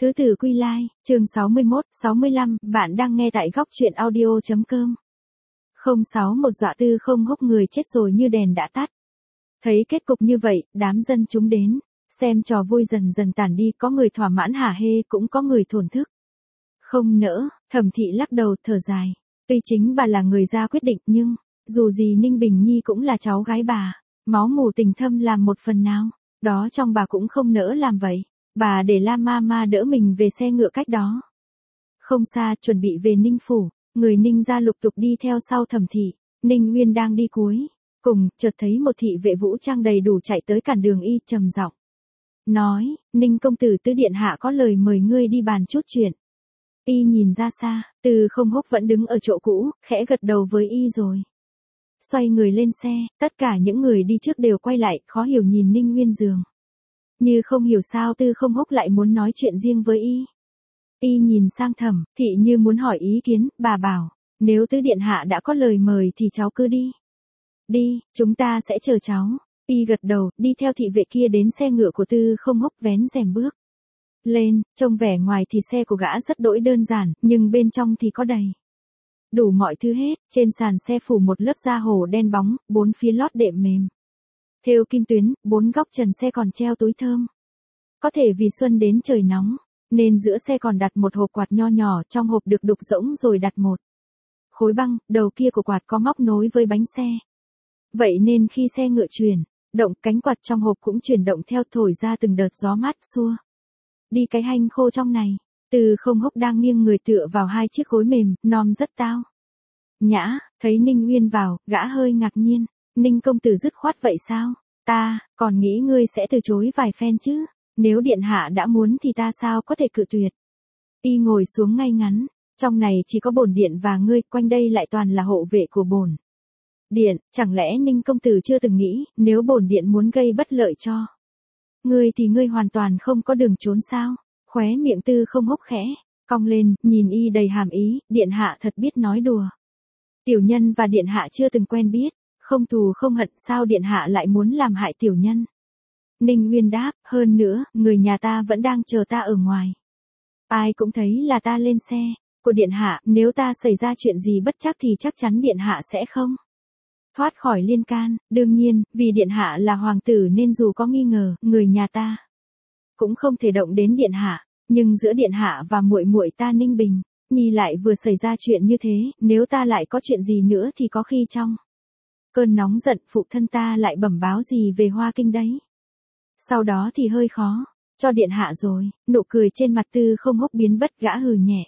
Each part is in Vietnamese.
Thứ Tử Quy Lai, chương 61, 65, bạn đang nghe tại góc truyện audio.com. 06 Một dọa Tư Không Húc người chết rồi như đèn đã tắt. Thấy kết cục như vậy, đám dân chúng đến, xem trò vui dần dần tản đi, có người thỏa mãn hả hê cũng có người thổn thức. Không nỡ, Thẩm Thị lắc đầu thở dài. Tuy chính bà là người ra quyết định nhưng, dù gì Ninh Bình Nhi cũng là cháu gái bà, máu mủ tình thâm làm một phần nào, đó trong bà cũng không nỡ làm vậy. Bà để La Mama đỡ mình về xe ngựa cách đó. Không xa, chuẩn bị về Ninh Phủ, người Ninh gia lục tục đi theo sau Thẩm Thị. Ninh Uyên đang đi cuối cùng, chợt thấy một thị vệ vũ trang đầy đủ chạy tới cản đường y, trầm giọng nói: Ninh công tử tứ điện hạ có lời mời ngươi đi bàn chút chuyện. Y nhìn ra xa, Từ Không Húc vẫn đứng ở chỗ cũ, khẽ gật đầu với y rồi xoay người lên xe. Tất cả những người đi trước đều quay lại, khó hiểu nhìn Ninh Uyên dường như không hiểu sao Tư Không Húc lại muốn nói chuyện riêng với y. Y nhìn sang Thẩm Thị như muốn hỏi ý kiến, bà bảo: nếu tứ điện hạ đã có lời mời thì cháu cứ đi. Đi, chúng ta sẽ chờ cháu. Y gật đầu, đi theo thị vệ kia đến xe ngựa của Tư Không Húc, vén rèm bước lên. Trông vẻ ngoài thì xe của gã rất đỗi đơn giản, nhưng bên trong thì có đầy đủ mọi thứ hết. Trên sàn xe phủ một lớp da hổ đen bóng, bốn phía lót đệm mềm thêu kim tuyến, bốn góc trần xe còn treo túi thơm. Có thể vì xuân đến trời nóng, nên giữa xe còn đặt một hộp quạt nho nhỏ, trong hộp được đục rỗng rồi đặt một khối băng, đầu kia của quạt có móc nối với bánh xe. Vậy nên khi xe ngựa chuyển động, cánh quạt trong hộp cũng chuyển động theo, thổi ra từng đợt gió mát xua đi cái hanh khô trong này. Từ Không Húc đang nghiêng người tựa vào hai chiếc gối mềm, non rất tao nhã. Thấy Ninh Uyên vào, gã hơi ngạc nhiên. Ninh công tử dứt khoát vậy sao? Ta còn nghĩ ngươi sẽ từ chối vài phen chứ. Nếu điện hạ đã muốn thì ta sao có thể cự tuyệt. Y ngồi xuống ngay ngắn. Trong này chỉ có bổn điện và ngươi, quanh đây lại toàn là hộ vệ của bổn điện. Chẳng lẽ Ninh công tử chưa từng nghĩ, nếu bổn điện muốn gây bất lợi cho ngươi thì ngươi hoàn toàn không có đường trốn sao? Khóe miệng Tư Không Húc khẽ cong lên, nhìn y đầy hàm ý. Điện hạ thật biết nói đùa. Tiểu nhân và điện hạ chưa từng quen biết, không thù không hận, sao điện hạ lại muốn làm hại tiểu nhân? Ninh Uyên đáp: hơn nữa, người nhà ta vẫn đang chờ ta ở ngoài. Ai cũng thấy là ta lên xe của điện hạ, nếu ta xảy ra chuyện gì bất trắc thì chắc chắn điện hạ sẽ không thoát khỏi liên can. Đương nhiên, vì điện hạ là hoàng tử nên dù có nghi ngờ, người nhà ta cũng không thể động đến điện hạ. Nhưng giữa điện hạ và muội muội ta Ninh Bình Nhi lại vừa xảy ra chuyện như thế, nếu ta lại có chuyện gì nữa thì có khi trong cơn nóng giận phụ thân ta lại bẩm báo gì về Hoa Kinh đấy. Sau đó thì hơi khó cho điện hạ rồi. Nụ cười trên mặt Tư Không Húc biến mất, gã hừ nhẹ.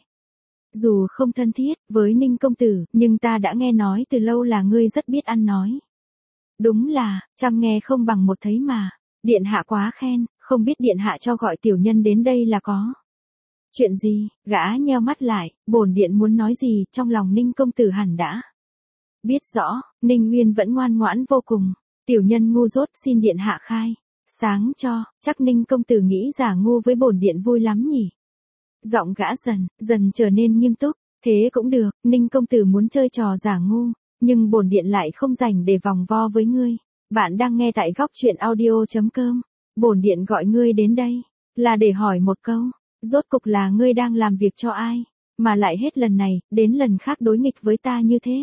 Dù không thân thiết với Ninh công tử, nhưng ta đã nghe nói từ lâu là ngươi rất biết ăn nói. Đúng là, trăm nghe không bằng một thấy mà. Điện hạ quá khen, không biết điện hạ cho gọi tiểu nhân đến đây là có chuyện gì? Gã nheo mắt lại, bổn điện muốn nói gì, trong lòng Ninh công tử hẳn đã biết rõ. Ninh Uyên vẫn ngoan ngoãn vô cùng. Tiểu nhân ngu dốt, xin điện hạ khai sáng cho. Chắc Ninh công tử nghĩ giả ngu với bổn điện vui lắm nhỉ? Giọng gã dần trở nên nghiêm túc. Thế cũng được, Ninh công tử muốn chơi trò giả ngu, nhưng bổn điện lại không rảnh để vòng vo với ngươi. Bạn đang nghe tại góc truyện audio.com. Bổn điện gọi ngươi đến đây là để hỏi một câu, rốt cục là ngươi đang làm việc cho ai, mà lại hết lần này đến lần khác đối nghịch với ta như thế?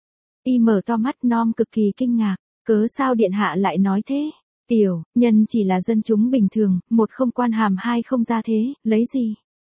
Y mở to mắt non cực kỳ kinh ngạc. Cớ sao điện hạ lại nói thế? Tiểu nhân chỉ là dân chúng bình thường, một không quan hàm, hai không gia thế, lấy gì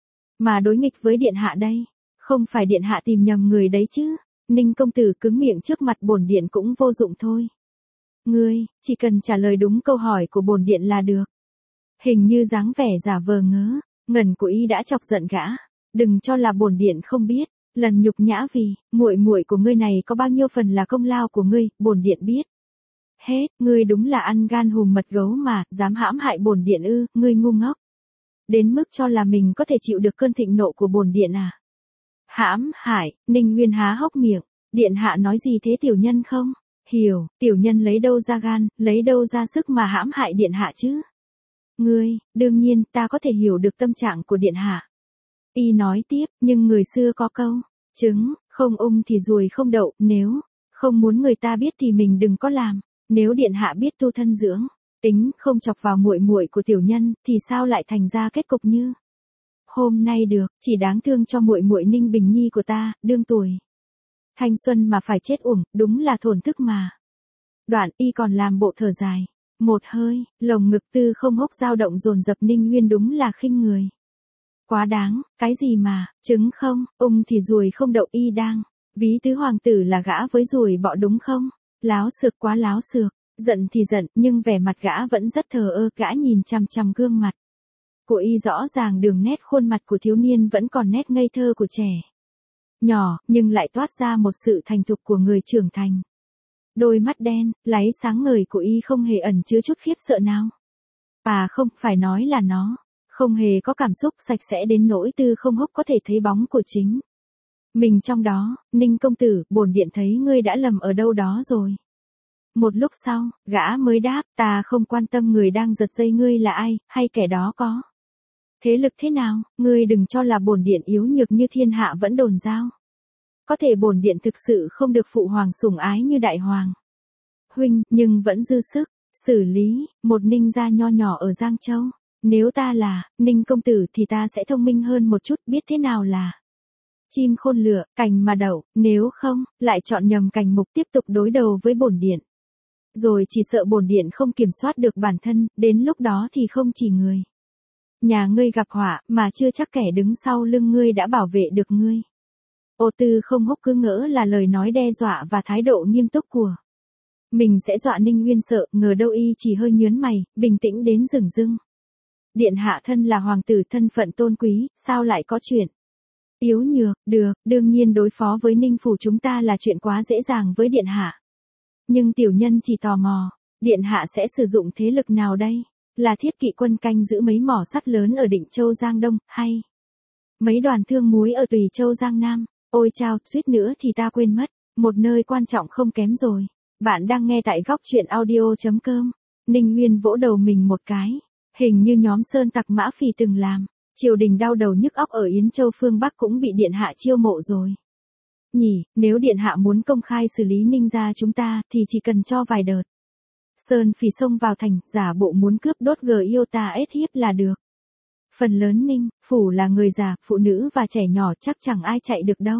mà đối nghịch với điện hạ đây? Không phải điện hạ tìm nhầm người đấy chứ? Ninh công tử cứng miệng trước mặt bổn điện cũng vô dụng thôi. Ngươi chỉ cần trả lời đúng câu hỏi của bổn điện là được. Hình như dáng vẻ giả vờ ngớ ngẩn của y đã chọc giận gã. Đừng cho là bổn điện không biết, lần nhục nhã vì muội muội của ngươi này có bao nhiêu phần là công lao của ngươi, bổn điện biết hết. Ngươi đúng là ăn gan hùm mật gấu mà, dám hãm hại bổn điện ư? Ngươi ngu ngốc đến mức cho là mình có thể chịu được cơn thịnh nộ của bổn điện à? Hãm hại? Ninh Uyên há hốc miệng. Điện hạ nói gì thế tiểu nhân không hiểu? Tiểu nhân lấy đâu ra gan, lấy đâu ra sức mà hãm hại điện hạ chứ? Ngươi, đương nhiên ta có thể hiểu được tâm trạng của điện hạ. Y nói tiếp, nhưng người xưa có câu, trứng không ung thì ruồi không đậu, nếu không muốn người ta biết thì mình đừng có làm. Nếu điện hạ biết tu thân dưỡng tính, không chọc vào muội muội của tiểu nhân, thì sao lại thành ra kết cục như Hôm nay được, chỉ đáng thương cho muội muội Ninh Bình Nhi của ta, đương tuổi thanh xuân mà phải chết uổng, đúng là thổn thức mà. Đoạn y còn làm bộ thở dài. Một hơi, lồng ngực Tư Không Húc dao động dồn dập. Ninh Nguyên đúng là khinh người. Quá đáng, cái gì mà, trứng không, ung thì ruồi không đậu, y đang ví tứ hoàng tử là gã với ruồi bọ đúng không? Láo xược, quá láo xược. Giận thì giận, nhưng vẻ mặt gã vẫn rất thờ ơ. Gã nhìn chằm chằm gương mặt của y, rõ ràng đường nét khuôn mặt của thiếu niên vẫn còn nét ngây thơ của trẻ nhỏ, nhưng lại toát ra một sự thành thục của người trưởng thành. Đôi mắt đen, láy sáng ngời của y không hề ẩn chứa chút khiếp sợ nào. À không, phải nói là nó không hề có cảm xúc, sạch sẽ đến nỗi Tư Không Húc có thể thấy bóng của chính mình trong đó. Ninh công tử, bổn điện thấy ngươi đã lầm ở đâu đó rồi. Một lúc sau, gã mới đáp, ta không quan tâm người đang giật dây ngươi là ai, hay kẻ đó có thế lực thế nào, ngươi đừng cho là bổn điện yếu nhược như thiên hạ vẫn đồn giao. Có thể bổn điện thực sự không được phụ hoàng sủng ái như đại hoàng huynh, nhưng vẫn dư sức xử lý một Ninh gia nho nhỏ ở Giang Châu. Nếu ta là Ninh công tử thì ta sẽ thông minh hơn một chút, biết thế nào là chim khôn lựa, cành mà đậu, nếu không, lại chọn nhầm cành mục tiếp tục đối đầu với bổn điện. Rồi chỉ sợ bổn điện không kiểm soát được bản thân, đến lúc đó thì không chỉ người nhà ngươi gặp họa, mà chưa chắc kẻ đứng sau lưng ngươi đã bảo vệ được ngươi. Ô Tư Không Húc cứ ngỡ là lời nói đe dọa và thái độ nghiêm túc của mình sẽ dọa Ninh Nguyên sợ, ngờ đâu y chỉ hơi nhướng mày, bình tĩnh đến dửng dưng. Điện hạ thân là hoàng tử, thân phận tôn quý, sao lại có chuyện yếu nhược, được, đương nhiên đối phó với Ninh phủ chúng ta là chuyện quá dễ dàng với điện hạ. Nhưng tiểu nhân chỉ tò mò, điện hạ sẽ sử dụng thế lực nào đây? Là thiết kỵ quân canh giữ mấy mỏ sắt lớn ở Định Châu Giang Đông, hay mấy đoàn thương muối ở Tùy Châu Giang Nam? Ôi chao, suýt nữa thì ta quên mất, một nơi quan trọng không kém rồi. Bạn đang nghe tại góc truyện audio.com. Ninh Nguyên vỗ đầu mình một cái. Hình như nhóm sơn tặc Mã Phì từng làm triều đình đau đầu nhức óc ở Yến Châu phương Bắc cũng bị điện hạ chiêu mộ rồi. Nhỉ, nếu điện hạ muốn công khai xử lý Ninh gia chúng ta thì chỉ cần cho vài đợt sơn phỉ xông vào thành, giả bộ muốn cướp đốt Iota hiếp là được. Phần lớn Ninh phủ là người già, phụ nữ và trẻ nhỏ, chắc chẳng ai chạy được đâu.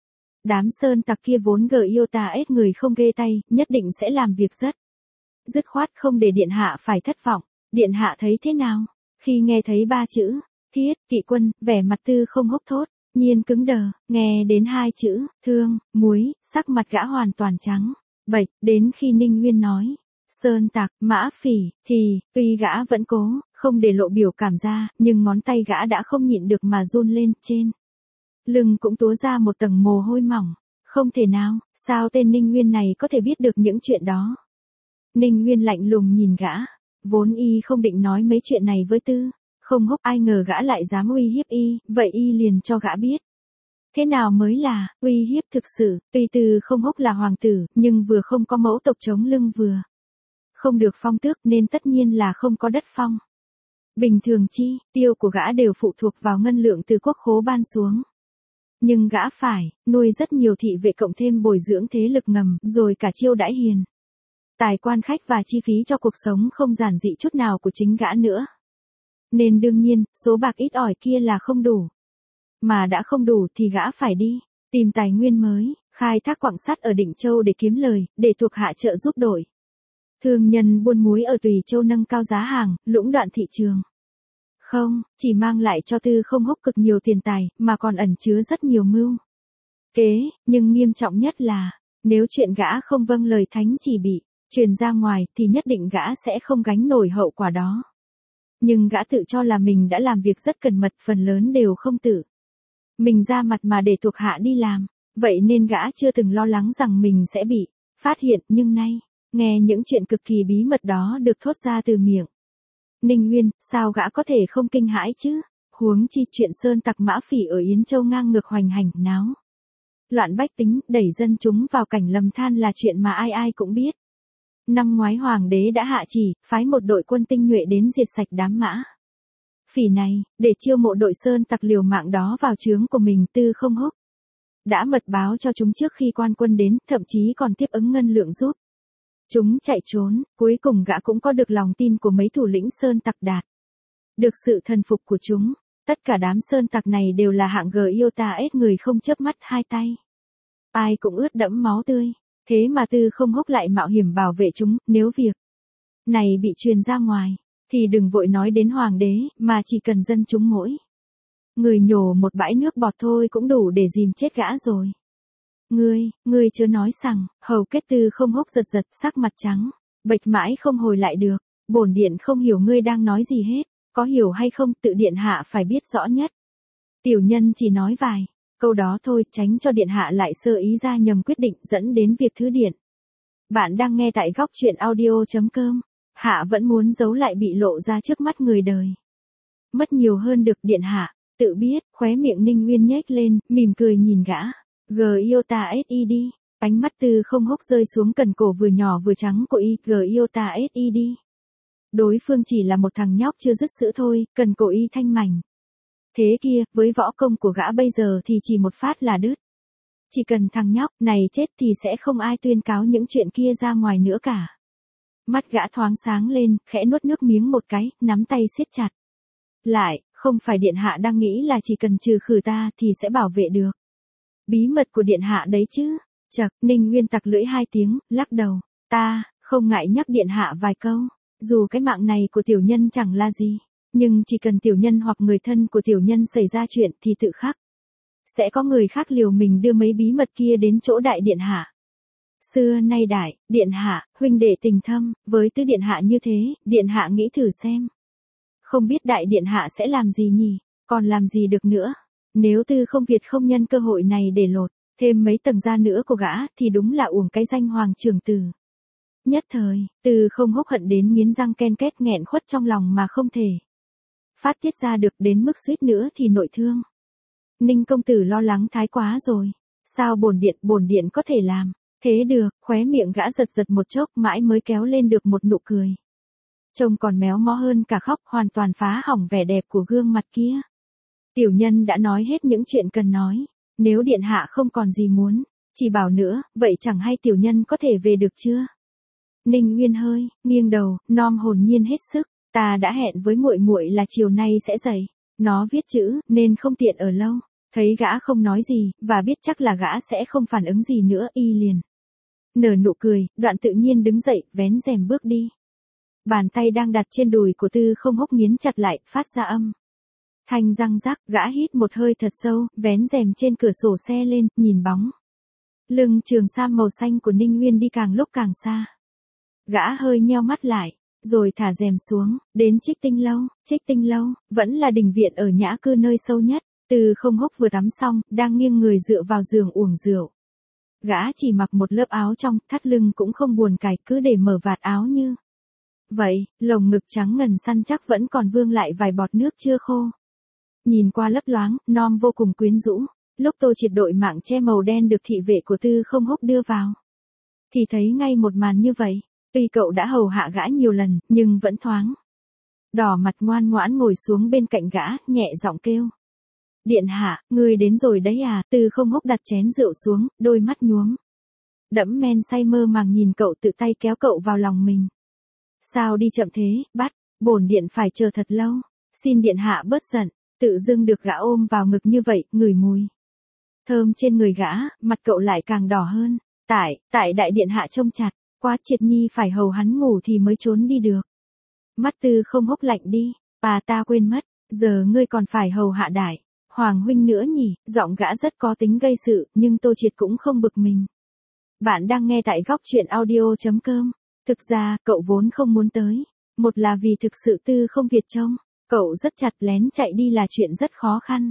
Đám sơn tặc kia vốn Iota người không ghê tay, nhất định sẽ làm việc rất dứt khoát, không để điện hạ phải thất vọng. Điện hạ thấy thế nào? Khi nghe thấy ba chữ thiết kỵ quân, vẻ mặt Tư Không Húc thốt nhiên cứng đờ, nghe đến hai chữ thương muối, sắc mặt gã hoàn toàn trắng bệch. Đến khi Ninh Nguyên nói sơn tặc Mã Phỉ thì tuy gã vẫn cố không để lộ biểu cảm ra, nhưng ngón tay gã đã không nhịn được mà run lên, trên lưng cũng túa ra một tầng mồ hôi mỏng. Không thể nào, sao tên Ninh Nguyên này có thể biết được những chuyện đó? Ninh Nguyên lạnh lùng nhìn gã, vốn y không định nói mấy chuyện này với Tư Không Húc, ai ngờ gã lại dám uy hiếp y, vậy y liền cho gã biết thế nào mới là uy hiếp thực sự. Tuy Tư Không Húc là hoàng tử, nhưng vừa không có mẫu tộc chống lưng, vừa không được phong tước, nên tất nhiên là không có đất phong. Bình thường chi tiêu của gã đều phụ thuộc vào ngân lượng từ quốc khố ban xuống. Nhưng gã phải nuôi rất nhiều thị vệ, cộng thêm bồi dưỡng thế lực ngầm, rồi cả chiêu đãi hiền tài quan khách và chi phí cho cuộc sống không giản dị chút nào của chính gã nữa. Nên đương nhiên, số bạc ít ỏi kia là không đủ. Mà đã không đủ thì gã phải đi tìm tài nguyên mới, khai thác quặng sắt ở Định Châu để kiếm lời, để thuộc hạ trợ giúp đội thương nhân buôn muối ở Tùy Châu nâng cao giá hàng, lũng đoạn thị trường. Không, chỉ mang lại cho Tư Không Húc cực nhiều tiền tài, mà còn ẩn chứa rất nhiều mưu kế, nhưng nghiêm trọng nhất là, nếu chuyện gã không vâng lời thánh chỉ bị truyền ra ngoài thì nhất định gã sẽ không gánh nổi hậu quả đó. Nhưng gã tự cho là mình đã làm việc rất cẩn mật, phần lớn đều không tự mình ra mặt mà để thuộc hạ đi làm, vậy nên gã chưa từng lo lắng rằng mình sẽ bị phát hiện. Nhưng nay, nghe những chuyện cực kỳ bí mật đó được thốt ra từ miệng Ninh Nguyên, sao gã có thể không kinh hãi chứ? Huống chi chuyện sơn tặc Mã Phỉ ở Yến Châu ngang ngược hoành hành, náo loạn bách tính, đẩy dân chúng vào cảnh lầm than là chuyện mà ai ai cũng biết. Năm ngoái hoàng đế đã hạ chỉ, phái một đội quân tinh nhuệ đến diệt sạch đám Mã Phỉ này, để chiêu mộ đội sơn tặc liều mạng đó vào trướng của mình. Tư Không Húc đã mật báo cho chúng trước khi quan quân đến, thậm chí còn tiếp ứng ngân lượng giúp chúng chạy trốn. Cuối cùng gã cũng có được lòng tin của mấy thủ lĩnh sơn tặc, đạt được sự thần phục của chúng. Tất cả đám sơn tặc này đều là hạng GIOTA-S người không chớp mắt hai tay. Ai cũng ướt đẫm máu tươi, thế mà Tư Không Húc lại mạo hiểm bảo vệ chúng, nếu việc này bị truyền ra ngoài, thì đừng vội nói đến hoàng đế, mà chỉ cần dân chúng mỗi người nhổ một bãi nước bọt thôi cũng đủ để dìm chết gã rồi. Ngươi chớ nói rằng, hầu kết Tư Không Húc giật giật sắc mặt trắng, bệch mãi không hồi lại được, bổn điện không hiểu ngươi đang nói gì hết, có hiểu hay không tự điện hạ phải biết rõ nhất. Tiểu nhân chỉ nói vài câu đó thôi, tránh cho điện hạ lại sơ ý ra nhầm quyết định dẫn đến việc thứ điện. Bạn đang nghe tại góc truyện audio.com. Hạ vẫn muốn giấu lại bị lộ ra trước mắt người đời. Mất nhiều hơn được điện hạ, tự biết, khóe miệng Ninh Nguyên nhếch lên, mỉm cười nhìn gã. GIOTA-SID, ánh mắt Tư Không Húc rơi xuống cần cổ vừa nhỏ vừa trắng của y, GIOTA-SID. Đối phương chỉ là một thằng nhóc chưa dứt sữa thôi, cần cổ y thanh mảnh. Thế kia, với võ công của gã bây giờ thì chỉ một phát là đứt. Chỉ cần thằng nhóc này chết thì sẽ không ai tuyên cáo những chuyện kia ra ngoài nữa cả. Mắt gã thoáng sáng lên, khẽ nuốt nước miếng một cái, nắm tay siết chặt. Lại, không phải điện hạ đang nghĩ là chỉ cần trừ khử ta thì sẽ bảo vệ được bí mật của điện hạ đấy chứ. Chậc, Ninh Nguyên tặc lưỡi hai tiếng, lắc đầu. Ta không ngại nhắc điện hạ vài câu, dù cái mạng này của tiểu nhân chẳng là gì, nhưng chỉ cần tiểu nhân hoặc người thân của tiểu nhân xảy ra chuyện thì tự khắc sẽ có người khác liều mình đưa mấy bí mật kia đến chỗ đại điện hạ. Xưa nay đại điện hạ, huynh đệ tình thâm, với Tư điện hạ như thế, điện hạ nghĩ thử xem. Không biết đại điện hạ sẽ làm gì nhỉ, còn làm gì được nữa. Nếu Tư Không Việt không nhân cơ hội này để lột thêm mấy tầng da nữa của gã thì đúng là uổng cái danh hoàng trưởng tử. Nhất thời, Tư Không Húc hận đến nghiến răng ken két, nghẹn khuất trong lòng mà không thể phát tiết ra được, đến mức suýt nữa thì nội thương. Ninh công tử lo lắng thái quá rồi. Sao bổn điện có thể làm thế được? Khóe miệng gã giật giật một chốc mãi mới kéo lên được một nụ cười. Trông còn méo mó hơn cả khóc, hoàn toàn phá hỏng vẻ đẹp của gương mặt kia. Tiểu nhân đã nói hết những chuyện cần nói. Nếu điện hạ không còn gì muốn chỉ bảo nữa, vậy chẳng hay tiểu nhân có thể về được chưa? Ninh Nguyên hơi nghiêng đầu, nom hồn nhiên hết sức. Ta đã hẹn với muội là chiều nay sẽ dậy. Nó viết chữ, nên không tiện ở lâu. Thấy gã không nói gì, và biết chắc là gã sẽ không phản ứng gì nữa, y liền nở nụ cười, đoạn tự nhiên đứng dậy, vén rèm bước đi. Bàn tay đang đặt trên đùi của Tư Không Húc nghiến chặt lại, phát ra âm thanh răng rắc. Gã hít một hơi thật sâu, vén rèm trên cửa sổ xe lên, nhìn bóng lưng trường sam màu xanh của Ninh Nguyên đi càng lúc càng xa. Gã hơi nheo mắt lại, rồi thả rèm xuống, đến Trích Tinh Lâu, vẫn là đình viện ở nhã cư nơi sâu nhất. Tư Không Húc vừa tắm xong, đang nghiêng người dựa vào giường uống rượu. Gã chỉ mặc một lớp áo trong, thắt lưng cũng không buồn cài, cứ để mở vạt áo như vậy, lồng ngực trắng ngần săn chắc vẫn còn vương lại vài bọt nước chưa khô. Nhìn qua lấp loáng, non vô cùng quyến rũ. Lúc Tô Triệt đội mạng che màu đen được thị vệ của Tư Không Húc đưa vào, thì thấy ngay một màn như vậy. Tuy cậu đã hầu hạ gã nhiều lần, nhưng vẫn thoáng đỏ mặt, ngoan ngoãn ngồi xuống bên cạnh gã, nhẹ giọng kêu. Điện hạ, ngươi đến rồi đấy à? Tư Không Húc đặt chén rượu xuống, đôi mắt nhuốm đẫm men say mơ màng nhìn cậu, tự tay kéo cậu vào lòng mình. Sao đi chậm thế, bổn điện phải chờ thật lâu. Xin điện hạ bớt giận. Tự dưng được gã ôm vào ngực như vậy, ngửi mùi thơm trên người gã, mặt cậu lại càng đỏ hơn. Tại đại điện hạ trông chặt quá, Triệt Nhi phải hầu hắn ngủ thì mới trốn đi được. Mắt Tư Không Húc lạnh đi. Bà ta quên mất, giờ ngươi còn phải hầu hạ đại hoàng huynh nữa nhỉ. Giọng gã rất có tính gây sự, nhưng Tô Triệt cũng không bực mình. Bạn đang nghe tại góc truyện audio.com. Thực ra, cậu vốn không muốn tới. Một là vì thực sự Tư Không Việt trông cậu rất chặt, lén chạy đi là chuyện rất khó khăn.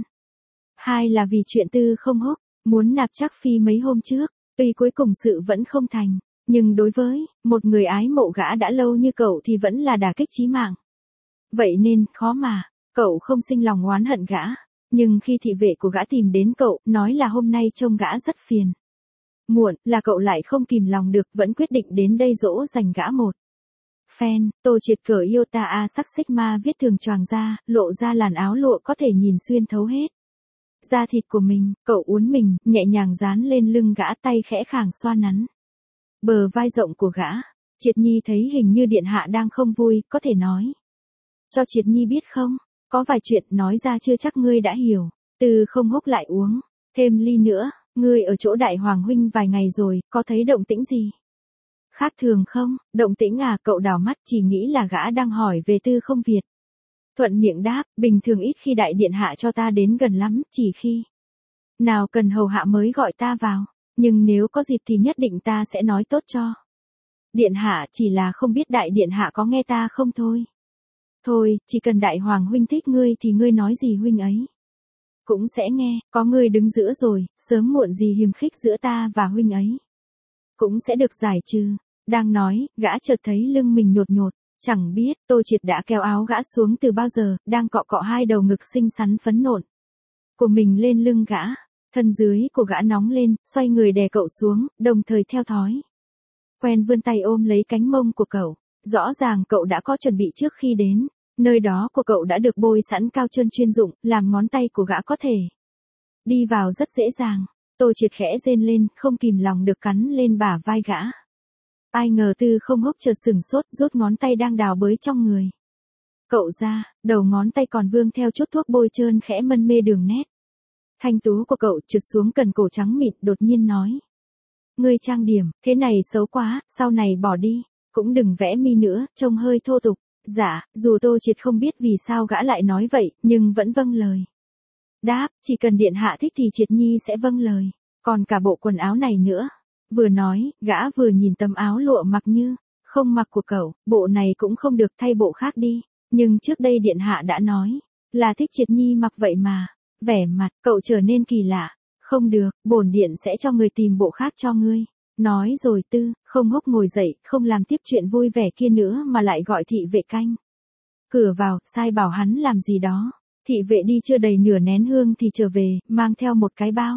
Hai là vì chuyện Tư Không Húc muốn nạp Trác Phi mấy hôm trước, tuy cuối cùng sự vẫn không thành, nhưng đối với một người ái mộ gã đã lâu như cậu thì vẫn là đả kích chí mạng. Vậy nên, khó mà cậu không sinh lòng oán hận gã. Nhưng khi thị vệ của gã tìm đến cậu, nói là hôm nay trông gã rất phiền muộn, là cậu lại không kìm lòng được, vẫn quyết định đến đây dỗ dành gã một phen. Tô Triệt cởi Iota A sắc Sigma viết thường choàng ra, lộ ra làn áo lụa có thể nhìn xuyên thấu hết da thịt của mình. Cậu uốn mình, nhẹ nhàng dán lên lưng gã, tay khẽ khàng xoa nắn bờ vai rộng của gã. Triệt Nhi thấy hình như điện hạ đang không vui, có thể nói cho Triệt Nhi biết không? có vài chuyện nói ra chưa chắc ngươi đã hiểu. Tư không húc lại uống thêm ly nữa. Ngươi ở chỗ đại hoàng huynh vài ngày rồi, có thấy động tĩnh gì khác thường không? Động tĩnh à? Cậu đảo mắt chỉ nghĩ là gã đang hỏi về Tư không Việt. Thuận miệng đáp, bình thường ít khi đại điện hạ cho ta đến gần lắm, chỉ khi nào cần hầu hạ mới gọi ta vào, nhưng nếu có dịp thì nhất định ta sẽ nói tốt cho điện hạ, chỉ là không biết đại điện hạ có nghe ta không thôi. Thôi, chỉ cần đại hoàng huynh thích ngươi thì ngươi nói gì huynh ấy cũng sẽ nghe, có ngươi đứng giữa rồi, sớm muộn gì hiềm khích giữa ta và huynh ấy cũng sẽ được giải trừ. Đang nói, gã chợt thấy lưng mình nhột nhột, chẳng biết Tô Triệt đã kéo áo gã xuống từ bao giờ, đang cọ cọ hai đầu ngực xinh xắn phấn nộn của mình lên lưng gã. Thân dưới của gã nóng lên, xoay người đè cậu xuống, đồng thời theo thói quen vươn tay ôm lấy cánh mông của cậu. Rõ ràng cậu đã có chuẩn bị trước khi đến. Nơi đó của cậu đã được bôi sẵn cao trơn chuyên dụng, làm ngón tay của gã có thể đi vào rất dễ dàng. Tô Triệt khẽ rên lên, không kìm lòng được cắn lên bả vai gã. Ai ngờ Tư không húc chợt sửng sốt, rút ngón tay đang đào bới trong người cậu ra, đầu ngón tay còn vương theo chút thuốc bôi trơn khẽ mân mê đường nét thanh tú của cậu trượt xuống cần cổ trắng mịn, đột nhiên nói. Ngươi trang điểm, thế này xấu quá, sau này bỏ đi, cũng đừng vẽ mi nữa, trông hơi thô tục. Dạ, dù Tô Triệt không biết vì sao gã lại nói vậy, nhưng vẫn vâng lời. Đáp, chỉ cần điện hạ thích thì Triệt Nhi sẽ vâng lời, còn cả bộ quần áo này nữa. Vừa nói, gã vừa nhìn tấm áo lụa mặc như không mặc của cậu, bộ này cũng không được, thay bộ khác đi. Nhưng trước đây điện hạ đã nói là thích Triệt Nhi mặc vậy mà. Vẻ mặt cậu trở nên kỳ lạ. Không được, bổn điện sẽ cho người tìm bộ khác cho ngươi. Nói rồi Tư không húc ngồi dậy, không làm tiếp chuyện vui vẻ kia nữa mà lại gọi thị vệ canh cửa vào, sai bảo hắn làm gì đó. Thị vệ đi chưa đầy nửa nén hương thì trở về, mang theo một cái bao.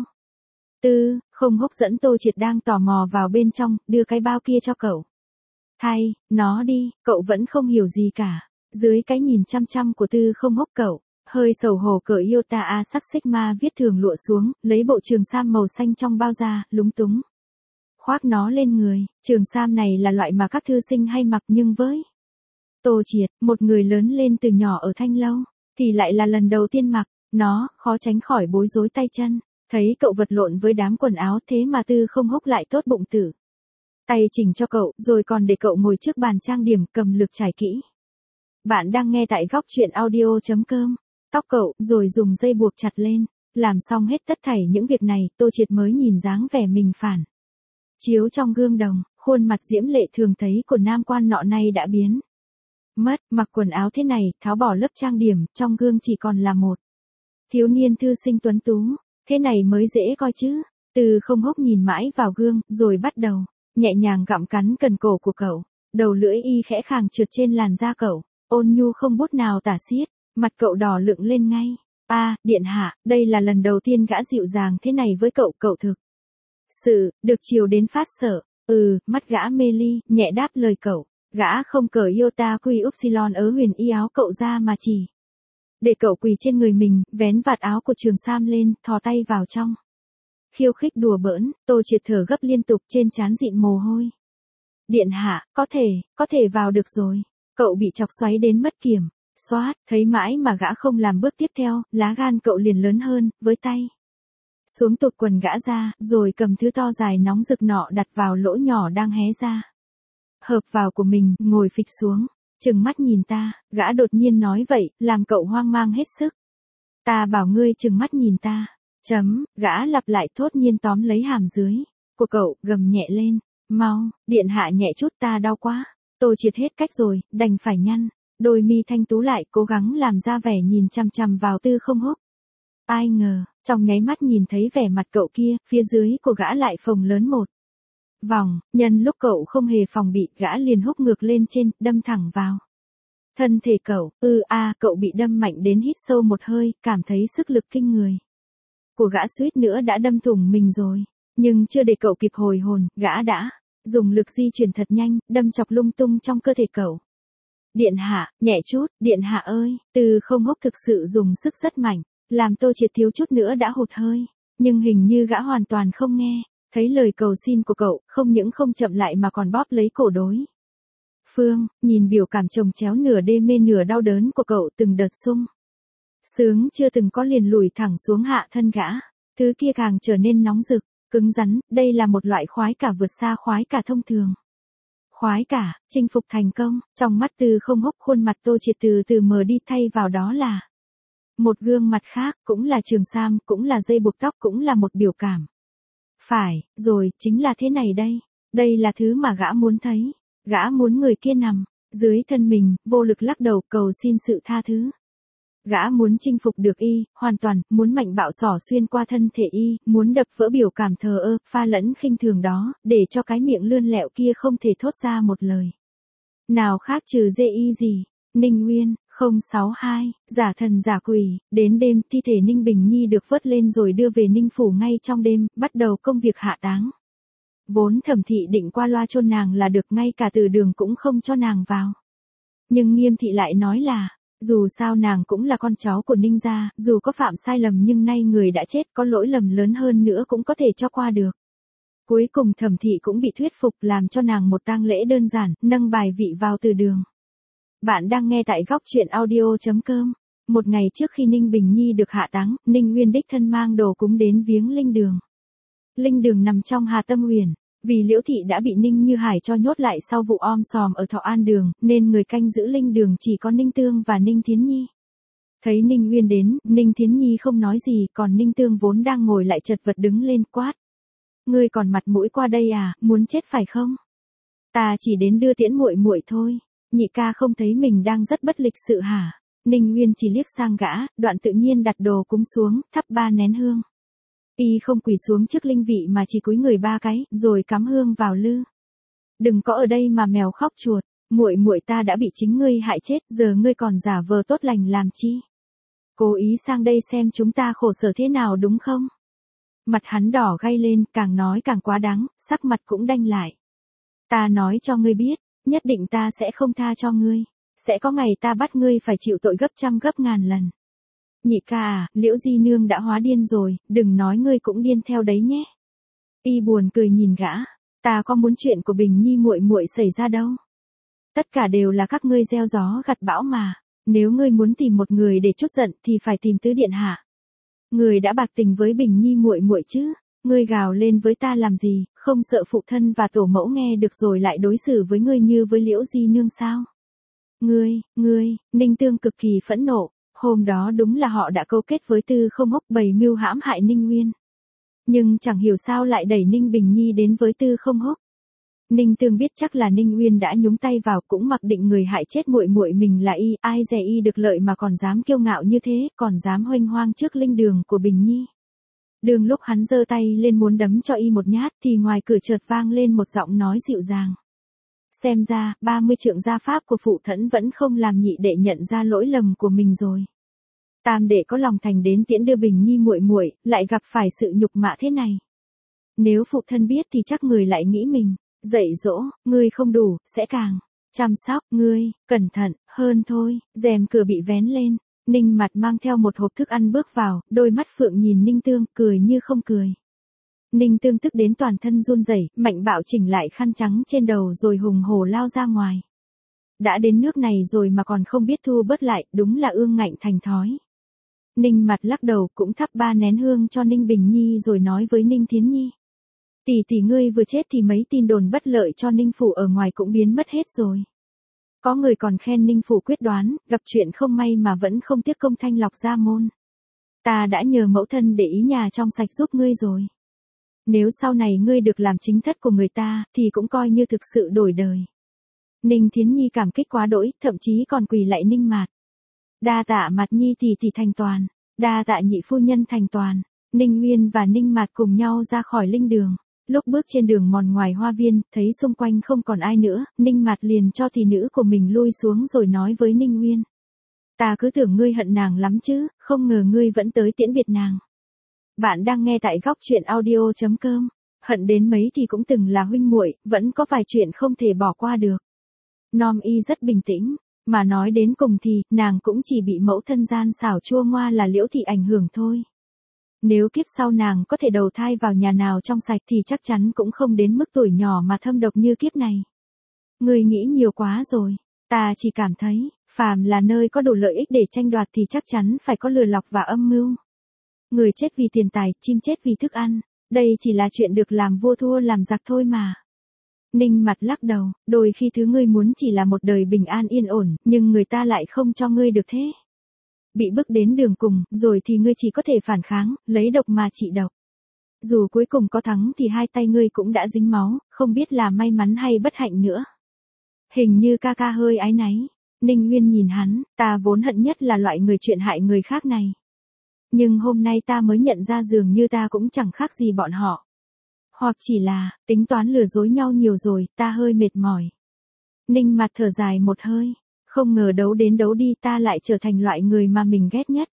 Tư không húc dẫn Tô Triệt đang tò mò vào bên trong, đưa cái bao kia cho cậu. Thay nó đi, cậu vẫn không hiểu gì cả. Dưới cái nhìn chăm chăm của Tư không húc, cậu hơi xấu hổ cởi Iota A sắc Sigma viết thường lụa xuống, lấy bộ trường sam màu xanh trong bao ra, lúng túng khoác nó lên người. Trường sam này là loại mà các thư sinh hay mặc, nhưng với Tô Triệt, một người lớn lên từ nhỏ ở Thanh Lâu, thì lại là lần đầu tiên mặc nó, khó tránh khỏi bối rối tay chân. Thấy cậu vật lộn với đám quần áo thế mà Tư không húc lại tốt bụng tử tay chỉnh cho cậu, rồi còn để cậu ngồi trước bàn trang điểm cầm lược trải kỹ. Bạn đang nghe tại góc truyện audio.com. Tóc cậu, rồi dùng dây buộc chặt lên. Làm xong hết tất thảy những việc này, Tô Triệt mới nhìn dáng vẻ mình phản chiếu trong gương đồng, khuôn mặt diễm lệ thường thấy của nam quan nọ nay đã biến mất. Mặc quần áo thế này, tháo bỏ lớp trang điểm, trong gương chỉ còn là một thiếu niên thư sinh tuấn tú. Thế này mới dễ coi chứ. Tư không húc nhìn mãi vào gương, rồi bắt đầu nhẹ nhàng gặm cắn cần cổ của cậu. Đầu lưỡi y khẽ khàng trượt trên làn da cậu, ôn nhu không bút nào tả xiết. Mặt cậu đỏ lựng lên ngay. Điện hạ, đây là lần đầu tiên gã dịu dàng thế này với cậu, cậu thực sự được chiều đến phát sợ. Mắt gã mê ly, nhẹ đáp lời cậu. Gã không cởi Iota Quy Upsilon ớ huyền y áo cậu ra mà chỉ để cậu quỳ trên người mình, vén vạt áo của trường sam lên, thò tay vào trong khiêu khích đùa bỡn. Tô Triệt thở gấp liên tục, trên trán dịn mồ hôi. Điện hạ, có thể vào được rồi. Cậu bị chọc xoáy đến mất kiểm soát, thấy mãi mà gã không làm bước tiếp theo, lá gan cậu liền lớn hơn, với tay xuống tụt quần gã ra, rồi cầm thứ to dài nóng rực nọ đặt vào lỗ nhỏ đang hé ra hợp vào của mình, ngồi phịch xuống, trừng mắt nhìn ta. Gã đột nhiên nói vậy, làm cậu hoang mang hết sức. Ta bảo ngươi trừng mắt nhìn ta. Gã lặp lại thốt nhiên tóm lấy hàm dưới của cậu, gầm nhẹ lên. Mau, điện hạ nhẹ chút, ta đau quá. Tô Triệt hết cách rồi, đành phải nhăn đôi mi thanh tú lại, cố gắng làm ra vẻ nhìn chằm chằm vào Tư không húc. Ai ngờ, trong nháy mắt nhìn thấy vẻ mặt cậu kia, phía dưới của gã lại phồng lớn một vòng. Nhân lúc cậu không hề phòng bị, gã liền húc ngược lên trên, đâm thẳng vào thân thể cậu. Cậu bị đâm mạnh đến hít sâu một hơi, cảm thấy sức lực kinh người của gã suýt nữa đã đâm thủng mình rồi. Nhưng chưa để cậu kịp hồi hồn, gã đã dùng lực di chuyển thật nhanh, đâm chọc lung tung trong cơ thể cậu. Điện hạ, nhẹ chút, điện hạ ơi. Tư không húc thực sự dùng sức rất mạnh, làm Tô Triệt thiếu chút nữa đã hụt hơi. Nhưng hình như gã hoàn toàn không nghe thấy lời cầu xin của cậu, không những không chậm lại mà còn bóp lấy cổ đối phương. Nhìn biểu cảm chồng chéo nửa đê mê nửa đau đớn của cậu, từng đợt sung Sướng chưa từng có liền lùi thẳng xuống hạ thân gã. Thứ kia càng trở nên nóng rực, cứng rắn, đây là một loại khoái cả vượt xa khoái cả thông thường. Khoái cả, chinh phục thành công, trong mắt Tư Không Húc khuôn mặt Tô Triệt từ từ mờ đi, thay vào đó là một gương mặt khác, cũng là trường sam, cũng là dây buộc tóc, cũng là một biểu cảm. Phải, rồi, chính là thế này đây. Đây là thứ mà gã muốn thấy. Gã muốn người kia nằm dưới thân mình, vô lực lắc đầu cầu xin sự tha thứ. Gã muốn chinh phục được y, hoàn toàn, muốn mạnh bạo xỏ xuyên qua thân thể y, muốn đập vỡ biểu cảm thờ ơ, pha lẫn khinh thường đó, để cho cái miệng lươn lẹo kia không thể thốt ra một lời nào khác trừ dê y gì. Ninh Nguyên, 062, giả thần giả quỷ, đến đêm, thi thể Ninh Bình Nhi được vớt lên rồi đưa về Ninh Phủ ngay trong đêm, bắt đầu công việc hạ táng. Vốn Thẩm Thị định qua loa chôn nàng là được, ngay cả từ đường cũng không cho nàng vào. Nhưng Nghiêm Thị lại nói là, dù sao nàng cũng là con cháu của Ninh gia, dù có phạm sai lầm nhưng nay người đã chết, có lỗi lầm lớn hơn nữa cũng có thể cho qua được. Cuối cùng Thẩm Thị cũng bị thuyết phục, làm cho nàng một tang lễ đơn giản, nâng bài vị vào từ đường. Bạn đang nghe tại góc truyện audio.com. Một ngày trước khi Ninh Bình Nhi được hạ táng, Ninh Nguyên đích thân mang đồ cúng đến viếng linh đường. Linh đường nằm trong Hà Tâm Uyển. Vì Liễu Thị đã bị Ninh Như Hải cho nhốt lại sau vụ om sòm ở Thọ An Đường, nên người canh giữ linh đường chỉ có Ninh Tương và Ninh Thiến Nhi. Thấy Ninh Nguyên đến, Ninh Thiến Nhi không nói gì, còn Ninh Tương vốn đang ngồi lại chật vật đứng lên quát. Ngươi còn mặt mũi qua đây à, muốn chết phải không? Ta chỉ đến đưa tiễn muội muội thôi. Nhị ca không thấy mình đang rất bất lịch sự hả? Ninh Nguyên chỉ liếc sang gã, đoạn tự nhiên đặt đồ cúng xuống, thắp 3 nén hương. Y không quỳ xuống trước linh vị mà chỉ cúi người 3 cái, rồi cắm hương vào lư. Đừng có ở đây mà mèo khóc chuột, muội muội ta đã bị chính ngươi hại chết, giờ ngươi còn giả vờ tốt lành làm chi? Cố ý sang đây xem chúng ta khổ sở thế nào đúng không? Mặt hắn đỏ gay lên, càng nói càng quá đáng, sắc mặt cũng đanh lại. Ta nói cho ngươi biết, nhất định ta sẽ không tha cho ngươi. Sẽ có ngày ta bắt ngươi phải chịu tội gấp trăm gấp ngàn lần. Nhị ca à, Liễu Di Nương đã hóa điên rồi, đừng nói ngươi cũng điên theo đấy nhé. Y buồn cười nhìn gã, ta có muốn chuyện của Bình Nhi muội muội xảy ra đâu. Tất cả đều là các ngươi gieo gió gặt bão mà, nếu ngươi muốn tìm một người để trút giận thì phải tìm tứ điện hạ. Người đã bạc tình với Bình Nhi muội muội chứ, ngươi gào lên với ta làm gì, không sợ phụ thân và tổ mẫu nghe được rồi lại đối xử với ngươi như với Liễu Di Nương sao? Ngươi, Ninh Tương cực kỳ phẫn nộ. Hôm đó đúng là họ đã câu kết với Tư Không Húc bày mưu hãm hại Ninh Nguyên. Nhưng chẳng hiểu sao lại đẩy Ninh Bình Nhi đến với Tư Không Húc. Ninh Tương biết chắc là Ninh Nguyên đã nhúng tay vào, cũng mặc định người hại chết muội muội mình là y, ai dè y được lợi mà còn dám kiêu ngạo như thế, còn dám huênh hoang trước linh đường của Bình Nhi. Đường lúc hắn giơ tay lên muốn đấm cho y một nhát thì ngoài cửa chợt vang lên một giọng nói dịu dàng. Xem ra, 30 trượng gia pháp của phụ thân vẫn không làm nhị đệ nhận ra lỗi lầm của mình rồi. Tam đệ có lòng thành đến tiễn đưa Bình Nhi muội muội, lại gặp phải sự nhục mạ thế này. Nếu phụ thân biết thì chắc người lại nghĩ mình dạy dỗ ngươi không đủ, sẽ càng chăm sóc ngươi cẩn thận hơn thôi. Rèm cửa bị vén lên, Ninh Mặt mang theo một hộp thức ăn bước vào, đôi mắt phượng nhìn Ninh Tương, cười như không cười. Ninh Tương tức đến toàn thân run rẩy, mạnh bạo chỉnh lại khăn trắng trên đầu rồi hùng hổ lao ra ngoài. Đã đến nước này rồi mà còn không biết thu bớt lại, đúng là ương ngạnh thành thói. Ninh Mặt lắc đầu, cũng thắp 3 nén hương cho Ninh Bình Nhi rồi nói với Ninh Thiến Nhi. Tỷ ngươi vừa chết thì mấy tin đồn bất lợi cho Ninh Phủ ở ngoài cũng biến mất hết rồi. Có người còn khen Ninh Phủ quyết đoán, gặp chuyện không may mà vẫn không tiếc công thanh lọc gia môn. Ta đã nhờ mẫu thân để ý nhà trong sạch giúp ngươi rồi. Nếu sau này ngươi được làm chính thất của người ta, thì cũng coi như thực sự đổi đời. Ninh Thiến Nhi cảm kích quá đỗi, thậm chí còn quỳ lạy Ninh Mạt. Đa tạ Mạt Nhi tỷ thành toàn, đa tạ nhị phu nhân thành toàn. Ninh Nguyên và Ninh Mạt cùng nhau ra khỏi linh đường. Lúc bước trên đường mòn ngoài hoa viên, thấy xung quanh không còn ai nữa, Ninh Mạt liền cho thị nữ của mình lui xuống rồi nói với Ninh Nguyên. Ta cứ tưởng ngươi hận nàng lắm chứ, không ngờ ngươi vẫn tới tiễn biệt nàng. Bạn đang nghe tại góc truyện audio.com. Hận đến mấy thì cũng từng là huynh muội, vẫn có vài chuyện không thể bỏ qua được. Nom y rất bình tĩnh, mà nói đến cùng thì, nàng cũng chỉ bị mẫu thân gian xảo chua ngoa là Liễu Thị ảnh hưởng thôi. Nếu kiếp sau nàng có thể đầu thai vào nhà nào trong sạch thì chắc chắn cũng không đến mức tuổi nhỏ mà thâm độc như kiếp này. Ngươi nghĩ nhiều quá rồi. Ta chỉ cảm thấy, phàm là nơi có đủ lợi ích để tranh đoạt thì chắc chắn phải có lừa lọc và âm mưu. Người chết vì tiền tài, chim chết vì thức ăn. Đây chỉ là chuyện được làm vua thua làm giặc thôi mà. Ninh Mặt lắc đầu, đôi khi thứ ngươi muốn chỉ là một đời bình an yên ổn, nhưng người ta lại không cho ngươi được thế. Bị bức đến đường cùng, rồi thì ngươi chỉ có thể phản kháng, lấy độc mà trị độc. Dù cuối cùng có thắng thì hai tay ngươi cũng đã dính máu, không biết là may mắn hay bất hạnh nữa. Hình như ca ca hơi áy náy. Ninh Nguyên nhìn hắn, ta vốn hận nhất là loại người chuyện hại người khác này. Nhưng hôm nay ta mới nhận ra dường như ta cũng chẳng khác gì bọn họ. Hoặc chỉ là, tính toán lừa dối nhau nhiều rồi, ta hơi mệt mỏi. Ninh Mặt thở dài một hơi. Không ngờ đấu đến đấu đi ta lại trở thành loại người mà mình ghét nhất.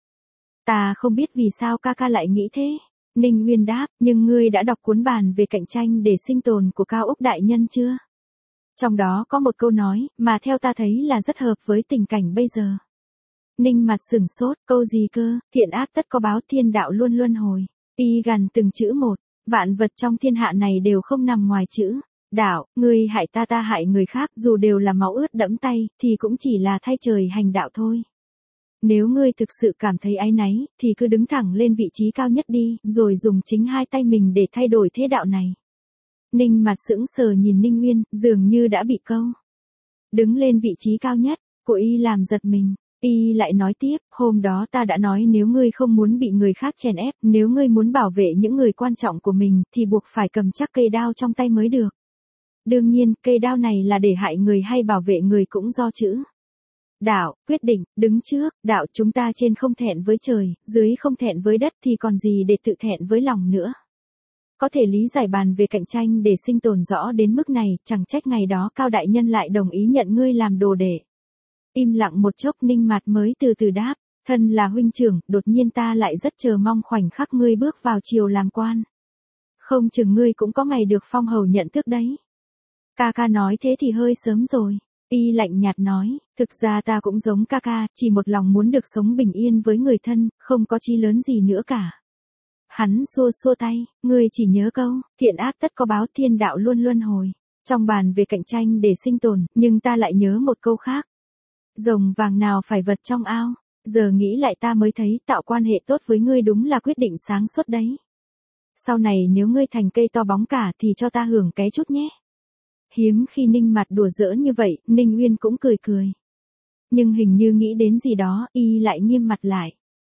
Ta không biết vì sao ca ca lại nghĩ thế. Ninh Nguyên đáp, nhưng ngươi đã đọc cuốn bàn về cạnh tranh để sinh tồn của Cao Úc Đại Nhân chưa? Trong đó có một câu nói, mà theo ta thấy là rất hợp với tình cảnh bây giờ. Ninh Mặt sửng sốt, câu gì cơ, thiện ác tất có báo, thiên đạo luôn luân hồi. Y gần từng chữ một, vạn vật trong thiên hạ này đều không nằm ngoài chữ đạo, ngươi hại ta ta hại người khác, dù đều là máu ướt đẫm tay, thì cũng chỉ là thay trời hành đạo thôi. Nếu ngươi thực sự cảm thấy áy náy, thì cứ đứng thẳng lên vị trí cao nhất đi, rồi dùng chính hai tay mình để thay đổi thế đạo này. Ninh Mặt sững sờ nhìn Ninh Nguyên, dường như đã bị câu. Đứng lên vị trí cao nhất, của Y làm giật mình. Y lại nói tiếp, hôm đó ta đã nói nếu ngươi không muốn bị người khác chèn ép, nếu ngươi muốn bảo vệ những người quan trọng của mình, thì buộc phải cầm chắc cây đao trong tay mới được. Đương nhiên, cây đao này là để hại người hay bảo vệ người cũng do chữ đạo quyết định, đứng trước, đạo chúng ta trên không thẹn với trời, dưới không thẹn với đất thì còn gì để tự thẹn với lòng nữa. Có thể lý giải bàn về cạnh tranh để sinh tồn rõ đến mức này, chẳng trách ngày đó Cao Đại Nhân lại đồng ý nhận ngươi làm đồ đệ. Im lặng một chốc Ninh Mặt mới từ từ đáp, thân là huynh trưởng, đột nhiên ta lại rất chờ mong khoảnh khắc ngươi bước vào triều làm quan. Không chừng ngươi cũng có ngày được phong hầu nhận tước đấy. Ca ca nói thế thì hơi sớm rồi. Y lạnh nhạt nói, thực ra ta cũng giống ca ca, chỉ một lòng muốn được sống bình yên với người thân, không có chí lớn gì nữa cả. Hắn xua xua tay, ngươi chỉ nhớ câu, thiện ác tất có báo, thiên đạo luôn luân hồi. Trong bàn về cạnh tranh để sinh tồn, nhưng ta lại nhớ một câu khác. Rồng vàng nào phải vật trong ao. Giờ nghĩ lại ta mới thấy tạo quan hệ tốt với ngươi đúng là quyết định sáng suốt đấy. Sau này nếu ngươi thành cây to bóng cả thì cho ta hưởng ké chút nhé. Hiếm khi Ninh Mặt đùa giỡn như vậy, Ninh Uyên cũng cười cười. Nhưng hình như nghĩ đến gì đó, Y lại nghiêm mặt lại.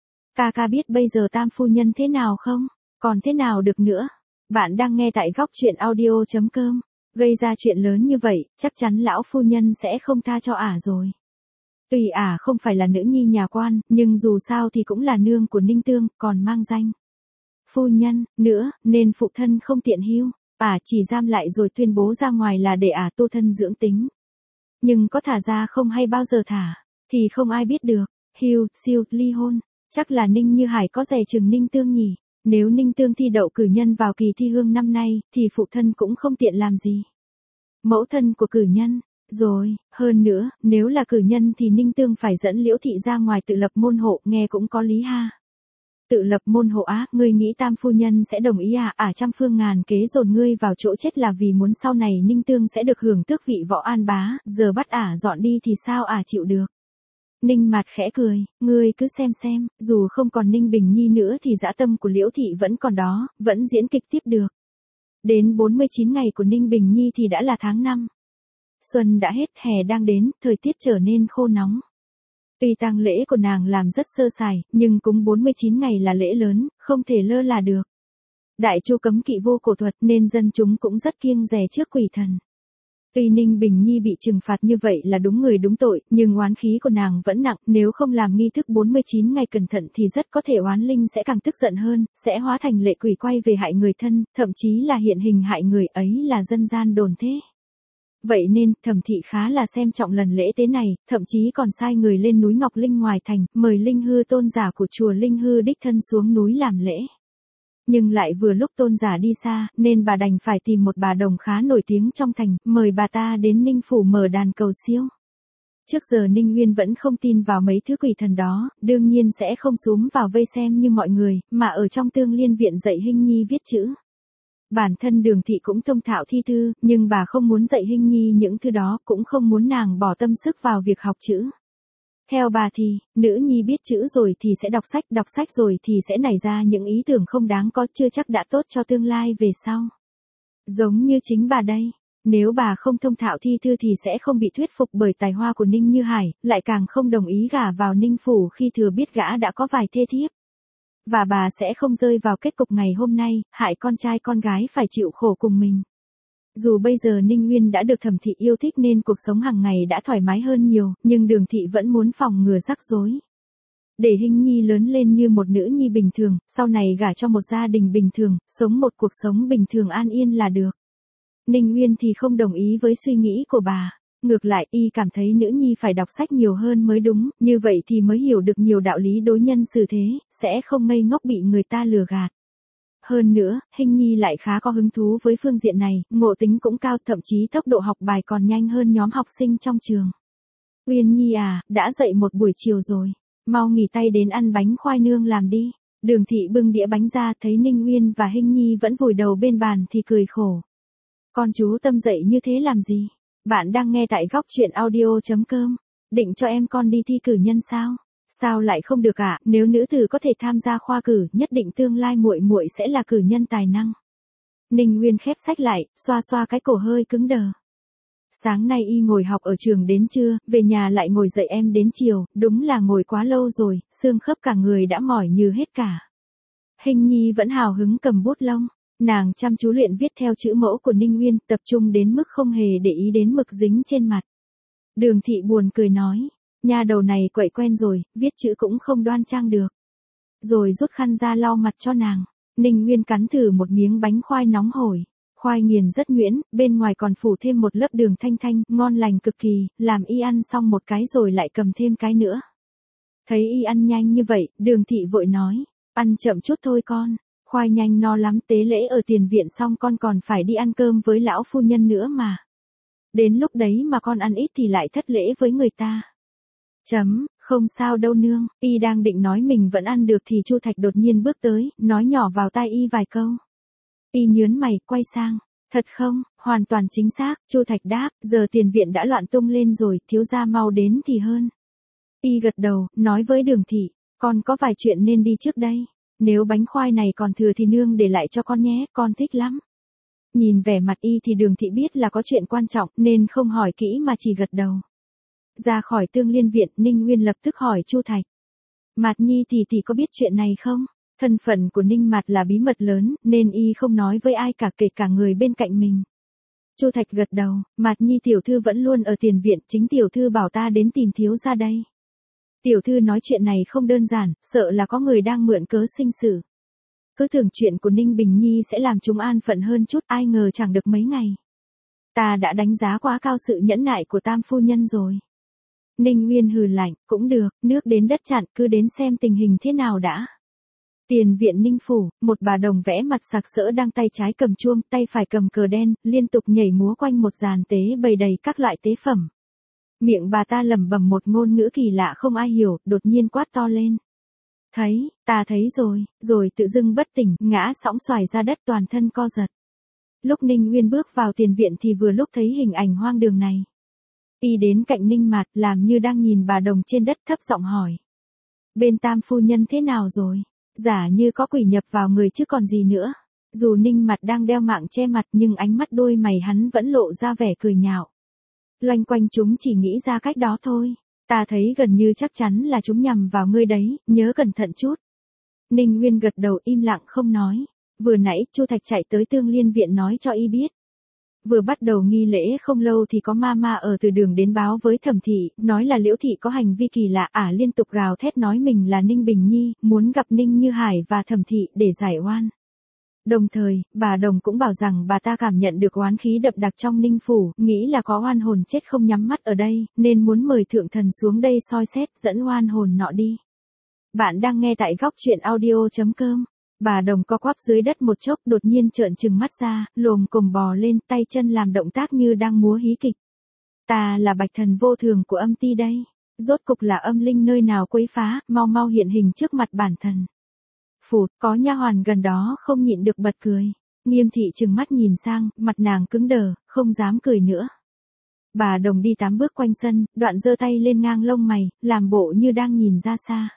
Ca ca biết bây giờ tam phu nhân thế nào không? Còn thế nào được nữa? Bạn đang nghe tại góc truyện audio.com. Gây ra chuyện lớn như vậy, chắc chắn lão phu nhân sẽ không tha cho ả rồi. Tuy ả không phải là nữ nhi nhà quan, nhưng dù sao thì cũng là nương của Ninh Tương, còn mang danh phu nhân, nữa, nên phụ thân không tiện hưu. Ả chỉ giam lại rồi tuyên bố ra ngoài là để ả tu thân dưỡng tính. Nhưng có thả ra không hay bao giờ thả, thì không ai biết được. Hưu, siêu, ly hôn, chắc là Ninh Như Hải có dè chừng Ninh Tương nhỉ. Nếu Ninh Tương thi đậu cử nhân vào kỳ thi hương năm nay, thì phụ thân cũng không tiện làm gì. Mẫu thân của cử nhân, rồi, hơn nữa, nếu là cử nhân thì Ninh Tương phải dẫn Liễu Thị ra ngoài tự lập môn hộ, nghe cũng có lý ha. Tự lập môn hộ á, ngươi nghĩ tam phu nhân sẽ đồng ý à? Ả trăm phương ngàn kế dồn ngươi vào chỗ chết là vì muốn sau này Ninh Tương sẽ được hưởng tước vị võ an bá, giờ bắt ả dọn đi thì sao ả chịu được? Ninh Mặt khẽ cười, ngươi cứ xem, dù không còn Ninh Bình Nhi nữa thì dã tâm của Liễu Thị vẫn còn đó, vẫn diễn kịch tiếp được. Đến 49 ngày của Ninh Bình Nhi thì đã là tháng 5. Xuân đã hết, hè đang đến, thời tiết trở nên khô nóng. Tuy tang lễ của nàng làm rất sơ sài, nhưng cúng 49 ngày là lễ lớn, không thể lơ là được. Đại Chu cấm kỵ vô cổ thuật nên dân chúng cũng rất kiêng dè trước quỷ thần. Tuy Ninh Bình Nhi bị trừng phạt như vậy là đúng người đúng tội, nhưng oán khí của nàng vẫn nặng, nếu không làm nghi thức 49 ngày cẩn thận thì rất có thể oán linh sẽ càng tức giận hơn, sẽ hóa thành lệ quỷ quay về hại người thân, thậm chí là hiện hình hại người, ấy là dân gian đồn thế. Vậy nên, Thẩm Thị khá là xem trọng lần lễ tế này, thậm chí còn sai người lên núi Ngọc Linh ngoài thành, mời Linh Hư tôn giả của chùa Linh Hư đích thân xuống núi làm lễ. Nhưng lại vừa lúc tôn giả đi xa, nên bà đành phải tìm một bà đồng khá nổi tiếng trong thành, mời bà ta đến Ninh Phủ mở đàn cầu siêu. Trước giờ Ninh Uyên vẫn không tin vào mấy thứ quỷ thần đó, đương nhiên sẽ không xúm vào vây xem như mọi người, mà ở trong Tương Liên viện dạy Hinh Nhi viết chữ. Bản thân Đường thị cũng thông thạo thi thư, nhưng bà không muốn dạy Hinh Nhi những thứ đó, cũng không muốn nàng bỏ tâm sức vào việc học chữ. Theo bà thì, nữ nhi biết chữ rồi thì sẽ đọc sách rồi thì sẽ nảy ra những ý tưởng không đáng có, chưa chắc đã tốt cho tương lai về sau. Giống như chính bà đây, nếu bà không thông thạo thi thư thì sẽ không bị thuyết phục bởi tài hoa của Ninh Như Hải, lại càng không đồng ý gả vào Ninh phủ khi thừa biết gã đã có vài thê thiếp. Và bà sẽ không rơi vào kết cục ngày hôm nay, hại con trai con gái phải chịu khổ cùng mình. Dù bây giờ Ninh Nguyên đã được Thẩm thị yêu thích nên cuộc sống hàng ngày đã thoải mái hơn nhiều, nhưng Đường thị vẫn muốn phòng ngừa rắc rối. Để Hinh Nhi lớn lên như một nữ nhi bình thường, sau này gả cho một gia đình bình thường, sống một cuộc sống bình thường an yên là được. Ninh Nguyên thì không đồng ý với suy nghĩ của bà. Ngược lại, y cảm thấy nữ nhi phải đọc sách nhiều hơn mới đúng, như vậy thì mới hiểu được nhiều đạo lý đối nhân xử thế, sẽ không ngây ngốc bị người ta lừa gạt. Hơn nữa, Hinh Nhi lại khá có hứng thú với phương diện này, ngộ tính cũng cao, thậm chí tốc độ học bài còn nhanh hơn nhóm học sinh trong trường. Uyên Nhi à, đã dậy một buổi chiều rồi, mau nghỉ tay đến ăn bánh khoai nương làm đi. Đường thị bưng đĩa bánh ra, thấy Ninh Uyên và Hinh Nhi vẫn vùi đầu bên bàn thì cười khổ. Con chú Tâm dậy như thế làm gì? Bạn đang nghe tại góc truyện audio.com. Định cho em con đi thi cử nhân sao? Sao lại không được ạ? Nếu nữ tử có thể tham gia khoa cử, nhất định tương lai muội muội sẽ là cử nhân tài năng. Ninh Nguyên khép sách lại, xoa xoa cái cổ hơi cứng đờ. Sáng nay y ngồi học ở trường đến trưa, về nhà lại ngồi dạy em đến chiều, đúng là ngồi quá lâu rồi, xương khớp cả người đã mỏi như hết cả. Hinh Nhi vẫn hào hứng cầm bút lông. Nàng chăm chú luyện viết theo chữ mẫu của Ninh Nguyên, tập trung đến mức không hề để ý đến mực dính trên mặt. Đường thị buồn cười nói, nha đầu này quậy quen rồi, viết chữ cũng không đoan trang được. Rồi rút khăn ra lau mặt cho nàng. Ninh Nguyên cắn thử một miếng bánh khoai nóng hổi. Khoai nghiền rất nhuyễn, bên ngoài còn phủ thêm một lớp đường thanh thanh, ngon lành cực kỳ, làm y ăn xong một cái rồi lại cầm thêm cái nữa. Thấy y ăn nhanh như vậy, Đường thị vội nói, ăn chậm chút thôi con. Khoai nhanh no lắm, tế lễ ở tiền viện xong con còn phải đi ăn cơm với lão phu nhân nữa mà. Đến lúc đấy mà con ăn ít thì lại thất lễ với người ta. Không sao đâu nương, y đang định nói mình vẫn ăn được thì Chu Thạch đột nhiên bước tới, nói nhỏ vào tai y vài câu. Y nhớn mày, quay sang. Thật không? Hoàn toàn chính xác, Chu Thạch đáp, giờ tiền viện đã loạn tung lên rồi, thiếu gia mau đến thì hơn. Y gật đầu, nói với Đường thị, con có vài chuyện nên đi trước đây. Nếu bánh khoai này còn thừa thì nương để lại cho con nhé, con thích lắm. Nhìn vẻ mặt y thì Đường thị biết là có chuyện quan trọng nên không hỏi kỹ mà chỉ gật đầu. Ra khỏi Tương Liên viện, Ninh Nguyên lập tức hỏi Chu Thạch. Mạt Nhi thì có biết chuyện này không? Thân phận của Ninh Mạt là bí mật lớn nên y không nói với ai cả, kể cả người bên cạnh mình. Chu Thạch gật đầu, Mạt Nhi tiểu thư vẫn luôn ở tiền viện, chính tiểu thư bảo ta đến tìm thiếu gia đây. Tiểu thư nói chuyện này không đơn giản, sợ là có người đang mượn cớ sinh sự. Cứ tưởng chuyện của Ninh Bình Nhi sẽ làm chúng an phận hơn chút, ai ngờ chẳng được mấy ngày. Ta đã đánh giá quá cao sự nhẫn nại của Tam phu nhân rồi. Ninh Nguyên hừ lạnh, cũng được, nước đến đất chặn, cứ đến xem tình hình thế nào đã. Tiền viện Ninh phủ, một bà đồng vẽ mặt sặc sỡ đang tay trái cầm chuông, tay phải cầm cờ đen, liên tục nhảy múa quanh một dàn tế bày đầy các loại tế phẩm. Miệng bà ta lẩm bẩm một ngôn ngữ kỳ lạ không ai hiểu, đột nhiên quát to lên. Ta thấy rồi tự dưng bất tỉnh, ngã sõng xoài ra đất, toàn thân co giật. Lúc Ninh Nguyên bước vào tiền viện thì vừa lúc thấy hình ảnh hoang đường này. Y đến cạnh Ninh Mạt, làm như đang nhìn bà đồng trên đất, thấp giọng hỏi. Bên Tam phu nhân thế nào rồi? Giả như có quỷ nhập vào người chứ còn gì nữa. Dù Ninh Mạt đang đeo mạng che mặt nhưng ánh mắt đôi mày hắn vẫn lộ ra vẻ cười nhạo. Loanh quanh chúng chỉ nghĩ ra cách đó thôi. Ta thấy gần như chắc chắn là chúng nhằm vào ngươi đấy, nhớ cẩn thận chút. Ninh Nguyên gật đầu im lặng không nói. Vừa nãy Chu Thạch chạy tới Tương Liên viện nói cho y biết. Vừa bắt đầu nghi lễ không lâu thì có ma ở từ đường đến báo với Thẩm thị, nói là Liễu thị có hành vi kỳ lạ, liên tục gào thét nói mình là Ninh Bình Nhi, muốn gặp Ninh Như Hải và Thẩm thị để giải oan. Đồng thời, bà đồng cũng bảo rằng bà ta cảm nhận được oán khí đậm đặc trong Ninh phủ, nghĩ là có oan hồn chết không nhắm mắt ở đây, nên muốn mời thượng thần xuống đây soi xét, dẫn oan hồn nọ đi. Bạn đang nghe tại góc truyện audio.com. Bà đồng co quắp dưới đất một chốc, đột nhiên trợn trừng mắt ra, lồm cồm bò lên, tay chân làm động tác như đang múa hí kịch. Ta là bạch thần vô thường của âm ti đây. Rốt cục là âm linh nơi nào quấy phá, mau hiện hình trước mặt bản thần. Phụt, có nha hoàn gần đó không nhịn được bật cười. Nghiêm thị trừng mắt nhìn sang, mặt nàng cứng đờ, không dám cười nữa. Bà Đồng đi 8 bước quanh sân, đoạn giơ tay lên ngang lông mày, làm bộ như đang nhìn ra xa.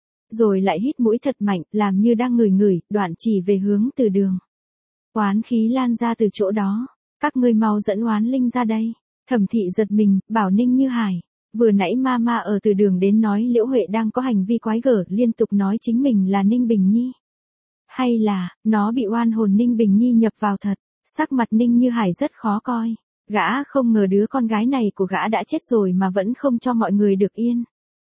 Rồi lại hít mũi thật mạnh, làm như đang ngửi ngửi, đoạn chỉ về hướng từ đường. Oán khí lan ra từ chỗ đó. Các ngươi mau dẫn oán linh ra đây. Thẩm thị giật mình, bảo Ninh Như Hải. Vừa nãy mama ở từ đường đến nói Liễu Huệ đang có hành vi quái gở, liên tục nói chính mình là Ninh Bình Nhi. Hay là, nó bị oan hồn Ninh Bình Nhi nhập vào thật. Sắc mặt Ninh Như Hải rất khó coi. Gã không ngờ đứa con gái này của gã đã chết rồi mà vẫn không cho mọi người được yên.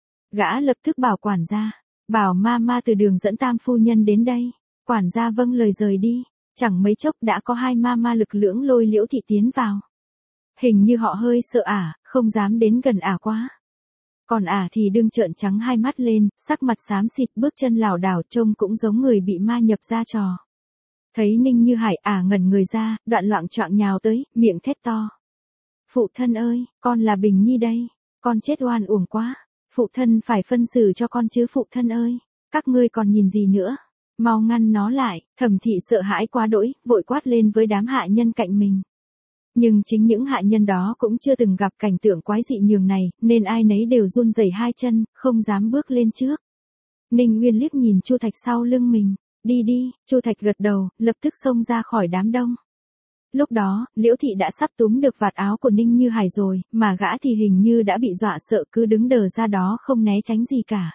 Gã lập tức bảo quản gia. Bảo mama từ đường dẫn Tam phu nhân đến đây. Quản gia vâng lời rời đi. Chẳng mấy chốc đã có 2 mama lực lưỡng lôi Liễu thị tiến vào. Hình như họ hơi sợ không dám đến gần quá. Còn thì đương trợn trắng hai mắt lên, sắc mặt xám xịt, bước chân lảo đảo, trông cũng giống người bị ma nhập ra trò. Thấy Ninh Như Hải ngẩn người ra, đoạn loạng choạng nhào tới, miệng thét to. Phụ thân ơi, con là Bình Nhi đây, con chết oan uổng quá, phụ thân phải phân xử cho con chứ phụ thân ơi, các ngươi còn nhìn gì nữa, mau ngăn nó lại. Thẩm thị sợ hãi quá đỗi, vội quát lên với đám hạ nhân cạnh mình. Nhưng chính những hạ nhân đó cũng chưa từng gặp cảnh tượng quái dị nhường này, nên ai nấy đều run rẩy hai chân, không dám bước lên trước. Ninh Uyên liếc nhìn Chu Thạch sau lưng mình, đi đi, Chu Thạch gật đầu, lập tức xông ra khỏi đám đông. Lúc đó, Liễu thị đã sắp túm được vạt áo của Ninh Như Hải rồi, mà gã thì hình như đã bị dọa sợ, cứ đứng đờ ra đó không né tránh gì cả.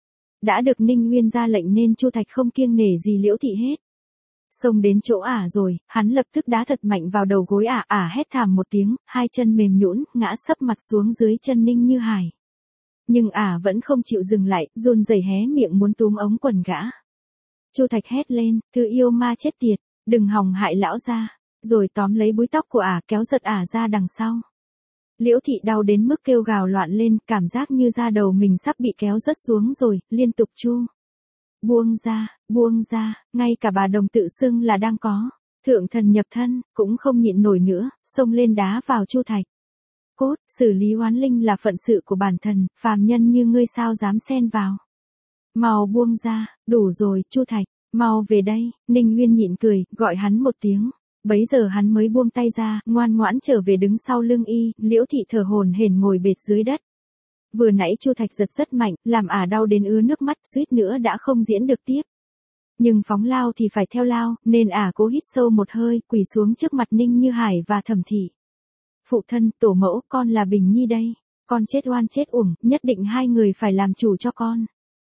Đã được Ninh Uyên ra lệnh nên Chu Thạch không kiêng nể gì Liễu thị hết. Xông đến chỗ rồi, hắn lập tức đá thật mạnh vào đầu gối hét thảm một tiếng, hai chân mềm nhũn, ngã sấp mặt xuống dưới chân Ninh Như Hải. Nhưng vẫn không chịu dừng lại, run rẩy hé miệng muốn túm ống quần gã. Chu Thạch hét lên, thứ yêu ma chết tiệt, đừng hòng hại lão gia, rồi tóm lấy búi tóc của kéo giật ra đằng sau. Liễu thị đau đến mức kêu gào loạn lên, cảm giác như da đầu mình sắp bị kéo rớt xuống rồi, liên tục chu. Buông ra, ngay cả bà Đồng tự xưng là đang có thượng thần nhập thân, cũng không nhịn nổi nữa, xông lên đá vào Chu Thạch. Cốt, xử lý oán linh là phận sự của bản thần, phàm nhân như ngươi sao dám xen vào. Mau buông ra, đủ rồi, Chu Thạch, mau về đây. Ninh Nguyên nhịn cười, gọi hắn một tiếng. Bấy giờ hắn mới buông tay ra, ngoan ngoãn trở về đứng sau lưng y. Liễu thị thở hổn hển ngồi bệt dưới đất. Vừa nãy Chu Thạch giật rất mạnh, làm đau đến ứa nước mắt, suýt nữa đã không diễn được tiếp. Nhưng phóng lao thì phải theo lao, nên cố hít sâu một hơi, quỳ xuống trước mặt Ninh Như Hải và Thẩm thị. Phụ thân, tổ mẫu, con là Bình Nhi đây, con chết oan chết uổng, nhất định hai người phải làm chủ cho con.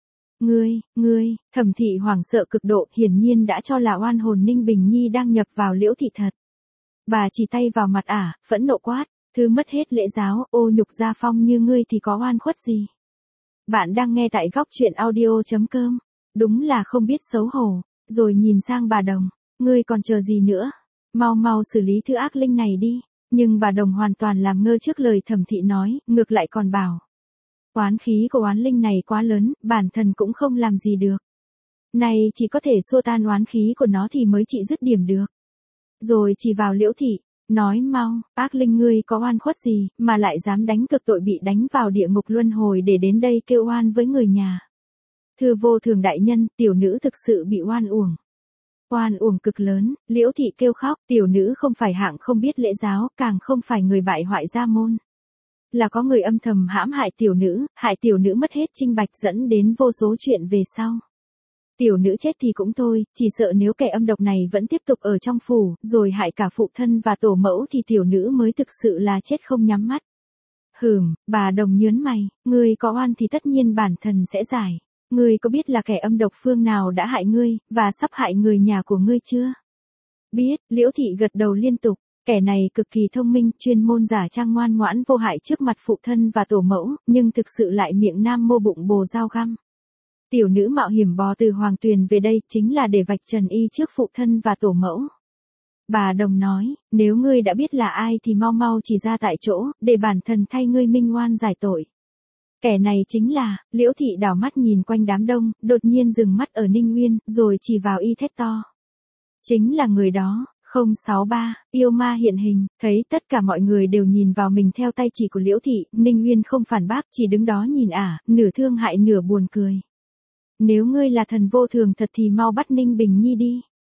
Ngươi, Thẩm thị hoảng sợ cực độ, hiển nhiên đã cho là oan hồn Ninh Bình Nhi đang nhập vào Liễu thị thật. Bà chỉ tay vào mặt phẫn nộ quát, thứ mất hết lễ giáo, ô nhục gia phong như ngươi thì có oan khuất gì. Bạn đang nghe tại góc truyện audio.com, đúng là không biết xấu hổ. Rồi nhìn sang bà Đồng, ngươi còn chờ gì nữa, mau xử lý thứ ác linh này đi. Nhưng bà Đồng hoàn toàn làm ngơ trước lời Thẩm thị nói, ngược lại còn bảo. Oán khí của oán linh này quá lớn, bản thân cũng không làm gì được. Này chỉ có thể xua tan oán khí của nó thì mới trị dứt điểm được. Rồi chỉ vào Liễu thị, nói mau, ác linh ngươi có oan khuất gì, mà lại dám đánh cực tội bị đánh vào địa ngục luân hồi để đến đây kêu oan với người nhà. Thưa vô thường đại nhân, tiểu nữ thực sự bị oan uổng. Oan uổng cực lớn, Liễu thị kêu khóc, tiểu nữ không phải hạng không biết lễ giáo, càng không phải người bại hoại gia môn. Là có người âm thầm hãm hại tiểu nữ mất hết trinh bạch dẫn đến vô số chuyện về sau. Tiểu nữ chết thì cũng thôi, chỉ sợ nếu kẻ âm độc này vẫn tiếp tục ở trong phủ, rồi hại cả phụ thân và tổ mẫu thì tiểu nữ mới thực sự là chết không nhắm mắt. Bà Đồng nhớn mày, ngươi có oan thì tất nhiên bản thân sẽ giải. Ngươi có biết là kẻ âm độc phương nào đã hại ngươi, và sắp hại người nhà của ngươi chưa? Biết, Liễu thị gật đầu liên tục. Kẻ này cực kỳ thông minh, chuyên môn giả trang ngoan ngoãn vô hại trước mặt phụ thân và tổ mẫu, nhưng thực sự lại miệng nam mô bụng bồ dao găm. Tiểu nữ mạo hiểm bò từ Hoàng Tuyền về đây chính là để vạch trần y trước phụ thân và tổ mẫu. Bà Đồng nói, nếu ngươi đã biết là ai thì mau chỉ ra tại chỗ, để bản thân thay ngươi minh oan giải tội. Kẻ này chính là, Liễu thị đảo mắt nhìn quanh đám đông, đột nhiên dừng mắt ở Ninh Nguyên, rồi chỉ vào y thét to. Chính là người đó. 063, yêu ma hiện hình, thấy tất cả mọi người đều nhìn vào mình theo tay chỉ của Liễu thị, Ninh Nguyên không phản bác, chỉ đứng đó nhìn nửa thương hại nửa buồn cười. Nếu ngươi là thần vô thường thật thì mau bắt Ninh Bình Nhi đi.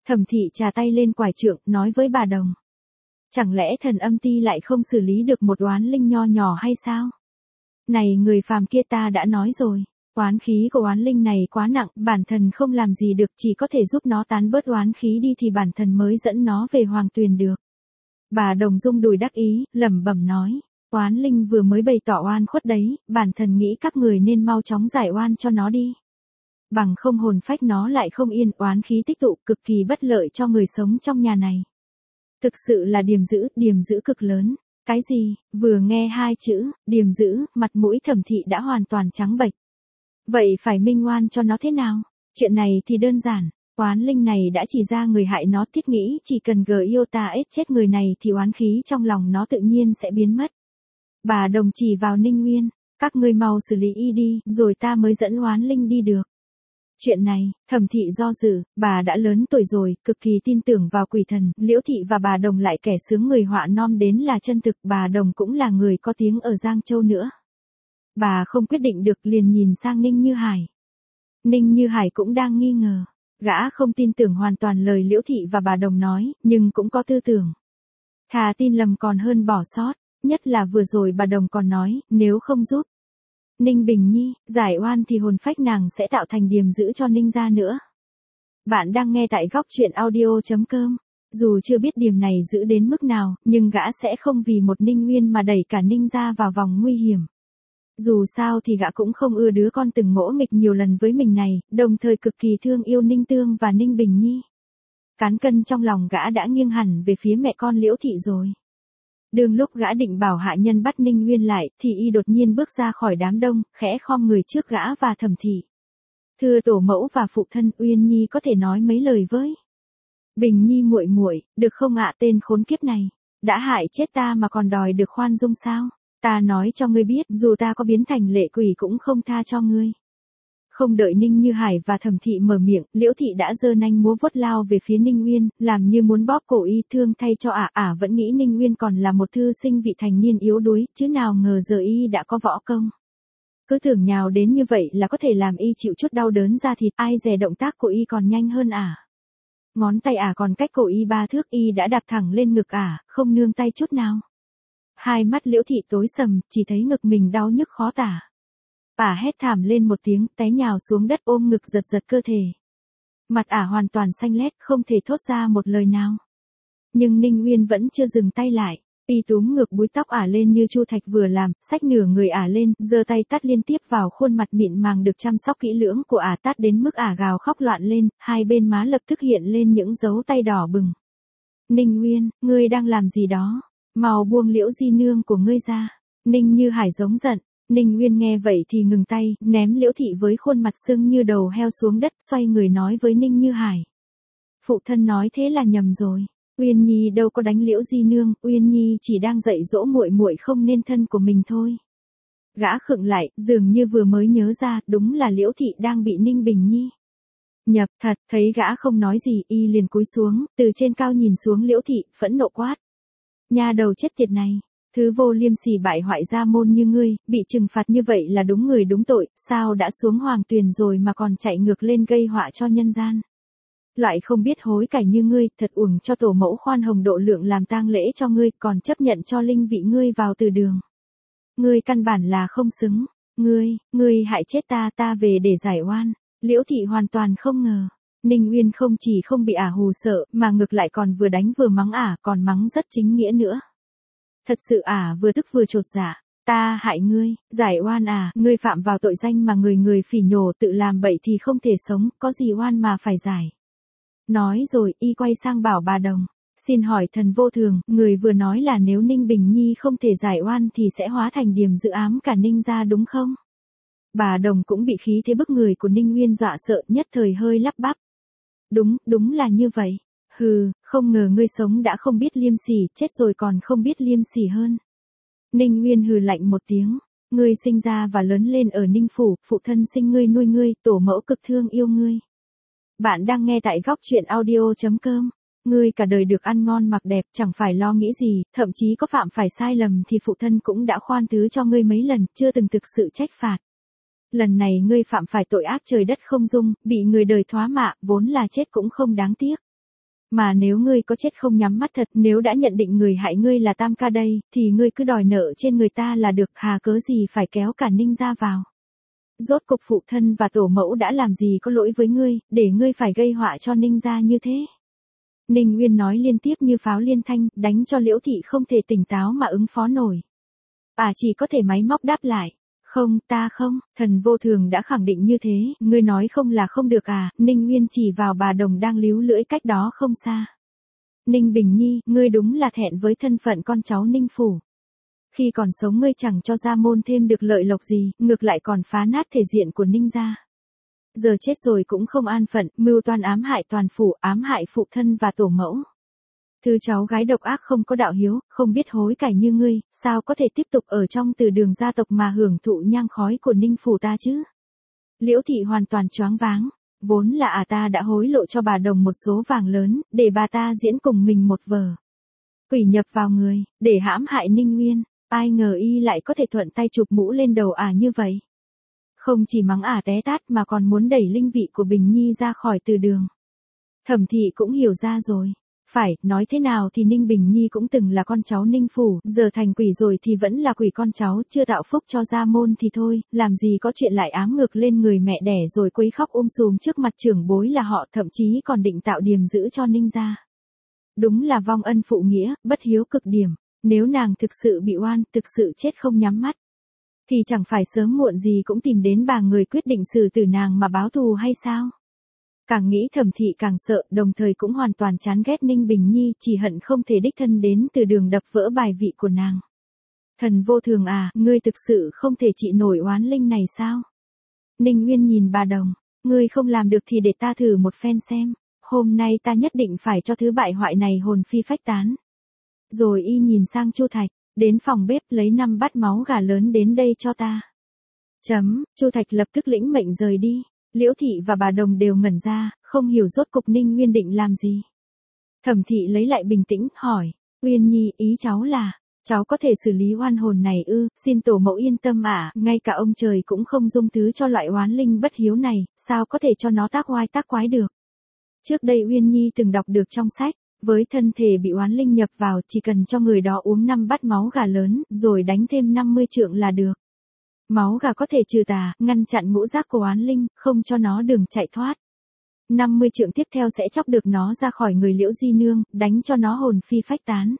Thẩm thị trà tay lên quải trượng, nói với bà Đồng. Chẳng lẽ thần âm ti lại không xử lý được một oán linh nho nhỏ hay sao? Này người phàm kia, ta đã nói rồi. Oán khí của oán linh này quá nặng, bản thân không làm gì được, chỉ có thể giúp nó tán bớt oán khí đi thì bản thân mới dẫn nó về hoàng tuyền được. Bà Đồng rung đùi đắc ý, lẩm bẩm nói. Oán linh vừa mới bày tỏ oan khuất đấy, bản thân nghĩ các người nên mau chóng giải oan cho nó đi. Bằng không hồn phách nó lại không yên, oán khí tích tụ cực kỳ bất lợi cho người sống trong nhà này. Thực sự là điềm giữ cực lớn. Cái gì? Vừa nghe hai chữ, điềm giữ, mặt mũi Thẩm thị đã hoàn toàn trắng bệch. Vậy phải minh oan cho nó thế nào? Chuyện này thì đơn giản. Oán linh này đã chỉ ra người hại nó, thiết nghĩ chỉ cần Iota chết người này thì oán khí trong lòng nó tự nhiên sẽ biến mất. Bà Đồng chỉ vào Ninh Nguyên, các ngươi mau xử lý y đi, rồi ta mới dẫn oán linh đi được. Chuyện này, Thẩm thị do dự, bà đã lớn tuổi rồi, cực kỳ tin tưởng vào quỷ thần, Liễu thị và bà Đồng lại kẻ sướng người họa non đến là chân thực, bà Đồng cũng là người có tiếng ở Giang Châu nữa. Bà không quyết định được liền nhìn sang Ninh Như Hải. Ninh Như Hải cũng đang nghi ngờ, gã không tin tưởng hoàn toàn lời Liễu thị và bà Đồng nói, nhưng cũng có tư tưởng. Thà tin lầm còn hơn bỏ sót, nhất là vừa rồi bà Đồng còn nói, nếu không giúp Ninh Bình Nhi giải oan thì hồn phách nàng sẽ tạo thành điềm giữ cho Ninh gia nữa. Bạn đang nghe tại góc truyện audio.com. Dù chưa biết điểm này giữ đến mức nào, nhưng gã sẽ không vì một Ninh Nguyên mà đẩy cả Ninh gia vào vòng nguy hiểm. Dù sao thì gã cũng không ưa đứa con từng ngỗ nghịch nhiều lần với mình này, đồng thời cực kỳ thương yêu Ninh Tương và Ninh Bình Nhi. Cán cân trong lòng gã đã nghiêng hẳn về phía mẹ con Liễu thị rồi. Đương lúc gã định bảo hạ nhân bắt Ninh Nguyên lại, thì y đột nhiên bước ra khỏi đám đông, khẽ khom người trước gã và Thẩm thị. Thưa tổ mẫu và phụ thân, Uyên Nhi có thể nói mấy lời với Bình Nhi muội muội, được không ạ? Tên khốn kiếp này đã hại chết ta mà còn đòi được khoan dung sao? Ta nói cho ngươi biết, dù ta có biến thành lệ quỷ cũng không tha cho ngươi. Không đợi Ninh Như Hải và Thẩm thị mở miệng, Liễu thị đã giơ nanh múa vuốt lao về phía Ninh Nguyên, làm như muốn bóp cổ y, thương thay cho ả vẫn nghĩ Ninh Nguyên còn là một thư sinh vị thành niên yếu đuối, chứ nào ngờ giờ y đã có võ công. Cứ tưởng nhào đến như vậy là có thể làm y chịu chút đau đớn ra thịt, ai dè động tác của y còn nhanh hơn ả. Ngón tay ả còn cách cổ y 3 thước, y đã đạp thẳng lên ngực ả, không nương tay chút nào. Hai mắt Liễu thị tối sầm, chỉ thấy ngực mình đau nhức khó tả. Ả hét thảm lên một tiếng, té nhào xuống đất ôm ngực giật giật cơ thể. Mặt ả hoàn toàn xanh lét, không thể thốt ra một lời nào. Nhưng Ninh Nguyên vẫn chưa dừng tay lại, y túm ngược búi tóc ả lên như chu thạch vừa làm, xách nửa người ả lên, giơ tay tát liên tiếp vào khuôn mặt mịn màng được chăm sóc kỹ lưỡng của ả, tát đến mức ả gào khóc loạn lên, hai bên má lập tức hiện lên những dấu tay đỏ bừng. Ninh Nguyên, ngươi đang làm gì đó? Mau buông Liễu di nương của ngươi ra. Ninh Như Hải giống giận. Ninh Nguyên nghe vậy thì ngừng tay, ném Liễu thị với khuôn mặt sưng như đầu heo xuống đất, xoay người nói với Ninh Như Hải. Phụ thân nói thế là nhầm rồi. Uyên Nhi đâu có đánh Liễu di nương, Uyên Nhi chỉ đang dạy dỗ muội muội không nên thân của mình thôi. Gã khựng lại, dường như vừa mới nhớ ra, đúng là Liễu thị đang bị Ninh Bình Nhi nhập thật, thấy gã không nói gì, y liền cúi xuống, từ trên cao nhìn xuống Liễu thị, phẫn nộ quát. Nhà đầu chết tiệt này, thứ vô liêm sỉ bại hoại gia môn như ngươi, bị trừng phạt như vậy là đúng người đúng tội, sao đã xuống hoàng tuyền rồi mà còn chạy ngược lên gây họa cho nhân gian. Loại không biết hối cải như ngươi, thật uổng cho tổ mẫu khoan hồng độ lượng làm tang lễ cho ngươi, còn chấp nhận cho linh vị ngươi vào từ đường. Ngươi căn bản là không xứng, ngươi hại chết ta về để giải oan. Liễu thị hoàn toàn không ngờ. Ninh Uyên không chỉ không bị ả hù sợ, mà ngược lại còn vừa đánh vừa mắng ả, còn mắng rất chính nghĩa nữa. Thật sự ả vừa tức vừa chột dạ. Ta hại ngươi, giải oan à, ngươi phạm vào tội danh mà người phỉ nhổ tự làm bậy thì không thể sống, có gì oan mà phải giải. Nói rồi, y quay sang bảo bà Đồng. Xin hỏi thần vô thường, người vừa nói là nếu Ninh Bình Nhi không thể giải oan thì sẽ hóa thành điềm dự ám cả Ninh gia đúng không? Bà Đồng cũng bị khí thế bức người của Ninh Nguyên dọa sợ, nhất thời hơi lắp bắp. Đúng là như vậy. Hừ, không ngờ ngươi sống đã không biết liêm sỉ, chết rồi còn không biết liêm sỉ hơn. Ninh Nguyên hừ lạnh một tiếng. Ngươi sinh ra và lớn lên ở Ninh Phủ, phụ thân sinh ngươi nuôi ngươi, tổ mẫu cực thương yêu ngươi. Bạn đang nghe tại góc truyện audio.com. Ngươi cả đời được ăn ngon mặc đẹp, chẳng phải lo nghĩ gì, thậm chí có phạm phải sai lầm thì phụ thân cũng đã khoan thứ cho ngươi mấy lần, chưa từng thực sự trách phạt. Lần này ngươi phạm phải tội ác trời đất không dung, bị người đời thoá mạ, vốn là chết cũng không đáng tiếc. Mà nếu ngươi có chết không nhắm mắt thật, nếu đã nhận định người hại ngươi là Tam ca đây, thì ngươi cứ đòi nợ trên người ta là được, hà cớ gì phải kéo cả Ninh gia vào. Rốt cục phụ thân và tổ mẫu đã làm gì có lỗi với ngươi, để ngươi phải gây họa cho Ninh gia như thế. Ninh Uyên nói liên tiếp như pháo liên thanh, đánh cho Liễu Thị không thể tỉnh táo mà ứng phó nổi. Chỉ có thể máy móc đáp lại. Không, ta không, Thần Vô Thường đã khẳng định như thế, ngươi nói không là không được à, Ninh Uyên chỉ vào bà đồng đang líu lưỡi cách đó không xa. Ninh Bình Nhi, ngươi đúng là thẹn với thân phận con cháu Ninh Phủ. Khi còn sống ngươi chẳng cho gia môn thêm được lợi lộc gì, ngược lại còn phá nát thể diện của Ninh gia. Giờ chết rồi cũng không an phận, mưu toan ám hại toàn phủ, ám hại phụ thân và tổ mẫu. Thứ cháu gái độc ác không có đạo hiếu, không biết hối cải như ngươi, sao có thể tiếp tục ở trong từ đường gia tộc mà hưởng thụ nhang khói của Ninh Phủ ta chứ? Liễu Thị hoàn toàn choáng váng, vốn là ta đã hối lộ cho bà đồng một số vàng lớn, để bà ta diễn cùng mình một vở. Quỷ nhập vào người, để hãm hại Ninh Uyên, ai ngờ y lại có thể thuận tay chụp mũ lên đầu như vậy. Không chỉ mắng té tát mà còn muốn đẩy linh vị của Bình Nhi ra khỏi từ đường. Thẩm Thị cũng hiểu ra rồi. Phải, nói thế nào thì Ninh Bình Nhi cũng từng là con cháu Ninh Phủ, giờ thành quỷ rồi thì vẫn là quỷ con cháu, chưa tạo phúc cho gia môn thì thôi, làm gì có chuyện lại ám ngược lên người mẹ đẻ rồi quấy khóc sùm trước mặt trưởng bối là họ, thậm chí còn định tạo điềm giữ cho Ninh gia. Đúng là vong ân phụ nghĩa, bất hiếu cực điểm, nếu nàng thực sự bị oan, thực sự chết không nhắm mắt, thì chẳng phải sớm muộn gì cũng tìm đến bà người quyết định xử tử nàng mà báo thù hay sao? Càng nghĩ Thẩm Thị càng sợ, đồng thời cũng hoàn toàn chán ghét Ninh Bình Nhi, chỉ hận không thể đích thân đến từ đường đập vỡ bài vị của nàng. Thần Vô Thường ngươi thực sự không thể trị nổi oán linh này sao? Ninh Uyên nhìn bà đồng, ngươi không làm được thì để ta thử một phen xem, hôm nay ta nhất định phải cho thứ bại hoại này hồn phi phách tán. Rồi y nhìn sang Chu Thạch, đến phòng bếp lấy 5 bát máu gà lớn đến đây cho ta. Chu Thạch lập tức lĩnh mệnh rời đi. Liễu Thị và bà đồng đều ngẩn ra, không hiểu rốt cục Ninh Uyên định làm gì. Thẩm Thị lấy lại bình tĩnh, hỏi, Uyên Nhi, ý cháu là, cháu có thể xử lý oan hồn này ư? Xin tổ mẫu yên tâm ngay cả ông trời cũng không dung thứ cho loại oán linh bất hiếu này, sao có thể cho nó tác oai tác quái được. Trước đây Uyên Nhi từng đọc được trong sách, với thân thể bị oán linh nhập vào chỉ cần cho người đó uống 5 bát máu gà lớn, rồi đánh thêm 50 trượng là được. Máu gà có thể trừ tà, ngăn chặn ngũ giác của oán linh, không cho nó đường chạy thoát. 50 trượng tiếp theo sẽ chóc được nó ra khỏi người Liễu Di Nương, đánh cho nó hồn phi phách tán.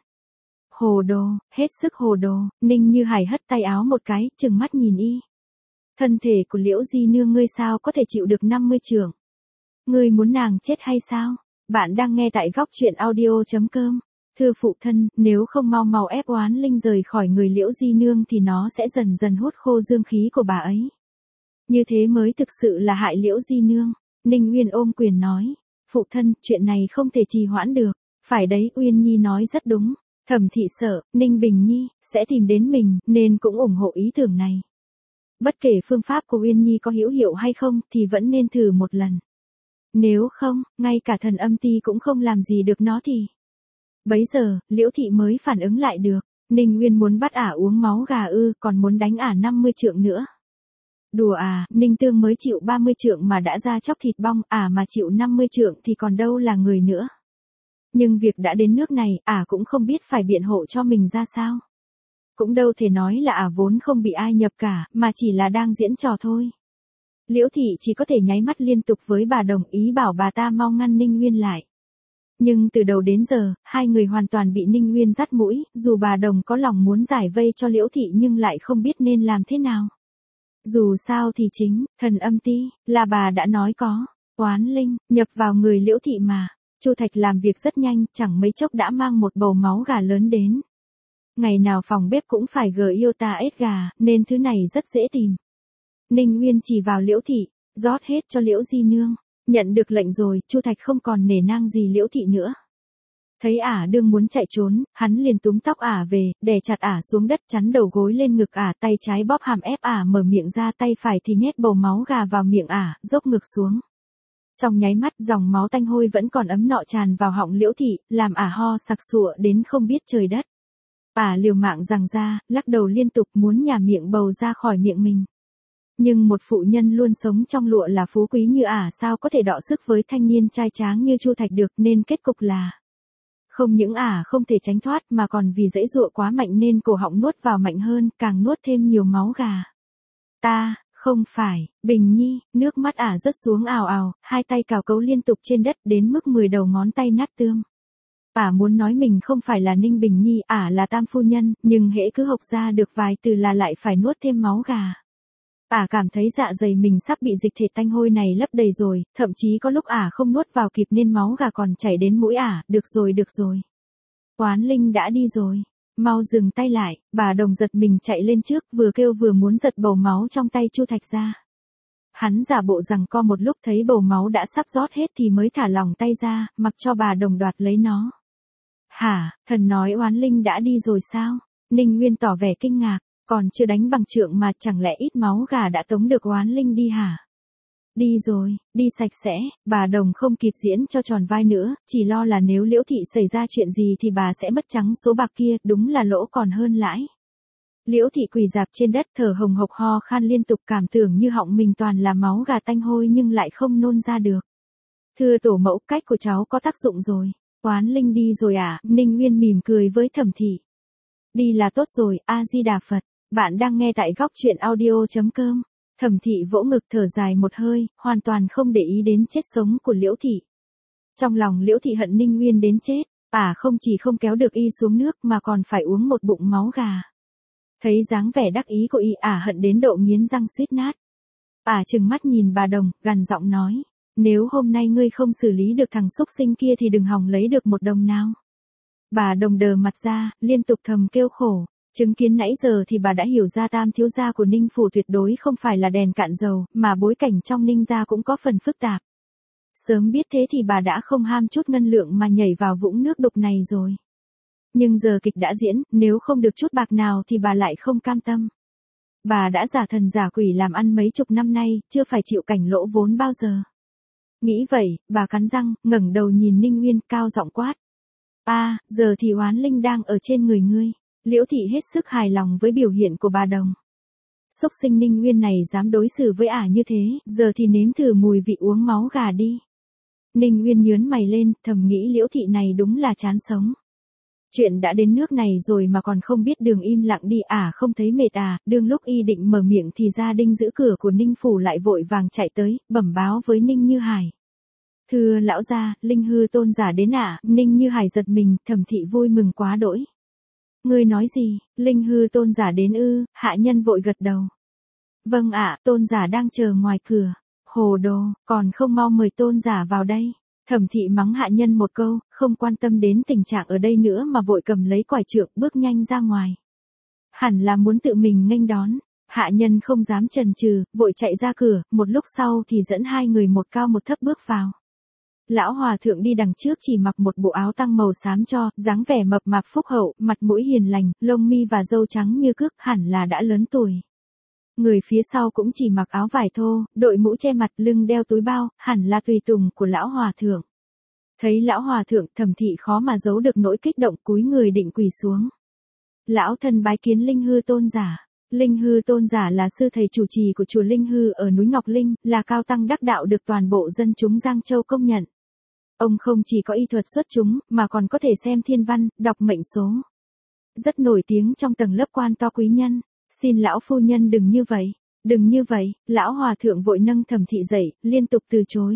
Hồ đồ, hết sức hồ đồ, Ninh Như Hải hất tay áo một cái, trừng mắt nhìn y. Thân thể của Liễu Di Nương ngươi sao có thể chịu được 50 trượng? Ngươi muốn nàng chết hay sao? Bạn đang nghe tại góc truyện audio.com. Thưa phụ thân, nếu không mau mau ép oán linh rời khỏi người Liễu Di Nương thì nó sẽ dần dần hút khô dương khí của bà ấy. Như thế mới thực sự là hại Liễu Di Nương. Ninh Uyên ôm quyền nói, phụ thân, chuyện này không thể trì hoãn được. Phải đấy, Uyên Nhi nói rất đúng. Thẩm Thị sợ, Ninh Bình Nhi, sẽ tìm đến mình, nên cũng ủng hộ ý tưởng này. Bất kể phương pháp của Uyên Nhi có hữu hiệu hay không, thì vẫn nên thử một lần. Nếu không, ngay cả thần âm ti cũng không làm gì được nó thì... Bấy giờ, Liễu Thị mới phản ứng lại được, Ninh Uyên muốn bắt uống máu gà còn muốn đánh 50 trượng nữa. Đùa Ninh Tương mới chịu 30 trượng mà đã ra chóc thịt bong, mà chịu 50 trượng thì còn đâu là người nữa. Nhưng việc đã đến nước này, cũng không biết phải biện hộ cho mình ra sao. Cũng đâu thể nói là vốn không bị ai nhập cả, mà chỉ là đang diễn trò thôi. Liễu Thị chỉ có thể nháy mắt liên tục với bà đồng ý bảo bà ta mau ngăn Ninh Uyên lại. Nhưng từ đầu đến giờ, hai người hoàn toàn bị Ninh Uyên dắt mũi, dù bà đồng có lòng muốn giải vây cho Liễu Thị nhưng lại không biết nên làm thế nào. Dù sao thì chính, thần âm ti, là bà đã nói có, oán linh, nhập vào người Liễu Thị mà. Chu Thạch làm việc rất nhanh, chẳng mấy chốc đã mang một bầu máu gà lớn đến. Ngày nào phòng bếp cũng phải iota ếch gà, nên thứ này rất dễ tìm. Ninh Uyên chỉ vào Liễu Thị, rót hết cho Liễu Di Nương. Nhận được lệnh rồi, Chu Thạch không còn nể nang gì Liễu Thị nữa. Thấy đương muốn chạy trốn, hắn liền túm tóc về, đè chặt xuống đất, chắn đầu gối lên ngực tay trái bóp hàm ép mở miệng ra, tay phải thì nhét bầu máu gà vào miệng dốc ngực xuống. Trong nháy mắt dòng máu tanh hôi vẫn còn ấm nọ tràn vào họng Liễu Thị, làm ho sặc sụa đến không biết trời đất. Liều mạng giằng ra, lắc đầu liên tục muốn nhả miệng bầu ra khỏi miệng mình. Nhưng một phụ nhân luôn sống trong lụa là phú quý như ả sao có thể đọ sức với thanh niên trai tráng như Chu Thạch được, nên kết cục là không những ả không thể tránh thoát mà còn vì giãy giụa quá mạnh nên cổ họng nuốt vào mạnh hơn, càng nuốt thêm nhiều máu gà. Ta, không phải, Bình Nhi, nước mắt ả rớt xuống ào ào, hai tay cào cấu liên tục trên đất đến mức 10 đầu ngón tay nát tươm. Ả muốn nói mình không phải là Ninh Bình Nhi, ả là Tam phu nhân, nhưng hễ cứ hộc ra được vài từ là lại phải nuốt thêm máu gà. Ả cảm thấy dạ dày mình sắp bị dịch thể tanh hôi này lấp đầy rồi, thậm chí có lúc ả không nuốt vào kịp nên máu gà còn chảy đến mũi ả, được rồi. Oán Linh đã đi rồi. Mau dừng tay lại, bà Đồng giật mình chạy lên trước, vừa kêu vừa muốn giật bầu máu trong tay Chu Thạch ra. Hắn giả bộ rằng co một lúc thấy bầu máu đã sắp rót hết thì mới thả lỏng tay ra, mặc cho bà Đồng đoạt lấy nó. Hả, thần nói Oán Linh đã đi rồi sao? Ninh Nguyên tỏ vẻ kinh ngạc, còn chưa đánh bằng trượng mà chẳng lẽ ít máu gà đã tống được Oán Linh đi hả? Đi rồi, đi sạch sẽ, bà Đồng không kịp diễn cho tròn vai nữa, chỉ lo là nếu Liễu Thị xảy ra chuyện gì thì bà sẽ mất trắng số bạc kia, đúng là lỗ còn hơn lãi. Liễu Thị quỳ rạp trên đất thở hồng hộc ho khan liên tục, cảm tưởng như họng mình toàn là máu gà tanh hôi nhưng lại không nôn ra được. Thưa tổ mẫu, cách của cháu có tác dụng rồi. Oán Linh đi rồi à? Ninh Nguyên mỉm cười với Thẩm Thị. Đi là tốt rồi, A-di-đà Phật. Bạn đang nghe tại góc truyện audio.com. Thẩm Thị vỗ ngực thở dài một hơi, hoàn toàn không để ý đến chết sống của Liễu Thị. Trong lòng Liễu Thị hận Ninh Nguyên đến chết, ả không chỉ không kéo được y xuống nước mà còn phải uống một bụng máu gà. Thấy dáng vẻ đắc ý của y, ả hận đến độ nghiến răng suýt nát. Ả trừng mắt nhìn bà Đồng, gằn giọng nói, nếu hôm nay ngươi không xử lý được thằng xúc sinh kia thì đừng hòng lấy được một đồng nào. Bà Đồng đờ mặt ra, liên tục thầm kêu khổ. Chứng kiến nãy giờ thì bà đã hiểu ra Tam thiếu gia của Ninh phủ tuyệt đối không phải là đèn cạn dầu, mà bối cảnh trong Ninh gia cũng có phần phức tạp. Sớm biết thế thì bà đã không ham chút ngân lượng mà nhảy vào vũng nước đục này rồi. Nhưng giờ kịch đã diễn, nếu không được chút bạc nào thì bà lại không cam tâm. Bà đã giả thần giả quỷ làm ăn mấy chục năm nay, chưa phải chịu cảnh lỗ vốn bao giờ. Nghĩ vậy, bà cắn răng, ngẩng đầu nhìn Ninh Nguyên, cao giọng quát. Giờ thì Oán Linh đang ở trên người ngươi. Liễu Thị hết sức hài lòng với biểu hiện của bà Đồng. Xúc sinh Ninh Nguyên này dám đối xử với ả như thế, giờ thì nếm thử mùi vị uống máu gà đi. Ninh Nguyên nhớn mày lên, thầm nghĩ Liễu Thị này đúng là chán sống. Chuyện đã đến nước này rồi mà còn không biết đường im lặng đi, ả không thấy mệt à? Đương lúc y định mở miệng thì gia đình giữ cửa của Ninh phủ lại vội vàng chạy tới, bẩm báo với Ninh Như Hải. Thưa lão gia, Linh hư tôn giả đến ạ. Ninh Như Hải giật mình, Thẩm Thị vui mừng quá đỗi. Ngươi nói gì? Linh hư tôn giả đến ư? Hạ nhân vội gật đầu. Vâng ạ, tôn giả đang chờ ngoài cửa. Hồ đồ, còn không mau mời tôn giả vào đây. Thẩm Thị mắng hạ nhân một câu, không quan tâm đến tình trạng ở đây nữa mà vội cầm lấy quải trượng bước nhanh ra ngoài. Hẳn là muốn tự mình nghênh đón. Hạ nhân không dám chần chừ, vội chạy ra cửa, một lúc sau thì dẫn hai người một cao một thấp bước vào. Lão hòa thượng đi đằng trước chỉ mặc một bộ áo tang màu xám cho, dáng vẻ mập mạp phúc hậu, mặt mũi hiền lành, lông mi và râu trắng như cước, hẳn là đã lớn tuổi. Người phía sau cũng chỉ mặc áo vải thô, đội mũ che mặt, lưng đeo túi bao, hẳn là tùy tùng của lão hòa thượng. Thấy lão hòa thượng, Thẩm Thị khó mà giấu được nỗi kích động, cúi người định quỳ xuống. Lão thân bái kiến Linh hư tôn giả. Linh hư tôn giả là sư thầy chủ trì của chùa Linh hư ở núi Ngọc Linh, là cao tăng đắc đạo được toàn bộ dân chúng Giang Châu công nhận. Ông không chỉ có y thuật xuất chúng, mà còn có thể xem thiên văn, đọc mệnh số. Rất nổi tiếng trong tầng lớp quan to quý nhân. Xin lão phu nhân đừng như vậy. Đừng như vậy, lão hòa thượng vội nâng Thẩm Thị dậy, liên tục từ chối.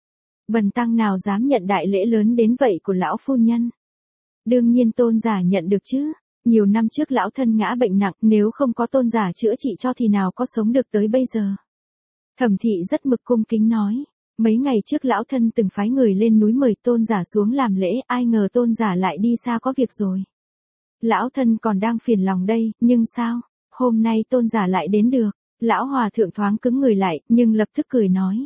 Bần tăng nào dám nhận đại lễ lớn đến vậy của lão phu nhân. Đương nhiên tôn giả nhận được chứ. Nhiều năm trước lão thân ngã bệnh nặng, nếu không có tôn giả chữa trị cho thì nào có sống được tới bây giờ. Thẩm Thị rất mực cung kính nói. Mấy ngày trước lão thân từng phái người lên núi mời tôn giả xuống làm lễ, ai ngờ tôn giả lại đi xa có việc rồi. Lão thân còn đang phiền lòng đây, nhưng sao? Hôm nay tôn giả lại đến được. Lão hòa thượng thoáng cứng người lại, nhưng lập tức cười nói.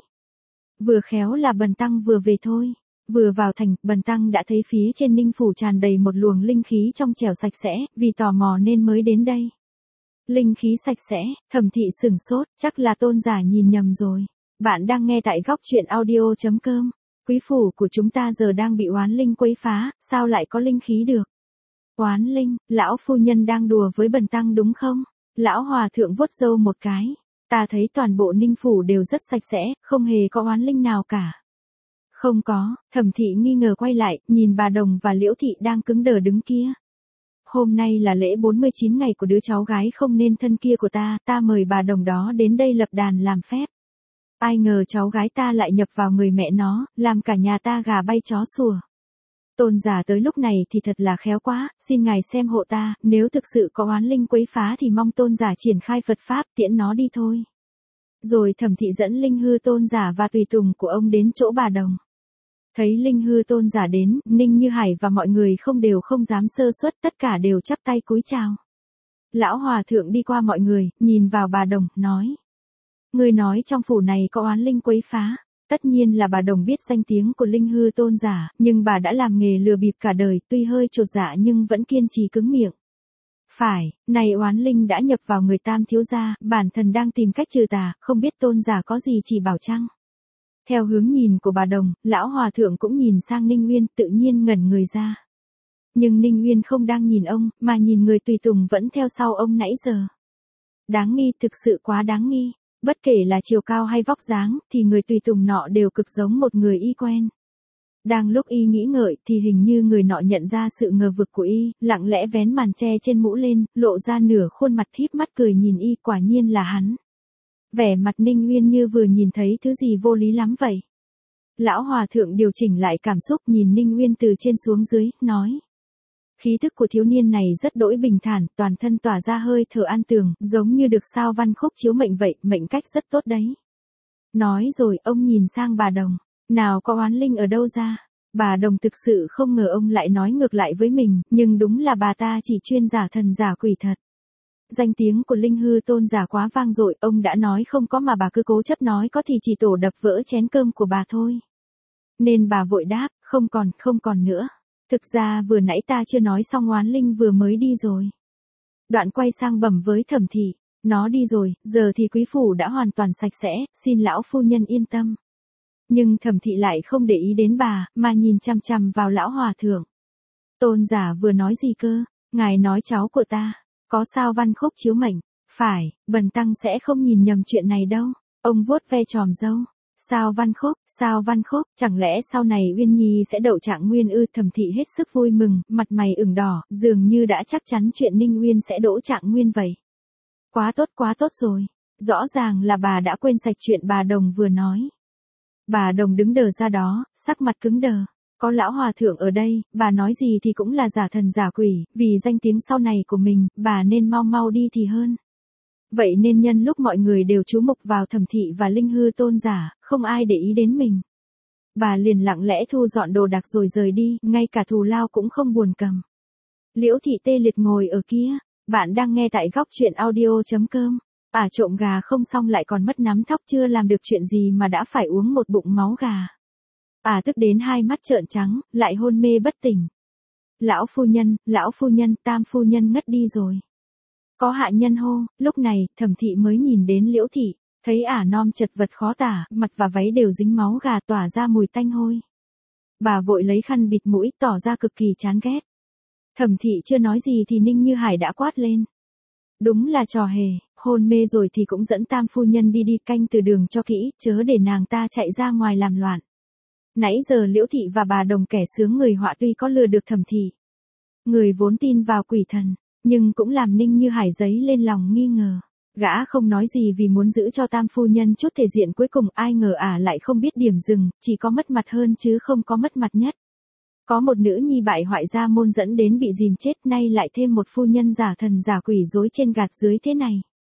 Vừa khéo là bần tăng vừa về thôi. Vừa vào thành, bần tăng đã thấy phía trên Ninh phủ tràn đầy một luồng linh khí trong trẻo sạch sẽ, vì tò mò nên mới đến đây. Linh khí sạch sẽ, Thẩm Thị sửng sốt, chắc là tôn giả nhìn nhầm rồi. Bạn đang nghe tại góc truyện audio.com. Quý phủ của chúng ta giờ đang bị oán linh quấy phá, sao lại có linh khí được? Oán linh, lão phu nhân đang đùa với bần tăng đúng không? Lão hòa thượng vuốt râu một cái. Ta thấy toàn bộ Ninh phủ đều rất sạch sẽ, không hề có oán linh nào cả. Không có, Thẩm thị nghi ngờ quay lại, nhìn bà Đồng và Liễu thị đang cứng đờ đứng kia. Hôm nay là lễ 49 ngày của đứa cháu gái không nên thân kia của ta mời bà Đồng đó đến đây lập đàn làm phép. Ai ngờ cháu gái ta lại nhập vào người mẹ nó, làm cả nhà ta gà bay chó sủa. Tôn giả tới lúc này thì thật là khéo quá, xin ngài xem hộ ta, nếu thực sự có oán linh quấy phá thì mong tôn giả triển khai Phật Pháp tiễn nó đi thôi. Rồi Thẩm thị dẫn Linh Hư tôn giả và tùy tùng của ông đến chỗ bà Đồng. Thấy Linh Hư tôn giả đến, Ninh Như Hải và mọi người không dám sơ suất, tất cả đều chắp tay cúi chào. Lão hòa thượng đi qua mọi người, nhìn vào bà Đồng, nói. Người nói trong phủ này có oán linh quấy phá. Tất nhiên là bà Đồng biết danh tiếng của Linh Hư tôn giả, nhưng bà đã làm nghề lừa bịp cả đời, tuy hơi chột dạ nhưng vẫn kiên trì cứng miệng. Phải, này oán linh đã nhập vào người Tam thiếu gia, bản thân đang tìm cách trừ tà, không biết tôn giả có gì chỉ bảo chăng? Theo hướng nhìn của bà Đồng, lão hòa thượng cũng nhìn sang Ninh Uyên, tự nhiên ngẩn người ra. Nhưng Ninh Uyên không đang nhìn ông, mà nhìn người tùy tùng vẫn theo sau ông nãy giờ. Đáng nghi, thực sự quá đáng nghi. Bất kể là chiều cao hay vóc dáng, thì người tùy tùng nọ đều cực giống một người y quen. Đang lúc y nghĩ ngợi thì hình như người nọ nhận ra sự ngờ vực của y, lặng lẽ vén màn che trên mũ lên, lộ ra nửa khuôn mặt híp mắt cười nhìn y, quả nhiên là hắn. Vẻ mặt Ninh Uyên như vừa nhìn thấy thứ gì vô lý lắm vậy. Lão hòa thượng điều chỉnh lại cảm xúc nhìn Ninh Uyên từ trên xuống dưới, nói. Khí thức của thiếu niên này rất đỗi bình thản, toàn thân tỏa ra hơi thở an tường, giống như được sao văn khúc chiếu mệnh vậy, mệnh cách rất tốt đấy. Nói rồi, ông nhìn sang bà Đồng, nào có oán linh ở đâu ra. Bà Đồng thực sự không ngờ ông lại nói ngược lại với mình, nhưng đúng là bà ta chỉ chuyên giả thần giả quỷ thật. Danh tiếng của Linh Hư tôn giả quá vang dội, ông đã nói không có mà bà cứ cố chấp nói có thì chỉ tổ đập vỡ chén cơm của bà thôi. Nên bà vội đáp, không còn nữa. Thực ra vừa nãy ta chưa nói xong oán linh vừa mới đi rồi. Đoạn quay sang bẩm với Thẩm thị, nó đi rồi, giờ thì quý phủ đã hoàn toàn sạch sẽ, xin lão phu nhân yên tâm. Nhưng Thẩm thị lại không để ý đến bà, mà nhìn chằm chằm vào lão hòa thượng. Tôn giả vừa nói gì cơ, ngài nói cháu của ta, có sao văn khúc chiếu mệnh, phải, bần tăng sẽ không nhìn nhầm chuyện này đâu. Ông vuốt ve tròm râu. Sao văn khúc, chẳng lẽ sau này Uyên Nhi sẽ đậu trạng nguyên ư? Thẩm thị hết sức vui mừng, mặt mày ửng đỏ, dường như đã chắc chắn chuyện Ninh Uyên sẽ đỗ trạng nguyên vậy. Quá tốt rồi, rõ ràng là bà đã quên sạch chuyện bà Đồng vừa nói. Bà Đồng đứng đờ ra đó, sắc mặt cứng đờ, có lão hòa thượng ở đây, bà nói gì thì cũng là giả thần giả quỷ, vì danh tiếng sau này của mình, bà nên mau đi thì hơn. Vậy nên nhân lúc mọi người đều chú mục vào Thẩm thị và Linh Hư tôn giả, không ai để ý đến mình. Bà liền lặng lẽ thu dọn đồ đạc rồi rời đi, ngay cả thù lao cũng không buồn cầm. Liễu thị tê liệt ngồi ở kia, bạn đang nghe tại góc truyện audio.com. Trộm gà không xong lại còn mất nắm thóc, chưa làm được chuyện gì mà đã phải uống một bụng máu gà. Tức đến hai mắt trợn trắng, lại hôn mê bất tỉnh. Lão phu nhân, Tam phu nhân ngất đi rồi. Có hạ nhân hô, lúc này, Thẩm thị mới nhìn đến Liễu thị, thấy non chật vật khó tả, mặt và váy đều dính máu gà tỏa ra mùi tanh hôi. Bà vội lấy khăn bịt mũi, tỏ ra cực kỳ chán ghét. Thẩm thị chưa nói gì thì Ninh Như Hải đã quát lên. Đúng là trò hề, hôn mê rồi thì cũng dẫn Tam phu nhân đi canh từ đường cho kỹ, chớ để nàng ta chạy ra ngoài làm loạn. Nãy giờ Liễu thị và bà Đồng kẻ sướng người họa tuy có lừa được Thẩm thị. Người vốn tin vào quỷ thần, nhưng cũng làm Ninh Như Hải dấy lên lòng nghi ngờ. Gã không nói gì vì muốn giữ cho Tam phu nhân chút thể diện, cuối cùng ai ngờ lại không biết điểm dừng, chỉ có mất mặt hơn chứ không có mất mặt nhất. Có một nữ nhi bại hoại gia môn dẫn đến bị dìm chết, nay lại thêm một phu nhân giả thần giả quỷ dối trên gạt dưới thế này.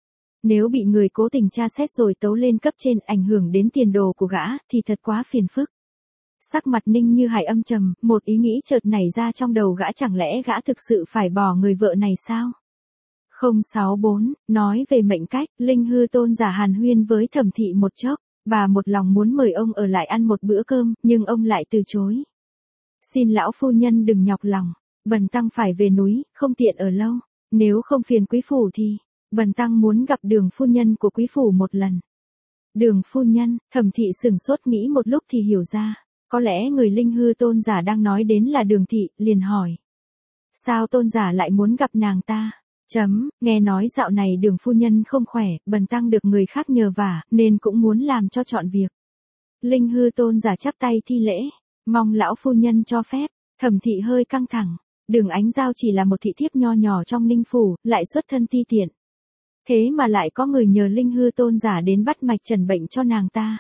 Nếu bị người cố tình tra xét rồi tấu lên cấp trên ảnh hưởng đến tiền đồ của gã, thì thật quá phiền phức. Sắc mặt Ninh Như Hải âm trầm, một ý nghĩ chợt nảy ra trong đầu gã, chẳng lẽ gã thực sự phải bỏ người vợ này sao? 064, nói về mệnh cách, Linh Hư tôn giả hàn huyên với Thẩm thị một chốc, bà một lòng muốn mời ông ở lại ăn một bữa cơm, nhưng ông lại từ chối. Xin lão phu nhân đừng nhọc lòng, bần tăng phải về núi, không tiện ở lâu, nếu không phiền quý phủ thì, bần tăng muốn gặp Đường phu nhân của quý phủ một lần. Đường phu nhân, Thẩm thị sửng sốt nghĩ một lúc thì hiểu ra. Có lẽ người Linh Hư tôn giả đang nói đến là Đường thị, liền hỏi. Sao tôn giả lại muốn gặp nàng ta? Nghe nói dạo này Đường phu nhân không khỏe, bần tăng được người khác nhờ vả, nên cũng muốn làm cho trọn việc. Linh Hư tôn giả chắp tay thi lễ, mong lão phu nhân cho phép. Thẩm Thị hơi căng thẳng, Đường Ánh Giao chỉ là một thị thiếp nho nhỏ trong Ninh phủ, lại xuất thân ti tiện. Thế mà lại có người nhờ Linh Hư tôn giả đến bắt mạch trần bệnh cho nàng ta.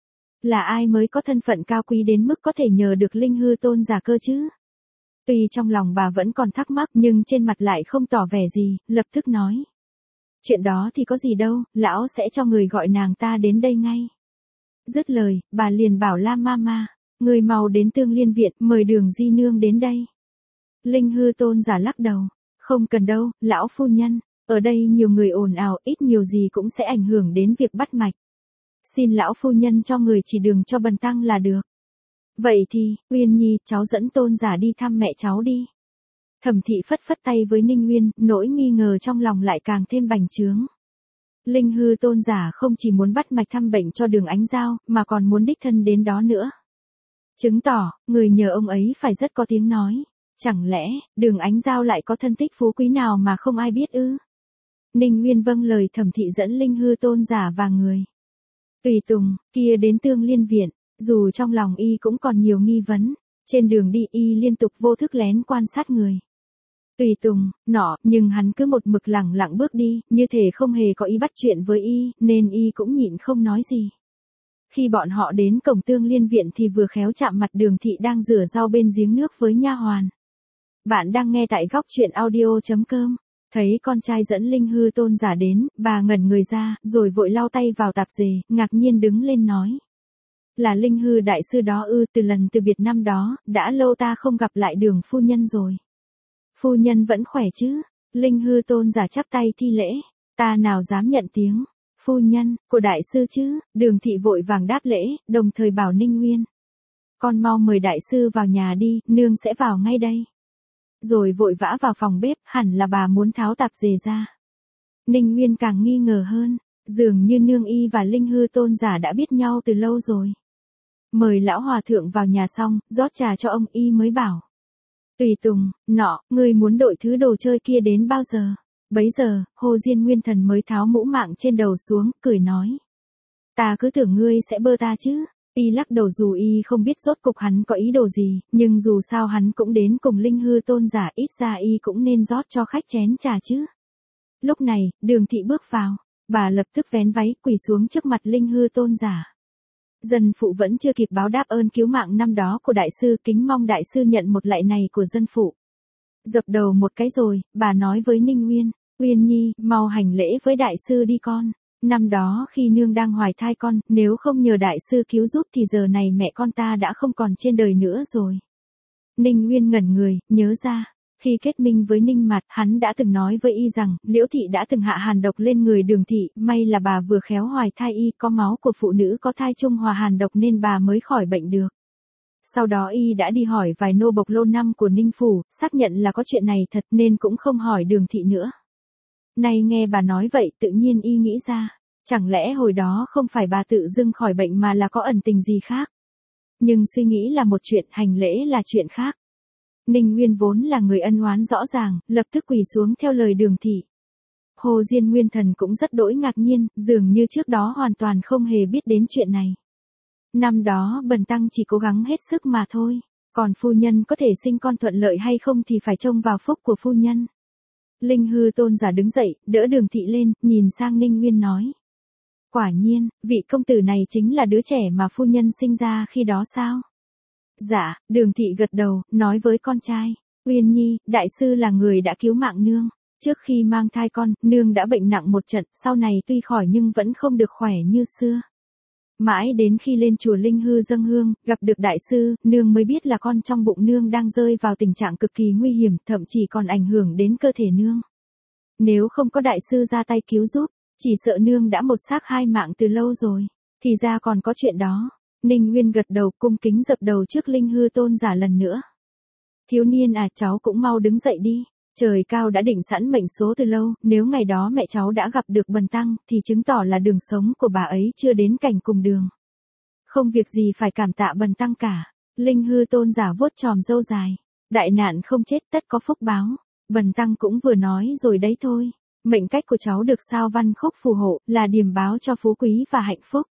Là ai mới có thân phận cao quý đến mức có thể nhờ được Linh Hư tôn giả cơ chứ? Tuy trong lòng bà vẫn còn thắc mắc nhưng trên mặt lại không tỏ vẻ gì, lập tức nói. Chuyện đó thì có gì đâu, lão sẽ cho người gọi nàng ta đến đây ngay. Dứt lời, bà liền bảo La Mama, người mau đến Tương Liên viện, mời Đường di nương đến đây. Linh Hư tôn giả lắc đầu, không cần đâu, lão phu nhân, ở đây nhiều người ồn ào, ít nhiều gì cũng sẽ ảnh hưởng đến việc bắt mạch. Xin lão phu nhân cho người chỉ đường cho bần tăng là được. Vậy thì, Uyên Nhi, cháu dẫn tôn giả đi thăm mẹ cháu đi. Thẩm Thị phất phất tay với Ninh Uyên, nỗi nghi ngờ trong lòng lại càng thêm bành trướng. Linh Hư tôn giả không chỉ muốn bắt mạch thăm bệnh cho Đường Ánh Giao, mà còn muốn đích thân đến đó nữa. Chứng tỏ, người nhờ ông ấy phải rất có tiếng nói. Chẳng lẽ, Đường Ánh Giao lại có thân tích phú quý nào mà không ai biết ư? Ninh Uyên vâng lời Thẩm Thị dẫn Linh Hư tôn giả và người tùy tùng kia đến Tương Liên viện, dù trong lòng y cũng còn nhiều nghi vấn, trên đường đi y liên tục vô thức lén quan sát người tùy tùng nọ, nhưng hắn cứ một mực lẳng lặng bước đi, như thể không hề có ý bắt chuyện với y, nên y cũng nhịn không nói gì. Khi bọn họ đến cổng Tương Liên viện thì vừa khéo chạm mặt Đường Thị đang rửa rau bên giếng nước với nha hoàn. Bạn đang nghe tại góc truyện audio.com. Thấy con trai dẫn Linh Hư tôn giả đến, bà ngẩn người ra, rồi vội lau tay vào tạp dề, ngạc nhiên đứng lên nói. Là Linh Hư đại sư đó ư? Từ lần từ biệt năm đó, đã lâu ta không gặp lại Đường phu nhân rồi. Phu nhân vẫn khỏe chứ? Linh Hư tôn giả chắp tay thi lễ, ta nào dám nhận tiếng. Phu nhân, của đại sư chứ? Đường Thị vội vàng đáp lễ, đồng thời bảo Ninh Uyên. Con mau mời đại sư vào nhà đi, nương sẽ vào ngay đây. Rồi vội vã vào phòng bếp, hẳn là bà muốn tháo tạp dề ra. Ninh Uyên càng nghi ngờ hơn, dường như nương y và Linh Hư tôn giả đã biết nhau từ lâu rồi. Mời lão hòa thượng vào nhà xong, rót trà cho ông y mới bảo. Tùy tùng, nọ, ngươi muốn đội thứ đồ chơi kia đến bao giờ? Bấy giờ, Hồ Diên Nguyên Thần mới tháo mũ mạng trên đầu xuống, cười nói. Ta cứ tưởng ngươi sẽ bơ ta chứ. Y lắc đầu dù y không biết rốt cục hắn có ý đồ gì, nhưng dù sao hắn cũng đến cùng Linh Hư tôn giả, ít ra y cũng nên rót cho khách chén trà chứ. Lúc này, Đường Thị bước vào, bà lập tức vén váy quỳ xuống trước mặt Linh Hư tôn giả. Dân phụ vẫn chưa kịp báo đáp ơn cứu mạng năm đó của đại sư, kính mong đại sư nhận một lạy này của dân phụ. Dập đầu một cái rồi, bà nói với Ninh Uyên, Uyên Nhi, mau hành lễ với đại sư đi con. Năm đó khi nương đang hoài thai con, nếu không nhờ đại sư cứu giúp thì giờ này mẹ con ta đã không còn trên đời nữa rồi. Ninh Uyên ngẩn người, nhớ ra, khi kết minh với Ninh Mạt, hắn đã từng nói với y rằng, Liễu Thị đã từng hạ hàn độc lên người Đường Thị, may là bà vừa khéo hoài thai y, có máu của phụ nữ có thai trung hòa hàn độc nên bà mới khỏi bệnh được. Sau đó y đã đi hỏi vài nô bộc lô năm của Ninh Phủ, xác nhận là có chuyện này thật nên cũng không hỏi Đường Thị nữa. Nay nghe bà nói vậy tự nhiên y nghĩ ra, chẳng lẽ hồi đó không phải bà tự dưng khỏi bệnh mà là có ẩn tình gì khác. Nhưng suy nghĩ là một chuyện, hành lễ là chuyện khác. Ninh Nguyên vốn là người ân oán rõ ràng, lập tức quỳ xuống theo lời Đường Thị. Hồ Diên Nguyên Thần cũng rất đỗi ngạc nhiên, dường như trước đó hoàn toàn không hề biết đến chuyện này. Năm đó bần tăng chỉ cố gắng hết sức mà thôi, còn phu nhân có thể sinh con thuận lợi hay không thì phải trông vào phúc của phu nhân. Linh Hư tôn giả đứng dậy, đỡ Đường Thị lên, nhìn sang Ninh Nguyên nói. Quả nhiên, vị công tử này chính là đứa trẻ mà phu nhân sinh ra khi đó sao? Dạ, Đường Thị gật đầu, nói với con trai. Uyên Nhi, đại sư là người đã cứu mạng nương. Trước khi mang thai con, nương đã bệnh nặng một trận, sau này tuy khỏi nhưng vẫn không được khỏe như xưa. Mãi đến khi lên chùa Linh Hư dâng hương, gặp được đại sư, nương mới biết là con trong bụng nương đang rơi vào tình trạng cực kỳ nguy hiểm, thậm chí còn ảnh hưởng đến cơ thể nương. Nếu không có đại sư ra tay cứu giúp, chỉ sợ nương đã một xác hai mạng từ lâu rồi. Thì ra còn có chuyện đó. Ninh Nguyên gật đầu cung kính dập đầu trước Linh Hư tôn giả lần nữa. Thiếu niên à, cháu cũng mau đứng dậy đi. Trời cao đã định sẵn mệnh số từ lâu, nếu ngày đó mẹ cháu đã gặp được bần tăng, thì chứng tỏ là đường sống của bà ấy chưa đến cảnh cùng đường. Không việc gì phải cảm tạ bần tăng cả. Linh Hư tôn giả vuốt chòm râu dài. Đại nạn không chết tất có phúc báo. Bần tăng cũng vừa nói rồi đấy thôi. Mệnh cách của cháu được sao văn khúc phù hộ, là điềm báo cho phú quý và hạnh phúc.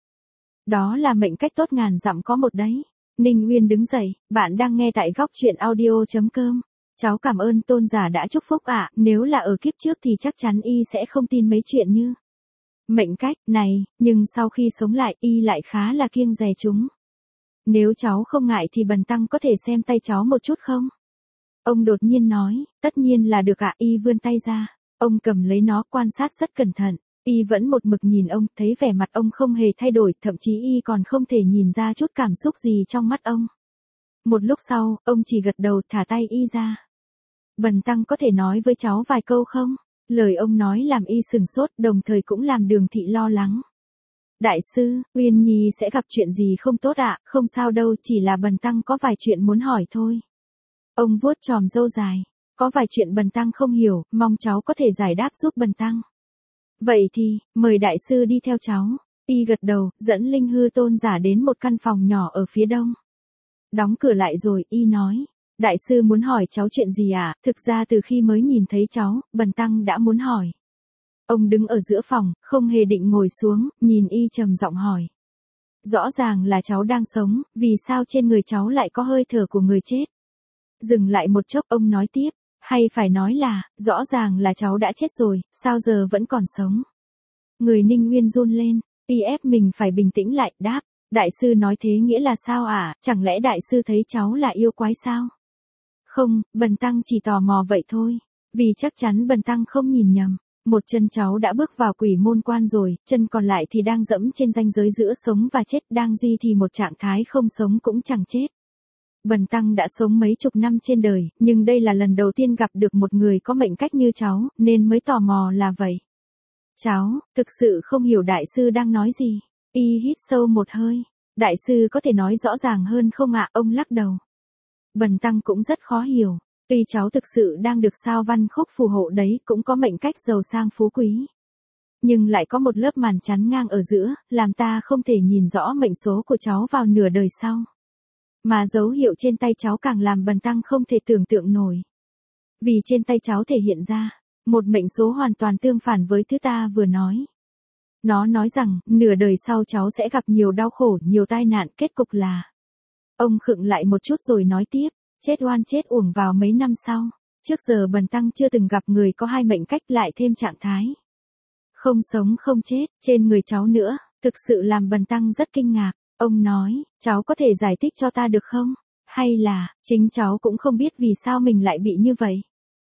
Đó là mệnh cách tốt ngàn dặm có một đấy. Ninh Uyên đứng dậy, bạn đang nghe tại góc truyện audio.com. Cháu cảm ơn tôn giả đã chúc phúc ạ, nếu là ở kiếp trước thì chắc chắn y sẽ không tin mấy chuyện như mệnh cách này, nhưng sau khi sống lại y lại khá là kiêng dè chúng. Nếu cháu không ngại thì bần tăng có thể xem tay cháu một chút không? Ông đột nhiên nói, tất nhiên là được ạ. Y vươn tay ra, ông cầm lấy nó quan sát rất cẩn thận. Y vẫn một mực nhìn ông, thấy vẻ mặt ông không hề thay đổi, thậm chí y còn không thể nhìn ra chút cảm xúc gì trong mắt ông. Một lúc sau, ông chỉ gật đầu thả tay y ra. Bần tăng có thể nói với cháu vài câu không? Lời ông nói làm y sừng sốt, đồng thời cũng làm Đường Thị lo lắng. Đại sư, Uyên Nhi sẽ gặp chuyện gì không tốt ạ? Không sao đâu, chỉ là bần tăng có vài chuyện muốn hỏi thôi. Ông vuốt chòm râu dài. Có vài chuyện bần tăng không hiểu, mong cháu có thể giải đáp giúp bần tăng. Vậy thì, mời đại sư đi theo cháu. Y gật đầu, dẫn Linh Hư tôn giả đến một căn phòng nhỏ ở phía đông. Đóng cửa lại rồi, y nói. Đại sư muốn hỏi cháu chuyện gì ạ? Thực ra từ khi mới nhìn thấy cháu, bần tăng đã muốn hỏi. Ông đứng ở giữa phòng, không hề định ngồi xuống, nhìn y trầm giọng hỏi. Rõ ràng là cháu đang sống, vì sao trên người cháu lại có hơi thở của người chết? Dừng lại một chốc ông nói tiếp, hay phải nói là, rõ ràng là cháu đã chết rồi, sao giờ vẫn còn sống? Người Ninh Uyên run lên, y ép mình phải bình tĩnh lại, đáp, đại sư nói thế nghĩa là sao ạ? Chẳng lẽ đại sư thấy cháu là yêu quái sao? Không, bần tăng chỉ tò mò vậy thôi, vì chắc chắn bần tăng không nhìn nhầm. Một chân cháu đã bước vào quỷ môn quan rồi, chân còn lại thì đang dẫm trên ranh giới giữa sống và chết, đang duy trì một trạng thái không sống cũng chẳng chết. Bần tăng đã sống mấy chục năm trên đời, nhưng đây là lần đầu tiên gặp được một người có mệnh cách như cháu, nên mới tò mò là vậy. Cháu, thực sự không hiểu đại sư đang nói gì. Y hít sâu một hơi. Đại sư có thể nói rõ ràng hơn không ạ? Ông lắc đầu. Bần tăng cũng rất khó hiểu. Tuy cháu thực sự đang được sao văn khúc phù hộ đấy, cũng có mệnh cách giàu sang phú quý. Nhưng lại có một lớp màn chắn ngang ở giữa, làm ta không thể nhìn rõ mệnh số của cháu vào nửa đời sau. Mà dấu hiệu trên tay cháu càng làm bần tăng không thể tưởng tượng nổi. Vì trên tay cháu thể hiện ra một mệnh số hoàn toàn tương phản với thứ ta vừa nói. Nó nói rằng, nửa đời sau cháu sẽ gặp nhiều đau khổ, nhiều tai nạn, kết cục là. Ông khựng lại một chút rồi nói tiếp, chết oan chết uổng vào mấy năm sau. Trước giờ bần tăng chưa từng gặp người có hai mệnh cách lại thêm trạng thái không sống không chết, trên người cháu nữa, thực sự làm bần tăng rất kinh ngạc. Ông nói, cháu có thể giải thích cho ta được không? Hay là, chính cháu cũng không biết vì sao mình lại bị như vậy?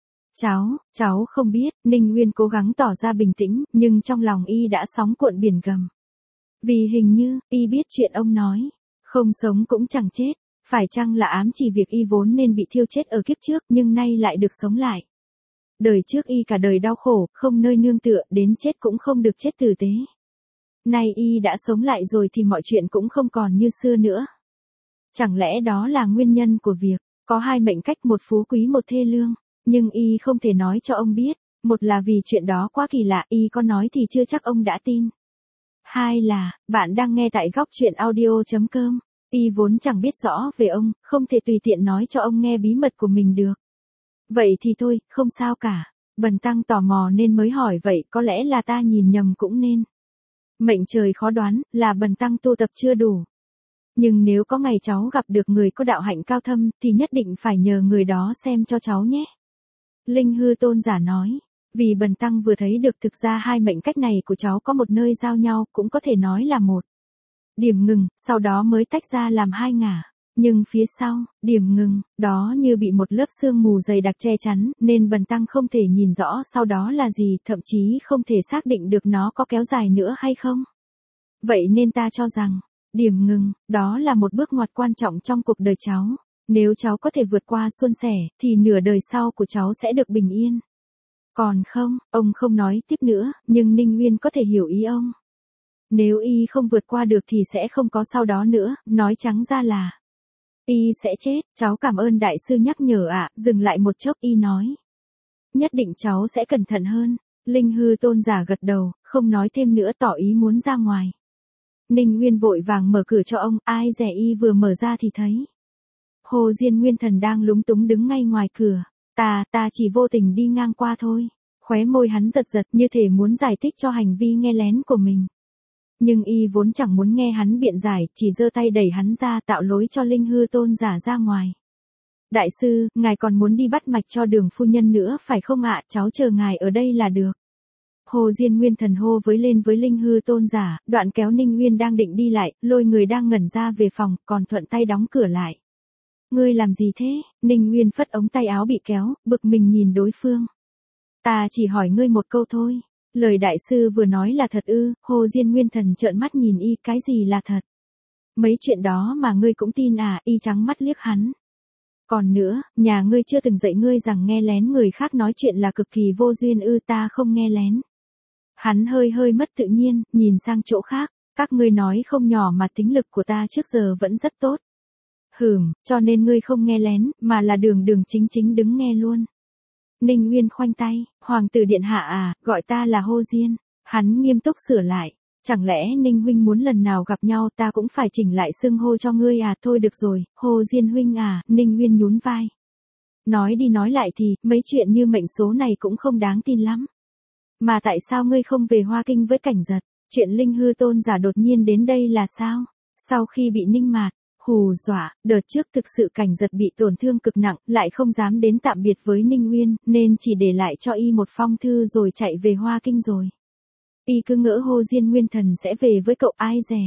Cháu không biết, Ninh Uyên cố gắng tỏ ra bình tĩnh, nhưng trong lòng y đã sóng cuộn biển gầm. Vì hình như, y biết chuyện ông nói, không sống cũng chẳng chết, phải chăng là ám chỉ việc y vốn nên bị thiêu chết ở kiếp trước nhưng nay lại được sống lại. Đời trước y cả đời đau khổ, không nơi nương tựa, đến chết cũng không được chết tử tế. Nay y đã sống lại rồi thì mọi chuyện cũng không còn như xưa nữa. Chẳng lẽ đó là nguyên nhân của việc, có hai mệnh cách, một phú quý một thê lương, nhưng y không thể nói cho ông biết, một là vì chuyện đó quá kỳ lạ, y có nói thì chưa chắc ông đã tin. Hai là, bạn đang nghe tại góc truyện audio.com, y vốn chẳng biết rõ về ông, không thể tùy tiện nói cho ông nghe bí mật của mình được. Vậy thì thôi, không sao cả, bần tăng tò mò nên mới hỏi vậy, có lẽ là ta nhìn nhầm cũng nên. Mệnh trời khó đoán, là bần tăng tu tập chưa đủ. Nhưng nếu có ngày cháu gặp được người có đạo hạnh cao thâm, thì nhất định phải nhờ người đó xem cho cháu nhé. Linh Hư tôn giả nói, vì bần tăng vừa thấy được thực ra hai mệnh cách này của cháu có một nơi giao nhau, cũng có thể nói là một điểm ngừng, sau đó mới tách ra làm hai ngả. Nhưng phía sau, điểm ngừng, đó như bị một lớp sương mù dày đặc che chắn, nên bần tăng không thể nhìn rõ sau đó là gì, thậm chí không thể xác định được nó có kéo dài nữa hay không. Vậy nên ta cho rằng, điểm ngừng, đó là một bước ngoặt quan trọng trong cuộc đời cháu. Nếu cháu có thể vượt qua suôn sẻ, thì nửa đời sau của cháu sẽ được bình yên. Còn không, ông không nói tiếp nữa, nhưng Ninh Uyên có thể hiểu ý ông. Nếu y không vượt qua được thì sẽ không có sau đó nữa, nói trắng ra là y sẽ chết. Cháu cảm ơn đại sư nhắc nhở ạ. Dừng lại một chốc y nói, nhất định cháu sẽ cẩn thận hơn. Linh Hư tôn giả gật đầu, không nói thêm nữa, tỏ ý muốn ra ngoài. Ninh Uyên vội vàng mở cửa cho ông, ai dè y vừa mở ra thì thấy Hồ Diên Nguyên Thần đang lúng túng đứng ngay ngoài cửa. Ta chỉ vô tình đi ngang qua thôi. Khóe môi hắn giật giật như thể muốn giải thích cho hành vi nghe lén của mình. Nhưng y vốn chẳng muốn nghe hắn biện giải, chỉ giơ tay đẩy hắn ra tạo lối cho Linh Hư Tôn giả ra ngoài. Đại sư, ngài còn muốn đi bắt mạch cho Đường phu nhân nữa phải không ạ? Cháu chờ ngài ở đây là được. Hồ Diên Nguyên Thần hô lên với Linh Hư Tôn giả, đoạn kéo Ninh Nguyên đang định đi lại, lôi người đang ngẩn ra về phòng, còn thuận tay đóng cửa lại. Ngươi làm gì thế? Ninh Nguyên phất ống tay áo bị kéo, bực mình nhìn đối phương. Ta chỉ hỏi ngươi một câu thôi. Lời đại sư vừa nói là thật ư? Hồ Diên Nguyên Thần trợn mắt nhìn y, cái gì là thật? Mấy chuyện đó mà ngươi cũng tin à? Y trắng mắt liếc hắn. Còn nữa, nhà ngươi chưa từng dạy ngươi rằng nghe lén người khác nói chuyện là cực kỳ vô duyên ư? Ta không nghe lén. Hắn hơi mất tự nhiên, nhìn sang chỗ khác. Các ngươi nói không nhỏ mà tính lực của ta trước giờ vẫn rất tốt. Cho nên ngươi không nghe lén, mà là đường chính đứng nghe luôn. Ninh Nguyên khoanh tay, hoàng tử điện hạ à, gọi ta là Hồ Diên. Hắn nghiêm túc sửa lại. Chẳng lẽ Ninh huynh muốn lần nào gặp nhau ta cũng phải chỉnh lại xưng hô cho ngươi à? Thôi được rồi, Hồ Diên huynh à. Ninh Nguyên nhún vai. Nói đi nói lại thì, mấy chuyện như mệnh số này cũng không đáng tin lắm. Mà tại sao ngươi không về Hoa Kinh với Cảnh Giật? Chuyện Linh Hư Tôn giả đột nhiên đến đây là sao? Sau khi bị Ninh Mạt hù dọa, đợt trước thực sự Cảnh Giật bị tổn thương cực nặng, lại không dám đến tạm biệt với Ninh Nguyên, nên chỉ để lại cho y một phong thư rồi chạy về Hoa Kinh rồi. Y cứ ngỡ Hồ Diên Nguyên Thần sẽ về với cậu, ai dè.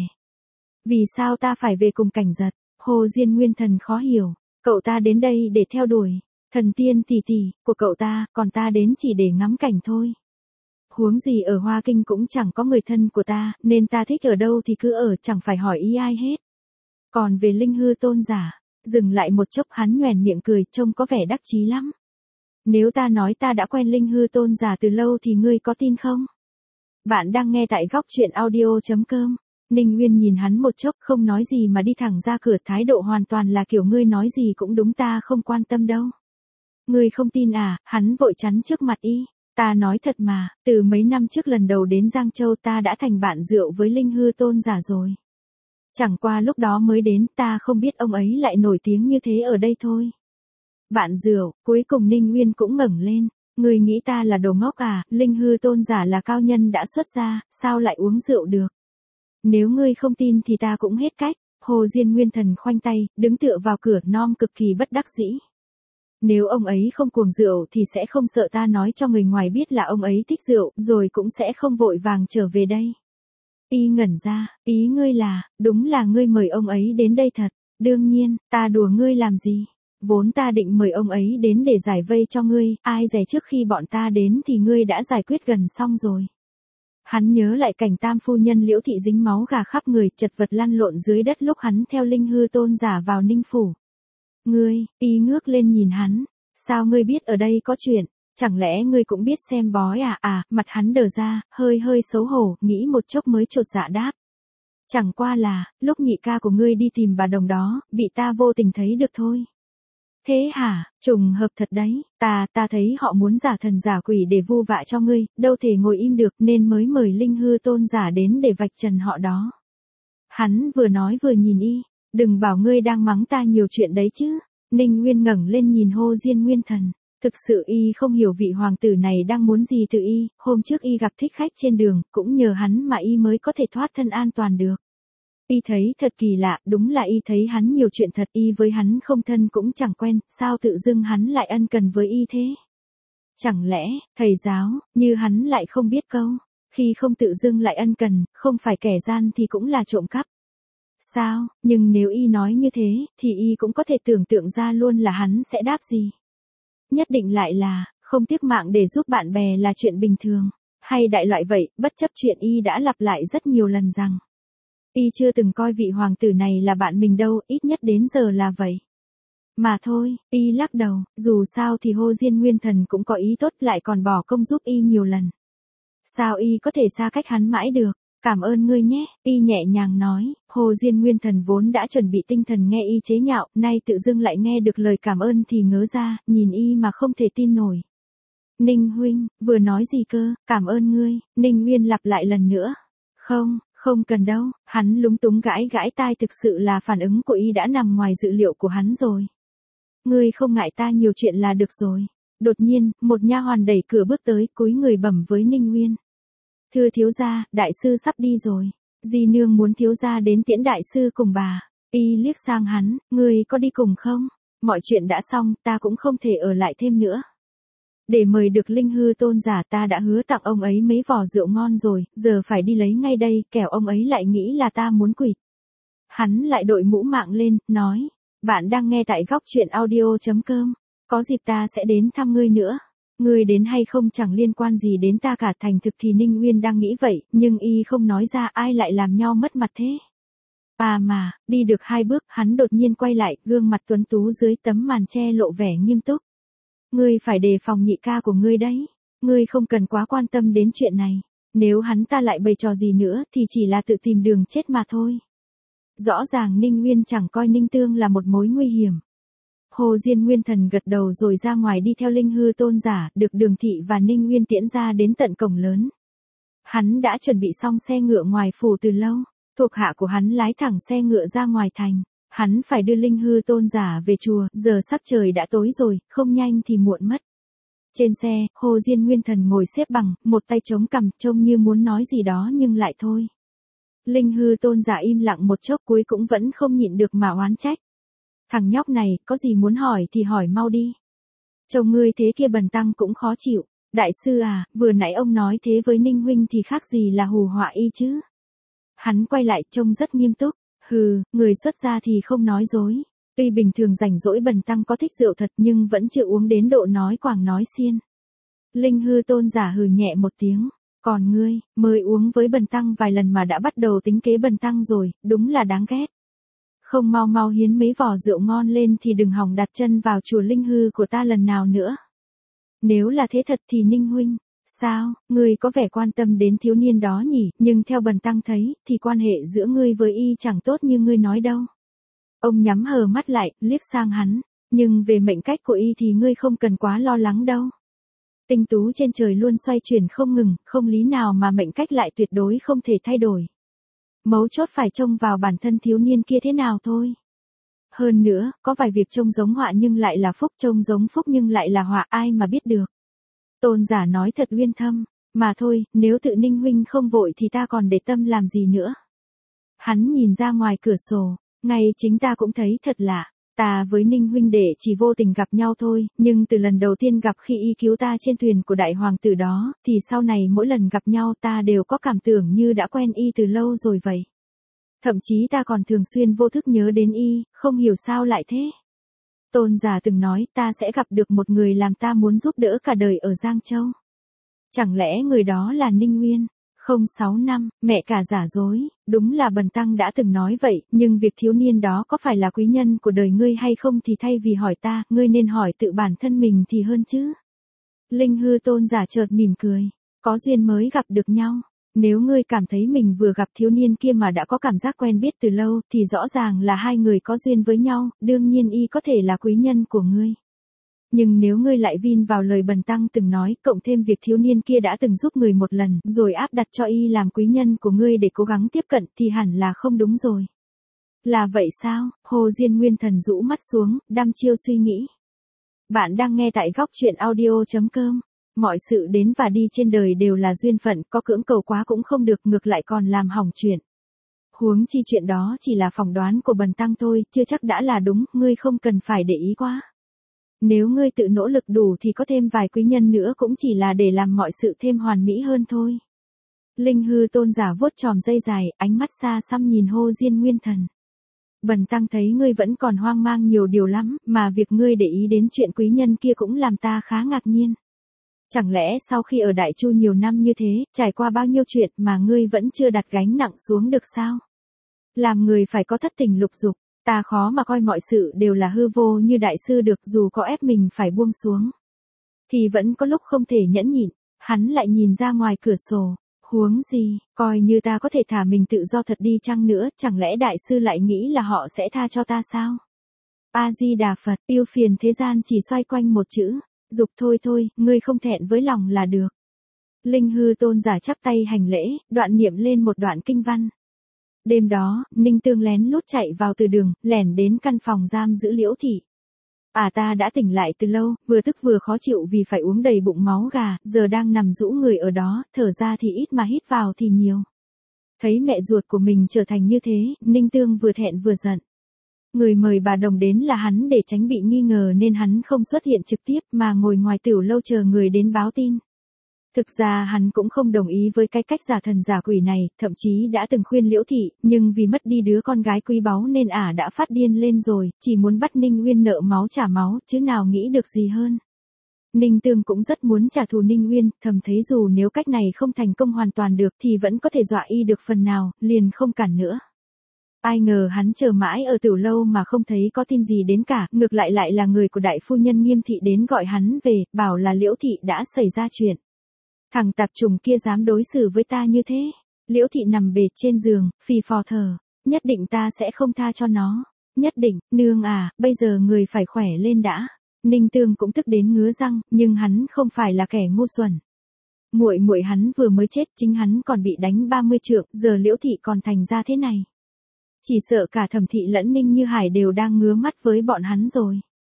Vì sao ta phải về cùng Cảnh Giật? Hồ Diên Nguyên Thần khó hiểu. Cậu ta đến đây để theo đuổi thần tiên tỷ tỷ của cậu ta, còn ta đến chỉ để ngắm cảnh thôi. Huống gì ở Hoa Kinh cũng chẳng có người thân của ta, nên ta thích ở đâu thì cứ ở, chẳng phải hỏi ý ai hết. Còn về Linh Hư Tôn giả, dừng lại một chốc hắn nhoẻn miệng cười, trông có vẻ đắc chí lắm. Nếu ta nói ta đã quen Linh Hư Tôn giả từ lâu thì ngươi có tin không? Bạn đang nghe tại góc truyện audio.com. Ninh Nguyên nhìn hắn một chốc không nói gì mà đi thẳng ra cửa, thái độ hoàn toàn là kiểu ngươi nói gì cũng đúng, ta không quan tâm đâu. Ngươi không tin à? Hắn vội chắn trước mặt y. Ta nói thật mà, từ mấy năm trước lần đầu đến Giang Châu ta đã thành bạn rượu với Linh Hư Tôn giả rồi. Chẳng qua lúc đó mới đến, ta không biết ông ấy lại nổi tiếng như thế ở đây thôi. Bạn rượu, cuối cùng Ninh Nguyên cũng ngẩng lên. Người nghĩ ta là đồ ngốc à? Linh Hư Tôn giả là cao nhân đã xuất gia, sao lại uống rượu được? Nếu ngươi không tin thì ta cũng hết cách. Hồ Diên Nguyên Thần khoanh tay, đứng tựa vào cửa, non cực kỳ bất đắc dĩ. Nếu ông ấy không cuồng rượu thì sẽ không sợ ta nói cho người ngoài biết là ông ấy thích rượu, rồi cũng sẽ không vội vàng trở về đây. Y ngẩn ra, ý ngươi là, đúng là ngươi mời ông ấy đến đây thật. Đương nhiên, ta đùa ngươi làm gì? Vốn ta định mời ông ấy đến để giải vây cho ngươi, ai dè trước khi bọn ta đến thì ngươi đã giải quyết gần xong rồi. Hắn nhớ lại cảnh Tam phu nhân Liễu thị dính máu gà khắp người, chật vật lăn lộn dưới đất lúc hắn theo Linh Hư Tôn giả vào Ninh phủ. Ngươi, y ngước lên nhìn hắn. Sao ngươi biết ở đây có chuyện? Chẳng lẽ ngươi cũng biết xem bói à? Mặt hắn đờ ra, hơi xấu hổ, nghĩ một chốc mới chột dạ đáp. Chẳng qua là, lúc nhị ca của ngươi đi tìm bà đồng đó, bị ta vô tình thấy được thôi. Thế hả? Trùng hợp thật đấy, ta thấy họ muốn giả thần giả quỷ để vu vạ cho ngươi, đâu thể ngồi im được nên mới mời Linh Hư Tôn giả đến để vạch trần họ đó. Hắn vừa nói vừa nhìn y, đừng bảo ngươi đang mắng ta nhiều chuyện đấy chứ. Ninh Nguyên ngẩng lên nhìn Hồ Diên Nguyên Thần. Thực sự y không hiểu vị hoàng tử này đang muốn gì từ y, hôm trước y gặp thích khách trên đường, cũng nhờ hắn mà y mới có thể thoát thân an toàn được. Y thấy thật kỳ lạ, đúng là y thấy hắn nhiều chuyện thật, y với hắn không thân cũng chẳng quen, sao tự dưng hắn lại ân cần với y thế? Chẳng lẽ, thầy giáo, như hắn lại không biết câu, khi không tự dưng lại ân cần, không phải kẻ gian thì cũng là trộm cắp. Sao, nhưng nếu y nói như thế, thì y cũng có thể tưởng tượng ra luôn là hắn sẽ đáp gì. Nhất định lại là, không tiếc mạng để giúp bạn bè là chuyện bình thường, hay đại loại vậy, bất chấp chuyện y đã lặp lại rất nhiều lần rằng. Y chưa từng coi vị hoàng tử này là bạn mình đâu, ít nhất đến giờ là vậy. Mà thôi, y lắc đầu, dù sao thì Hồ Diên Nguyên Thần cũng có ý tốt lại còn bỏ công giúp y nhiều lần. Sao y có thể xa cách hắn mãi được? Cảm ơn ngươi nhé, y nhẹ nhàng nói. Hồ Diên Nguyên Thần vốn đã chuẩn bị tinh thần nghe y chế nhạo, nay tự dưng lại nghe được lời cảm ơn thì ngớ ra, nhìn y mà không thể tin nổi. Ninh huynh, vừa nói gì cơ? Cảm ơn ngươi. Ninh Nguyên lặp lại lần nữa. Không cần đâu. Hắn lúng túng gãi tai, thực sự là phản ứng của y đã nằm ngoài dự liệu của hắn rồi. Ngươi không ngại ta nhiều chuyện là được rồi. Đột nhiên, một nha hoàn đẩy cửa bước tới, cúi người bẩm với Ninh Nguyên. Thưa thiếu gia, đại sư sắp đi rồi. Di nương muốn thiếu gia đến tiễn đại sư cùng bà. Y liếc sang hắn, ngươi có đi cùng không? Mọi chuyện đã xong, ta cũng không thể ở lại thêm nữa. Để mời được Linh Hư tôn giả, ta đã hứa tặng ông ấy mấy vò rượu ngon rồi, giờ phải đi lấy ngay đây, kẻo ông ấy lại nghĩ là ta muốn quỵt. Hắn lại đội mũ mạng lên, nói, bạn đang nghe tại góc truyện audio.com, có dịp ta sẽ đến thăm ngươi nữa. Ngươi đến hay không chẳng liên quan gì đến ta cả. Thành thực thì Ninh Nguyên đang nghĩ vậy, nhưng y không nói ra, ai lại làm nhau mất mặt thế. À mà, đi được 2 bước, hắn đột nhiên quay lại, gương mặt tuấn tú dưới tấm màn che lộ vẻ nghiêm túc. Ngươi phải đề phòng nhị ca của ngươi đấy. Ngươi không cần quá quan tâm đến chuyện này. Nếu hắn ta lại bày trò gì nữa thì chỉ là tự tìm đường chết mà thôi. Rõ ràng Ninh Nguyên chẳng coi Ninh Tương là một mối nguy hiểm. Hồ Diên Nguyên Thần gật đầu rồi ra ngoài đi theo Linh Hư tôn giả, được Đường Thị và Ninh Nguyên tiễn ra đến tận cổng lớn. Hắn đã chuẩn bị xong xe ngựa ngoài phủ từ lâu, thuộc hạ của hắn lái thẳng xe ngựa ra ngoài thành. Hắn phải đưa Linh Hư tôn giả về chùa, giờ sắc trời đã tối rồi, không nhanh thì muộn mất. Trên xe, Hồ Diên Nguyên Thần ngồi xếp bằng, một tay chống cằm, trông như muốn nói gì đó nhưng lại thôi. Linh Hư tôn giả im lặng một chốc, cuối cũng vẫn không nhịn được mà oán trách. Thằng nhóc này, có gì muốn hỏi thì hỏi mau đi. Chồng ngươi thế kia bần tăng cũng khó chịu. Đại sư à, vừa nãy ông nói thế với Ninh huynh thì khác gì là hù họa y chứ. Hắn quay lại trông rất nghiêm túc. Hừ, người xuất gia thì không nói dối. Tuy bình thường rảnh rỗi bần tăng có thích rượu thật nhưng vẫn chưa uống đến độ nói quảng nói xiên. Linh Hư tôn giả hừ nhẹ một tiếng. Còn ngươi, mới uống với bần tăng vài lần mà đã bắt đầu tính kế bần tăng rồi, đúng là đáng ghét. Không mau mau hiến mấy vò rượu ngon lên thì đừng hòng đặt chân vào chùa Linh Hư của ta lần nào nữa. Nếu là thế thật thì Ninh huynh, sao, ngươi có vẻ quan tâm đến thiếu niên đó nhỉ, nhưng theo bần tăng thấy, thì quan hệ giữa ngươi với y chẳng tốt như ngươi nói đâu. Ông nhắm hờ mắt lại, liếc sang hắn, nhưng về mệnh cách của y thì ngươi không cần quá lo lắng đâu. Tinh tú trên trời luôn xoay chuyển không ngừng, không lý nào mà mệnh cách lại tuyệt đối không thể thay đổi. Mấu chốt phải trông vào bản thân thiếu niên kia thế nào thôi. Hơn nữa, có vài việc trông giống họa nhưng lại là phúc, trông giống phúc nhưng lại là họa, ai mà biết được. Tôn giả nói thật uyên thâm, mà thôi, nếu tự Ninh huynh không vội thì ta còn để tâm làm gì nữa. Hắn nhìn ra ngoài cửa sổ, ngay chính ta cũng thấy thật lạ. Ta với Ninh huynh đệ chỉ vô tình gặp nhau thôi, nhưng từ lần đầu tiên gặp khi y cứu ta trên thuyền của đại hoàng tử đó, thì sau này mỗi lần gặp nhau ta đều có cảm tưởng như đã quen y từ lâu rồi vậy. Thậm chí ta còn thường xuyên vô thức nhớ đến y, không hiểu sao lại thế. Tôn giả từng nói ta sẽ gặp được một người làm ta muốn giúp đỡ cả đời ở Giang Châu. Chẳng lẽ người đó là Ninh Nguyên? 06 năm, mẹ cả giả dối, đúng là bần tăng đã từng nói vậy, nhưng việc thiếu niên đó có phải là quý nhân của đời ngươi hay không thì thay vì hỏi ta, ngươi nên hỏi tự bản thân mình thì hơn chứ. Linh Hư tôn giả chợt mỉm cười, có duyên mới gặp được nhau. Nếu ngươi cảm thấy mình vừa gặp thiếu niên kia mà đã có cảm giác quen biết từ lâu thì rõ ràng là hai người có duyên với nhau, đương nhiên y có thể là quý nhân của ngươi. Nhưng nếu ngươi lại vin vào lời bần tăng từng nói, cộng thêm việc thiếu niên kia đã từng giúp người một lần, rồi áp đặt cho y làm quý nhân của ngươi để cố gắng tiếp cận thì hẳn là không đúng rồi. Là vậy sao? Hồ Diên Nguyên Thần rũ mắt xuống, đăm chiêu suy nghĩ. Bạn đang nghe tại góc truyện audio.com. Mọi sự đến và đi trên đời đều là duyên phận, có cưỡng cầu quá cũng không được, ngược lại còn làm hỏng chuyện. Huống chi chuyện đó chỉ là phỏng đoán của bần tăng thôi, chưa chắc đã là đúng, ngươi không cần phải để ý quá. Nếu ngươi tự nỗ lực đủ thì có thêm vài quý nhân nữa cũng chỉ là để làm mọi sự thêm hoàn mỹ hơn thôi. Linh Hư tôn giả vuốt chòm dây dài, ánh mắt xa xăm nhìn Hồ Diên Nguyên Thần. Bần tăng thấy ngươi vẫn còn hoang mang nhiều điều lắm, mà việc ngươi để ý đến chuyện quý nhân kia cũng làm ta khá ngạc nhiên. Chẳng lẽ sau khi ở Đại Chu nhiều năm như thế, trải qua bao nhiêu chuyện mà ngươi vẫn chưa đặt gánh nặng xuống được sao? Làm người phải có thất tình lục dục, ta khó mà coi mọi sự đều là hư vô như đại sư được, dù có ép mình phải buông xuống. Thì vẫn có lúc không thể nhẫn nhịn, hắn lại nhìn ra ngoài cửa sổ, huống gì, coi như ta có thể thả mình tự do thật đi chăng nữa, chẳng lẽ đại sư lại nghĩ là họ sẽ tha cho ta sao? A-di-đà Phật, yêu phiền thế gian chỉ xoay quanh một chữ. Dục thôi thôi, ngươi không thẹn với lòng là được. Linh Hư tôn giả chắp tay hành lễ, đoạn niệm lên một đoạn kinh văn. Đêm đó, Ninh Tương lén lút chạy vào từ đường, lẻn đến căn phòng giam giữ Liễu Thị. Ta đã tỉnh lại từ lâu, vừa tức vừa khó chịu vì phải uống đầy bụng máu gà, giờ đang nằm rũ người ở đó, thở ra thì ít mà hít vào thì nhiều. Thấy mẹ ruột của mình trở thành như thế, Ninh Tương vừa thẹn vừa giận. Người mời bà Đồng đến là hắn để tránh bị nghi ngờ nên hắn không xuất hiện trực tiếp mà ngồi ngoài tiểu lâu chờ người đến báo tin. Thực ra hắn cũng không đồng ý với cái cách giả thần giả quỷ này, thậm chí đã từng khuyên Liễu Thị, nhưng vì mất đi đứa con gái quý báu nên đã phát điên lên rồi, chỉ muốn bắt Ninh Uyên nợ máu trả máu, chứ nào nghĩ được gì hơn. Ninh Tương cũng rất muốn trả thù Ninh Uyên, thầm thấy dù nếu cách này không thành công hoàn toàn được thì vẫn có thể dọa y được phần nào, liền không cản nữa. Ai ngờ hắn chờ mãi ở tiểu lâu mà không thấy có tin gì đến cả, ngược lại là người của đại phu nhân Nghiêm Thị đến gọi hắn về, bảo là Liễu Thị đã xảy ra chuyện. Thằng tạp trùng kia dám đối xử với ta như thế. Liễu Thị nằm bệt trên giường, phì phò thở. Nhất định ta sẽ không tha cho nó. Nhất định, nương à, bây giờ người phải khỏe lên đã. Ninh Tương cũng tức đến ngứa răng, nhưng hắn không phải là kẻ ngu xuẩn. Muội hắn vừa mới chết, chính hắn còn bị đánh 30 trượng, giờ Liễu Thị còn thành ra thế này. Chỉ sợ cả Thẩm Thị lẫn Ninh Như Hải đều đang ngứa mắt với bọn hắn rồi.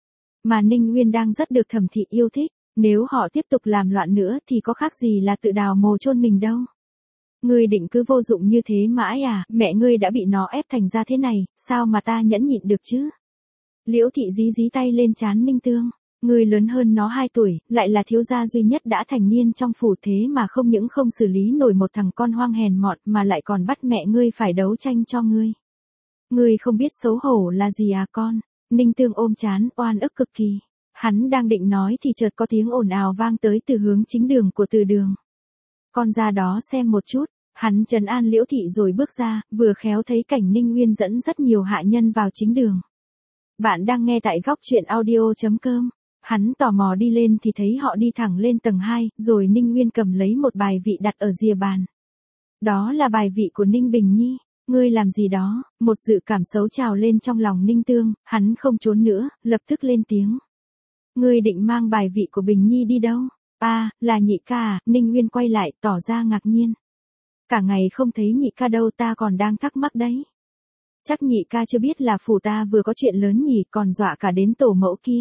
Mà Ninh Uyên đang rất được Thẩm Thị yêu thích. Nếu họ tiếp tục làm loạn nữa thì có khác gì là tự đào mồ chôn mình đâu. Ngươi định cứ vô dụng như thế mãi à, mẹ ngươi đã bị nó ép thành ra thế này, sao mà ta nhẫn nhịn được chứ? Liễu Thị dí tay lên trán Ninh Tương. Ngươi lớn hơn nó 2 tuổi, lại là thiếu gia duy nhất đã thành niên trong phủ thế mà không những không xử lý nổi một thằng con hoang hèn mọn mà lại còn bắt mẹ ngươi phải đấu tranh cho ngươi. Ngươi không biết xấu hổ là gì à con? Ninh Tương ôm trán, oan ức cực kỳ. Hắn đang định nói thì chợt có tiếng ồn ào vang tới từ hướng chính đường của từ đường. Con ra đó xem một chút, hắn trấn an Liễu Thị rồi bước ra, vừa khéo thấy cảnh Ninh Uyên dẫn rất nhiều hạ nhân vào chính đường. Bạn đang nghe tại góc truyện audio.com. Hắn tò mò đi lên thì thấy họ đi thẳng lên tầng 2, rồi Ninh Uyên cầm lấy một bài vị đặt ở rìa bàn. Đó là bài vị của Ninh Bình Nhi. Ngươi làm gì đó? Một dự cảm xấu trào lên trong lòng Ninh Tương, hắn không trốn nữa, lập tức lên tiếng. Ngươi định mang bài vị của Bình Nhi đi đâu? Là nhị ca à? Ninh Uyên quay lại, tỏ ra ngạc nhiên. Cả ngày không thấy nhị ca đâu, ta còn đang thắc mắc đấy. Chắc nhị ca chưa biết là phủ ta vừa có chuyện lớn nhỉ, còn dọa cả đến tổ mẫu kia.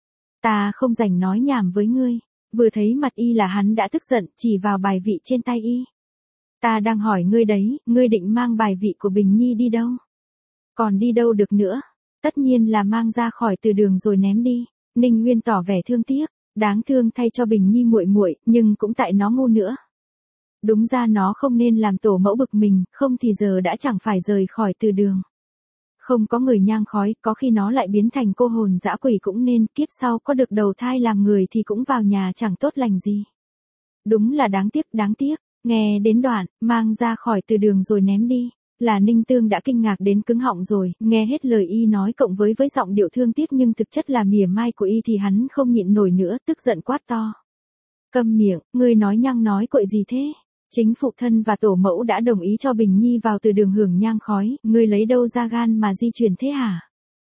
Ta không rảnh nói nhảm với ngươi. Vừa thấy mặt y là hắn đã tức giận, chỉ vào bài vị trên tay y. Ta đang hỏi ngươi đấy, ngươi định mang bài vị của Bình Nhi đi đâu? Còn đi đâu được nữa? Tất nhiên là mang ra khỏi từ đường rồi ném đi. Ninh Nguyên tỏ vẻ thương tiếc, đáng thương thay cho Bình Nhi muội, nhưng cũng tại nó ngu nữa. Đúng ra nó không nên làm tổ mẫu bực mình, không thì giờ đã chẳng phải rời khỏi từ đường. Không có người nhang khói, có khi nó lại biến thành cô hồn dã quỷ cũng nên, kiếp sau có được đầu thai làm người thì cũng vào nhà chẳng tốt lành gì. Đúng là đáng tiếc, nghe đến đoạn, mang ra khỏi từ đường rồi ném đi. Là Ninh Tương đã kinh ngạc đến cứng họng rồi, nghe hết lời y nói cộng với giọng điệu thương tiếc nhưng thực chất là mỉa mai của y thì hắn không nhịn nổi nữa, tức giận quát to. Câm miệng, ngươi nói nhăng nói quậy gì thế? Chính phụ thân và tổ mẫu đã đồng ý cho Bình Nhi vào từ đường hưởng nhang khói, ngươi lấy đâu ra gan mà di chuyển thế hả?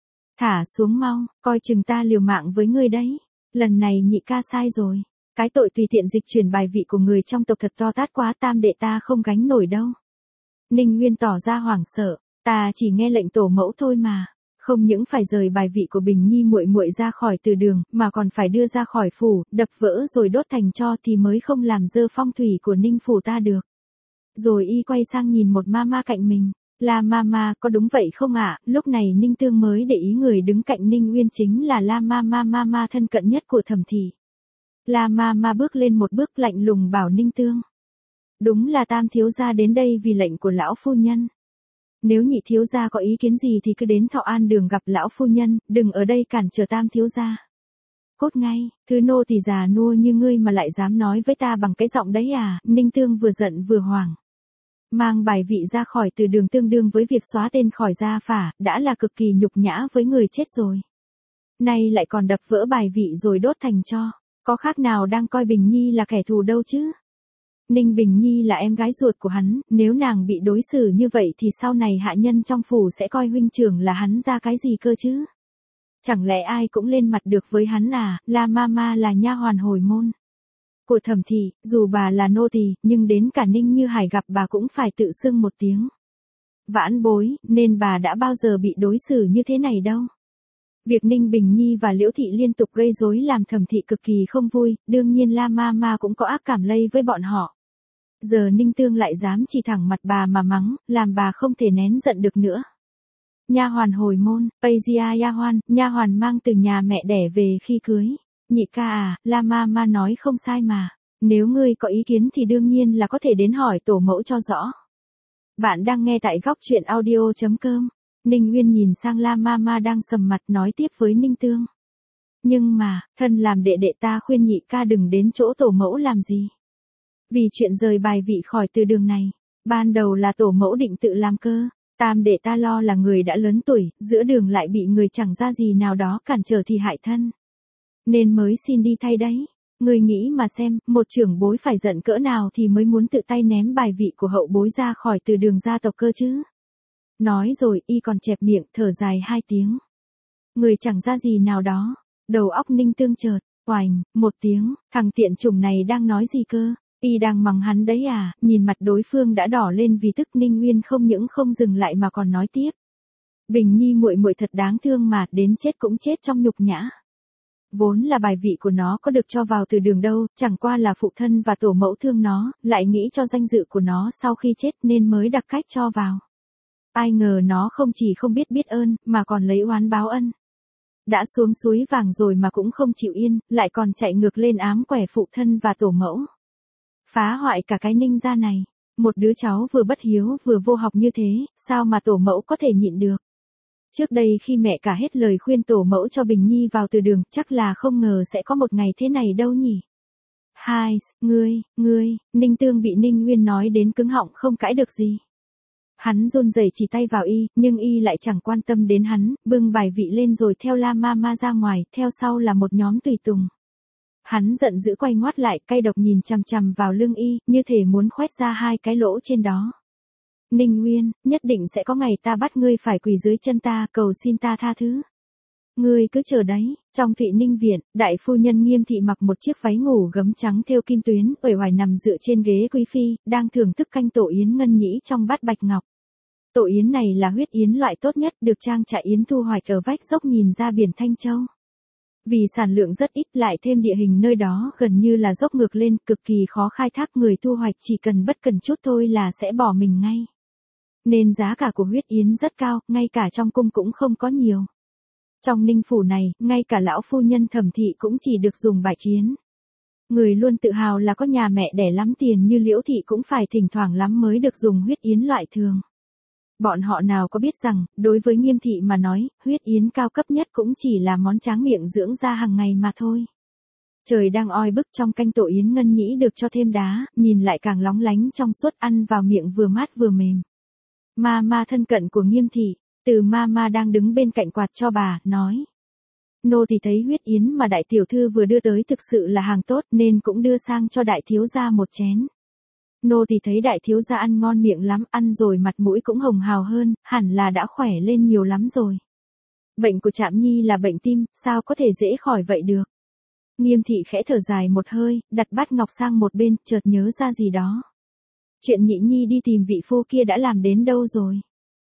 Thả xuống mau, coi chừng ta liều mạng với ngươi đấy. Lần này nhị ca sai rồi. Cái tội tùy tiện dịch chuyển bài vị của người trong tộc thật to tát quá, tam đệ ta không gánh nổi đâu. Ninh Nguyên tỏ ra hoảng sợ, ta chỉ nghe lệnh tổ mẫu thôi mà, không những phải rời bài vị của Bình Nhi muội ra khỏi từ đường, mà còn phải đưa ra khỏi phủ, đập vỡ rồi đốt thành tro thì mới không làm dơ phong thủy của Ninh phủ ta được. Rồi y quay sang nhìn một mama cạnh mình, La mama, có đúng vậy không ạ? Lúc này Ninh Tương mới để ý người đứng cạnh Ninh Nguyên chính là La mama thân cận nhất của Thẩm Thị. La mama bước lên một bước lạnh lùng bảo Ninh Tương. Đúng là tam thiếu gia đến đây vì lệnh của lão phu nhân. Nếu nhị thiếu gia có ý kiến gì thì cứ đến Thọ An đường gặp lão phu nhân, đừng ở đây cản trở tam thiếu gia. Cốt ngay, thứ nô tỳ già nua như ngươi mà lại dám nói với ta bằng cái giọng đấy à? Ninh Tương vừa giận vừa hoảng. Mang bài vị ra khỏi từ đường tương đương với việc xóa tên khỏi gia phả, đã là cực kỳ nhục nhã với người chết rồi. Nay lại còn đập vỡ bài vị rồi đốt thành tro, có khác nào đang coi Bình Nhi là kẻ thù đâu chứ? Ninh Bình Nhi là em gái ruột của hắn, nếu nàng bị đối xử như vậy thì sau này hạ nhân trong phủ sẽ coi huynh trưởng là hắn ra cái gì cơ chứ? Chẳng lẽ ai cũng lên mặt được với hắn à? La mama là nha hoàn hồi môn của Thẩm Thị, dù bà là nô tỳ, nhưng đến cả Ninh Như Hải gặp bà cũng phải tự xưng một tiếng vãn bối, nên bà đã bao giờ bị đối xử như thế này đâu. Việc Ninh Bình Nhi và Liễu Thị liên tục gây rối làm Thẩm Thị cực kỳ không vui, đương nhiên La Mama cũng có ác cảm lây với bọn họ. Giờ Ninh Tương lại dám chỉ thẳng mặt bà mà mắng, làm bà không thể nén giận được nữa. Nha hoàn hồi môn, Paisia nha hoàn mang từ nhà mẹ đẻ về khi cưới. Nhị ca à, La Mama nói không sai mà. Nếu ngươi có ý kiến thì đương nhiên là có thể đến hỏi tổ mẫu cho rõ. Bạn đang nghe tại góc truyện audio.com. Ninh Uyên nhìn sang La Mama đang sầm mặt nói tiếp với Ninh Tương. Nhưng mà, thân làm đệ đệ ta khuyên nhị ca đừng đến chỗ tổ mẫu làm gì. Vì chuyện rời bài vị khỏi từ đường này, ban đầu là tổ mẫu định tự làm cơ. Tam đệ ta lo là người đã lớn tuổi, giữa đường lại bị người chẳng ra gì nào đó cản trở thì hại thân. Nên mới xin đi thay đấy. Người nghĩ mà xem, một trưởng bối phải giận cỡ nào thì mới muốn tự tay ném bài vị của hậu bối ra khỏi từ đường gia tộc cơ chứ. Nói rồi y còn chẹp miệng thở dài 2 tiếng. Người chẳng ra gì nào đó. Đầu óc Ninh Tương chợt, oành, một tiếng, thằng tiện chủng này đang nói gì cơ? Y đang mắng hắn đấy à? Nhìn mặt đối phương đã đỏ lên vì tức, Ninh Nguyên không những không dừng lại mà còn nói tiếp. Bình Nhi muội muội thật đáng thương mà, đến chết cũng chết trong nhục nhã. Vốn là bài vị của nó có được cho vào từ đường đâu, chẳng qua là phụ thân và tổ mẫu thương nó, lại nghĩ cho danh dự của nó sau khi chết nên mới đặc cách cho vào. Ai ngờ nó không chỉ không biết biết ơn, mà còn lấy oán báo ân. Đã xuống suối vàng rồi mà cũng không chịu yên, lại còn chạy ngược lên ám quẻ phụ thân và tổ mẫu. Phá hoại cả cái Ninh gia này. Một đứa cháu vừa bất hiếu vừa vô học như thế, sao mà tổ mẫu có thể nhịn được. Trước đây khi mẹ cả hết lời khuyên tổ mẫu cho Bình Nhi vào từ đường, chắc là không ngờ sẽ có một ngày thế này đâu nhỉ. Hai, ngươi, Ninh Tương bị Ninh Nguyên nói đến cứng họng không cãi được gì. Hắn run rẩy chỉ tay vào y, nhưng y lại chẳng quan tâm đến hắn, bưng bài vị lên rồi theo La Mama ra ngoài, theo sau là một nhóm tùy tùng. Hắn giận dữ quay ngoắt lại, cay độc nhìn chằm chằm vào lưng y, như thể muốn khoét ra 2 cái lỗ trên đó. Ninh Nguyên, nhất định sẽ có ngày ta bắt ngươi phải quỳ dưới chân ta, cầu xin ta tha thứ. Ngươi cứ chờ đấy. Trong Thụy Ninh viện, đại phu nhân Nghiêm Thị mặc một chiếc váy ngủ gấm trắng thêu kim tuyến, uể oải nằm dựa trên ghế quý phi, đang thưởng thức canh tổ yến ngân nhĩ trong bát bạch ngọc. Tổ yến này là huyết yến loại tốt nhất, được trang trại yến thu hoạch ở vách dốc nhìn ra biển Thanh Châu. Vì sản lượng rất ít, lại thêm địa hình nơi đó gần như là dốc ngược lên, cực kỳ khó khai thác, người thu hoạch chỉ cần bất cần chút thôi là sẽ bỏ mình ngay. Nên giá cả của huyết yến rất cao, ngay cả trong cung cũng không có nhiều. Trong Ninh phủ này, ngay cả lão phu nhân Thẩm Thị cũng chỉ được dùng bạch yến. Người luôn tự hào là có nhà mẹ đẻ lắm tiền như Liễu Thị cũng phải thỉnh thoảng lắm mới được dùng huyết yến loại thường. Bọn họ nào có biết rằng, đối với Nghiêm Thị mà nói, huyết yến cao cấp nhất cũng chỉ là món tráng miệng dưỡng da hàng ngày mà thôi. Trời đang oi bức, trong canh tổ yến ngân nhĩ được cho thêm đá, nhìn lại càng lóng lánh trong suốt, ăn vào miệng vừa mát vừa mềm. Mama thân cận của Nghiêm Thị, Từ Mama đang đứng bên cạnh quạt cho bà, nói. Nô thì thấy huyết yến mà đại tiểu thư vừa đưa tới thực sự là hàng tốt nên cũng đưa sang cho đại thiếu gia một chén. Nô thì thấy đại thiếu gia ăn ngon miệng lắm, ăn rồi mặt mũi cũng hồng hào hơn, hẳn là đã khỏe lên nhiều lắm rồi. Bệnh của Trạm Nhi là bệnh tim, sao có thể dễ khỏi vậy được. Nghiêm Thị khẽ thở dài một hơi, đặt bát ngọc sang một bên, chợt nhớ ra gì đó. Chuyện Nhị Nhi đi tìm vị phu kia đã làm đến đâu rồi?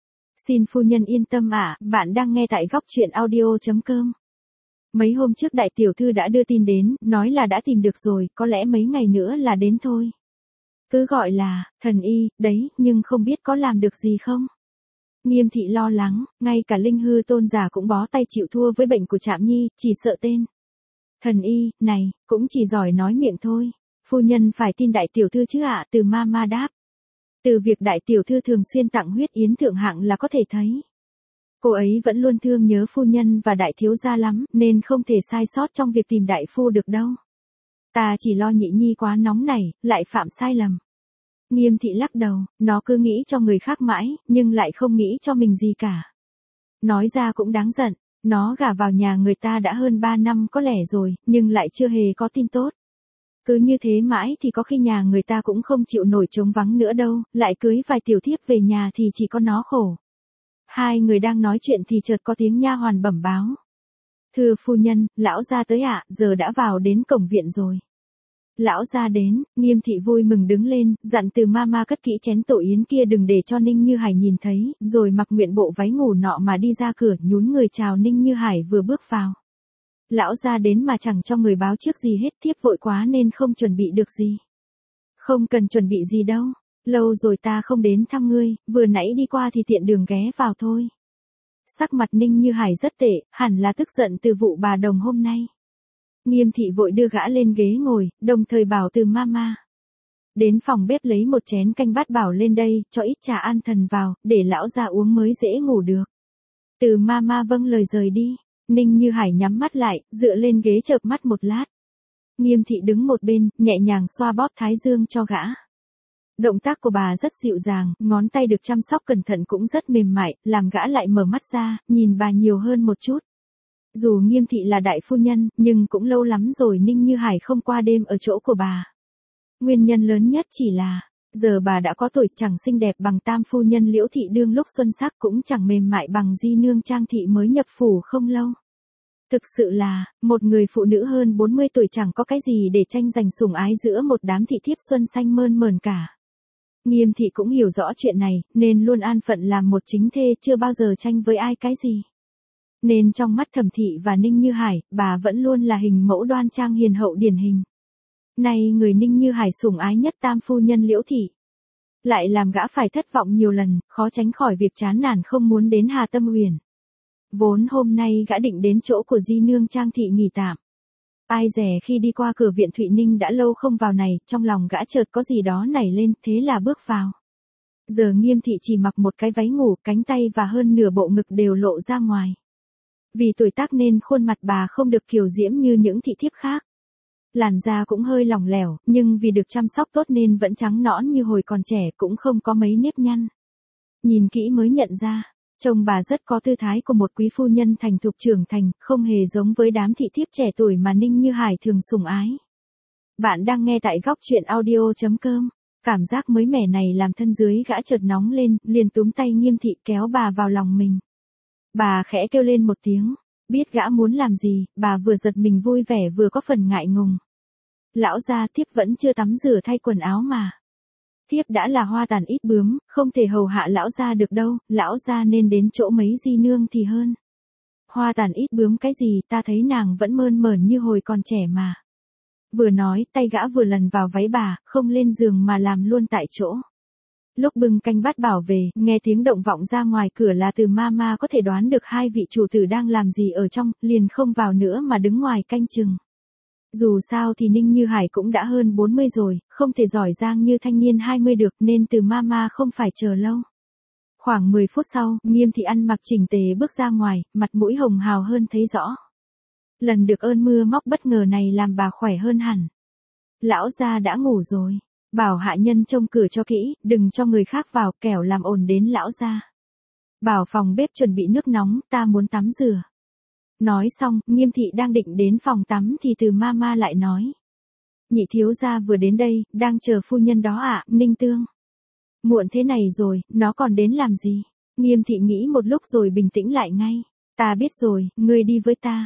Xin phu nhân yên tâm ạ, bạn đang nghe tại góc truyện audio.com. Mấy hôm trước đại tiểu thư đã đưa tin đến, nói là đã tìm được rồi, có lẽ mấy ngày nữa là đến thôi. Cứ gọi là, thần y, đấy, nhưng không biết có làm được gì không? Nghiêm Thị lo lắng, ngay cả Linh Hư tôn giả cũng bó tay chịu thua với bệnh của Trạm Nhi, chỉ sợ tên. Thần y, này, cũng chỉ giỏi nói miệng thôi. Phu nhân phải tin đại tiểu thư chứ ạ, Từ Mama đáp. Từ việc đại tiểu thư thường xuyên tặng huyết yến thượng hạng là có thể thấy. Cô ấy vẫn luôn thương nhớ phu nhân và đại thiếu gia lắm, nên không thể sai sót trong việc tìm đại phu được đâu. Ta chỉ lo Nhị Nhi quá nóng này, lại phạm sai lầm. Nghiêm Thị lắc đầu, nó cứ nghĩ cho người khác mãi, nhưng lại không nghĩ cho mình gì cả. Nói ra cũng đáng giận, nó gả vào nhà người ta đã hơn 3 năm có lẽ rồi, nhưng lại chưa hề có tin tốt. Cứ như thế mãi thì có khi nhà người ta cũng không chịu nổi trống vắng nữa đâu, lại cưới vài tiểu thiếp về nhà thì chỉ có nó khổ. Hai người đang nói chuyện thì chợt có tiếng nha hoàn bẩm báo. Thưa phu nhân, lão gia tới ạ, giờ đã vào đến cổng viện rồi. Lão gia đến, Nghiêm thị vui mừng đứng lên, dặn Từ Mama cất kỹ chén tổ yến kia đừng để cho Ninh Như Hải nhìn thấy, rồi mặc nguyện bộ váy ngủ nọ mà đi ra cửa, nhún người chào Ninh Như Hải vừa bước vào. Lão gia đến mà chẳng cho người báo trước gì hết, thiếp vội quá nên không chuẩn bị được gì. Không cần chuẩn bị gì đâu, lâu rồi ta không đến thăm ngươi, vừa nãy đi qua thì tiện đường ghé vào thôi. Sắc mặt Ninh Như Hải rất tệ, hẳn là tức giận từ vụ bà Đồng hôm nay. Nghiêm thị vội đưa gã lên ghế ngồi, đồng thời bảo Từ Mama. Đến phòng bếp lấy một chén canh bát bảo lên đây, cho ít trà an thần vào, để lão gia uống mới dễ ngủ được. Từ Mama vâng lời rời đi, Ninh Như Hải nhắm mắt lại, dựa lên ghế chợp mắt một lát. Nghiêm thị đứng một bên, nhẹ nhàng xoa bóp thái dương cho gã. Động tác của bà rất dịu dàng, ngón tay được chăm sóc cẩn thận cũng rất mềm mại, làm gã lại mở mắt ra, nhìn bà nhiều hơn một chút. Dù Nghiêm thị là đại phu nhân, nhưng cũng lâu lắm rồi Ninh Như Hải không qua đêm ở chỗ của bà. Nguyên nhân lớn nhất chỉ là, giờ bà đã có tuổi, chẳng xinh đẹp bằng tam phu nhân Liễu thị đương lúc xuân sắc, cũng chẳng mềm mại bằng di nương Trang thị mới nhập phủ không lâu. Thực sự là, một người phụ nữ hơn 40 tuổi chẳng có cái gì để tranh giành sủng ái giữa một đám thị thiếp xuân xanh mơn mởn cả. Nghiêm thị cũng hiểu rõ chuyện này, nên luôn an phận làm một chính thê, chưa bao giờ tranh với ai cái gì. Nên trong mắt Thẩm thị và Ninh Như Hải, bà vẫn luôn là hình mẫu đoan trang hiền hậu điển hình. Nay người Ninh Như Hải sủng ái nhất tam phu nhân Liễu thị, lại làm gã phải thất vọng nhiều lần, khó tránh khỏi việc chán nản không muốn đến Hà Tâm Uyển. Vốn hôm nay gã định đến chỗ của di nương Trang thị nghỉ tạm. Ai dè khi đi qua cửa viện Thụy Ninh đã lâu không vào này, trong lòng gã chợt có gì đó nảy lên, thế là bước vào. Giờ Nghiêm thị chỉ mặc một cái váy ngủ, cánh tay và hơn nửa bộ ngực đều lộ ra ngoài. Vì tuổi tác nên khuôn mặt bà không được kiều diễm như những thị thiếp khác. Làn da cũng hơi lỏng lẻo, nhưng vì được chăm sóc tốt nên vẫn trắng nõn như hồi còn trẻ, cũng không có mấy nếp nhăn. Nhìn kỹ mới nhận ra, trông bà rất có tư thái của một quý phu nhân thành thục trưởng thành, không hề giống với đám thị thiếp trẻ tuổi mà Ninh Như Hải thường sủng ái. Bạn đang nghe tại góc truyện audio.com. Cảm giác mới mẻ này làm thân dưới gã chợt nóng lên, liền túm tay Nghiêm thị kéo bà vào lòng mình. Bà khẽ kêu lên một tiếng, biết gã muốn làm gì, bà vừa giật mình vui vẻ vừa có phần ngại ngùng. Lão gia, thiếp vẫn chưa tắm rửa thay quần áo mà. Thiếp đã là hoa tàn ít bướm, không thể hầu hạ lão gia được đâu, lão gia nên đến chỗ mấy di nương thì hơn. Hoa tàn ít bướm cái gì, ta thấy nàng vẫn mơn mởn như hồi còn trẻ mà. Vừa nói, tay gã vừa lần vào váy bà, không lên giường mà làm luôn tại chỗ. Lúc bưng canh bát bảo về, nghe tiếng động vọng ra ngoài cửa là Từ Mama, có thể đoán được hai vị chủ tử đang làm gì ở trong, liền không vào nữa mà đứng ngoài canh chừng. Dù sao thì Ninh Như Hải cũng đã hơn 40 rồi, không thể giỏi giang như thanh niên 20 được, nên Từ Mama không phải chờ lâu. Khoảng 10 phút sau, Nghiêm thị ăn mặc chỉnh tề bước ra ngoài, mặt mũi hồng hào hơn thấy rõ. Lần được ơn mưa móc bất ngờ này làm bà khỏe hơn hẳn. Lão gia đã ngủ rồi, bảo hạ nhân trông cửa cho kỹ, đừng cho người khác vào, kẻo làm ồn đến lão gia. Bảo phòng bếp chuẩn bị nước nóng, ta muốn tắm rửa. Nói xong, Nghiêm thị đang định đến phòng tắm thì Từ Mama lại nói. Nhị thiếu gia vừa đến đây, đang chờ phu nhân đó ạ, Ninh Tương. Muộn thế này rồi, nó còn đến làm gì? Nghiêm thị nghĩ một lúc rồi bình tĩnh lại ngay. Ta biết rồi, ngươi đi với ta.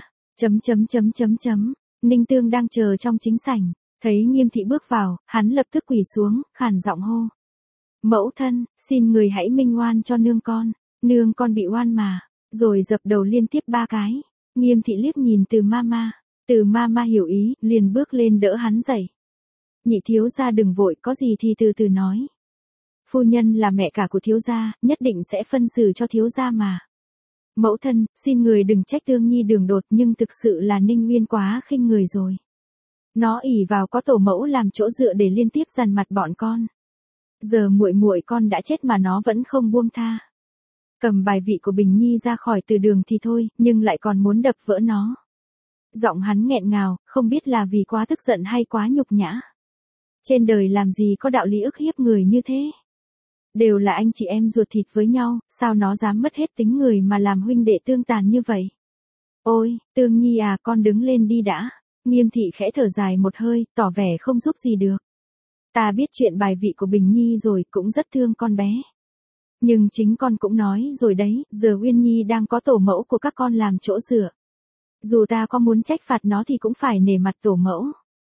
Ninh Tương đang chờ trong chính sảnh, thấy Nghiêm thị bước vào, hắn lập tức quỳ xuống, khàn giọng hô. Mẫu thân, xin người hãy minh oan cho nương con bị oan mà, rồi dập đầu liên tiếp 3 cái. Nghiêm thị liếc nhìn Từ Mama hiểu ý, liền bước lên đỡ hắn dậy. Nhị thiếu gia đừng vội, có gì thì từ từ nói. Phu nhân là mẹ cả của thiếu gia, nhất định sẽ phân xử cho thiếu gia mà. Mẫu thân, xin người đừng trách Tương Nhi đường đột, nhưng thực sự là Ninh Uyên quá khinh người rồi. Nó ỷ vào có tổ mẫu làm chỗ dựa để liên tiếp dằn mặt bọn con. Giờ muội con đã chết mà nó vẫn không buông tha. Cầm bài vị của Bình Nhi ra khỏi từ đường thì thôi, nhưng lại còn muốn đập vỡ nó. Giọng hắn nghẹn ngào, không biết là vì quá tức giận hay quá nhục nhã. Trên đời làm gì có đạo lý ức hiếp người như thế. Đều là anh chị em ruột thịt với nhau, sao nó dám mất hết tính người mà làm huynh đệ tương tàn như vậy. Ôi, Tương Nhi à, con đứng lên đi đã. Nghiêm thị khẽ thở dài một hơi, tỏ vẻ không giúp gì được. Ta biết chuyện bài vị của Bình Nhi rồi, cũng rất thương con bé. Nhưng chính con cũng nói rồi đấy, giờ Uyên Nhi đang có tổ mẫu của các con làm chỗ dựa. Dù ta có muốn trách phạt nó thì cũng phải nể mặt tổ mẫu.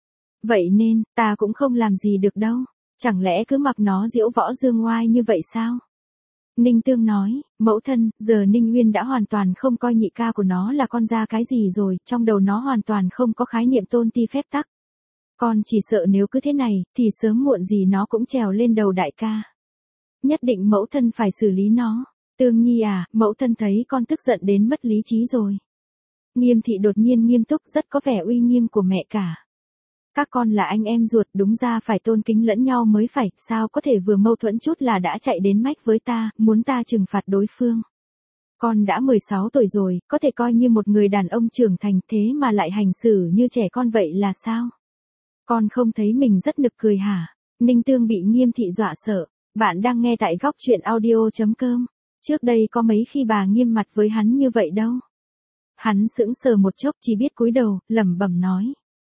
Vậy nên, ta cũng không làm gì được đâu. Chẳng lẽ cứ mặc nó diễu võ dương oai như vậy sao? Ninh Tương nói, mẫu thân, giờ Ninh Uyên đã hoàn toàn không coi nhị ca của nó là con ra cái gì rồi, trong đầu nó hoàn toàn không có khái niệm tôn ti phép tắc. Con chỉ sợ nếu cứ thế này, thì sớm muộn gì nó cũng trèo lên đầu đại ca. Nhất định mẫu thân phải xử lý nó. Tương Nhi à, mẫu thân thấy con tức giận đến mất lý trí rồi. Nghiêm thị đột nhiên nghiêm túc, rất có vẻ uy nghiêm của mẹ cả. Các con là anh em ruột, đúng ra phải tôn kính lẫn nhau mới phải, sao có thể vừa mâu thuẫn chút là đã chạy đến mách với ta, muốn ta trừng phạt đối phương. Con đã 16 tuổi rồi, có thể coi như một người đàn ông trưởng thành, thế mà lại hành xử như trẻ con vậy là sao? Con không thấy mình rất nực cười hả? Ninh Tương bị Nghiêm thị dọa sợ. Bạn đang nghe tại góc truyện audio.com. Trước đây có mấy khi bà nghiêm mặt với hắn như vậy đâu. Hắn sững sờ một chốc, chỉ biết cúi đầu, lẩm bẩm nói.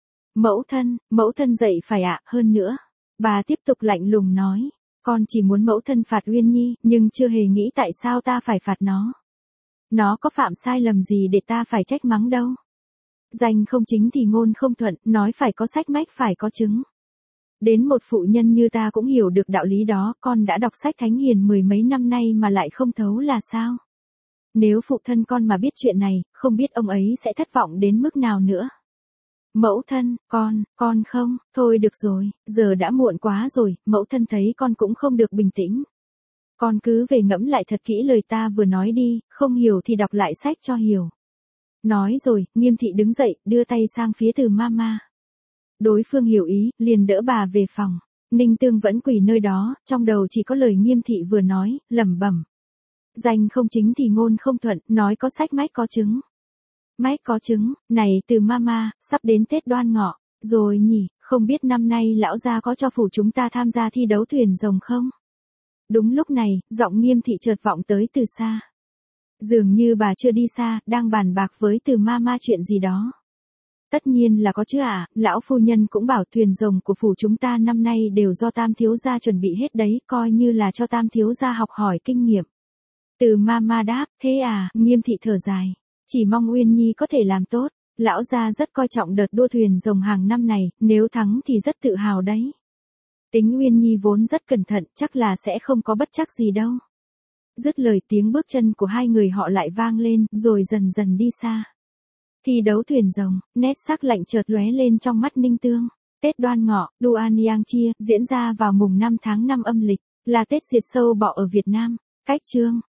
Mẫu thân dậy phải ạ, hơn nữa. Bà tiếp tục lạnh lùng nói. Con chỉ muốn mẫu thân phạt Uyên Nhi, nhưng chưa hề nghĩ tại sao ta phải phạt nó. Nó có phạm sai lầm gì để ta phải trách mắng đâu. Danh không chính thì ngôn không thuận, nói phải có sách mách phải có chứng. Đến một phụ nhân như ta cũng hiểu được đạo lý đó, con đã đọc sách thánh hiền mười mấy năm nay mà lại không thấu là sao? Nếu phụ thân con mà biết chuyện này, không biết ông ấy sẽ thất vọng đến mức nào nữa. Mẫu thân, con không, thôi được rồi, giờ đã muộn quá rồi, mẫu thân thấy con cũng không được bình tĩnh. Con cứ về ngẫm lại thật kỹ lời ta vừa nói đi, không hiểu thì đọc lại sách cho hiểu. Nói rồi, Nghiêm thị đứng dậy, đưa tay sang phía Từ Mama. Đối phương hiểu ý, liền đỡ bà về phòng. Ninh Tương vẫn quỳ nơi đó, trong đầu chỉ có lời Nghiêm thị vừa nói, lẩm bẩm. Danh không chính thì ngôn không thuận, nói có sách mách có chứng. Mách có chứng, này Từ Mama, sắp đến Tết Đoan Ngọ, rồi nhỉ, không biết năm nay lão gia có cho phủ chúng ta tham gia thi đấu thuyền rồng không? Đúng lúc này, giọng Nghiêm thị chợt vọng tới từ xa. Dường như bà chưa đi xa, đang bàn bạc với Từ Mama chuyện gì đó. Tất nhiên là có chứ ạ, lão phu nhân cũng bảo thuyền rồng của phủ chúng ta năm nay đều do Tam thiếu gia chuẩn bị hết đấy, coi như là cho Tam thiếu gia học hỏi kinh nghiệm. Từ Mama đáp, thế à, Nghiêm thị thở dài. Chỉ mong Uyên Nhi có thể làm tốt, lão gia rất coi trọng đợt đua thuyền rồng hàng năm này, nếu thắng thì rất tự hào đấy. Tính Uyên Nhi vốn rất cẩn thận, chắc là sẽ không có bất trắc gì đâu. Dứt lời tiếng bước chân của hai người họ lại vang lên, rồi dần dần đi xa. Thi đấu thuyền rồng, nét sắc lạnh chợt lóe lên trong mắt Ninh Tương. Tết Đoan Ngọ, Dua Niang Chia, diễn ra vào mùng 5 tháng 5 âm lịch, là Tết diệt sâu bọ ở Việt Nam. Cách chương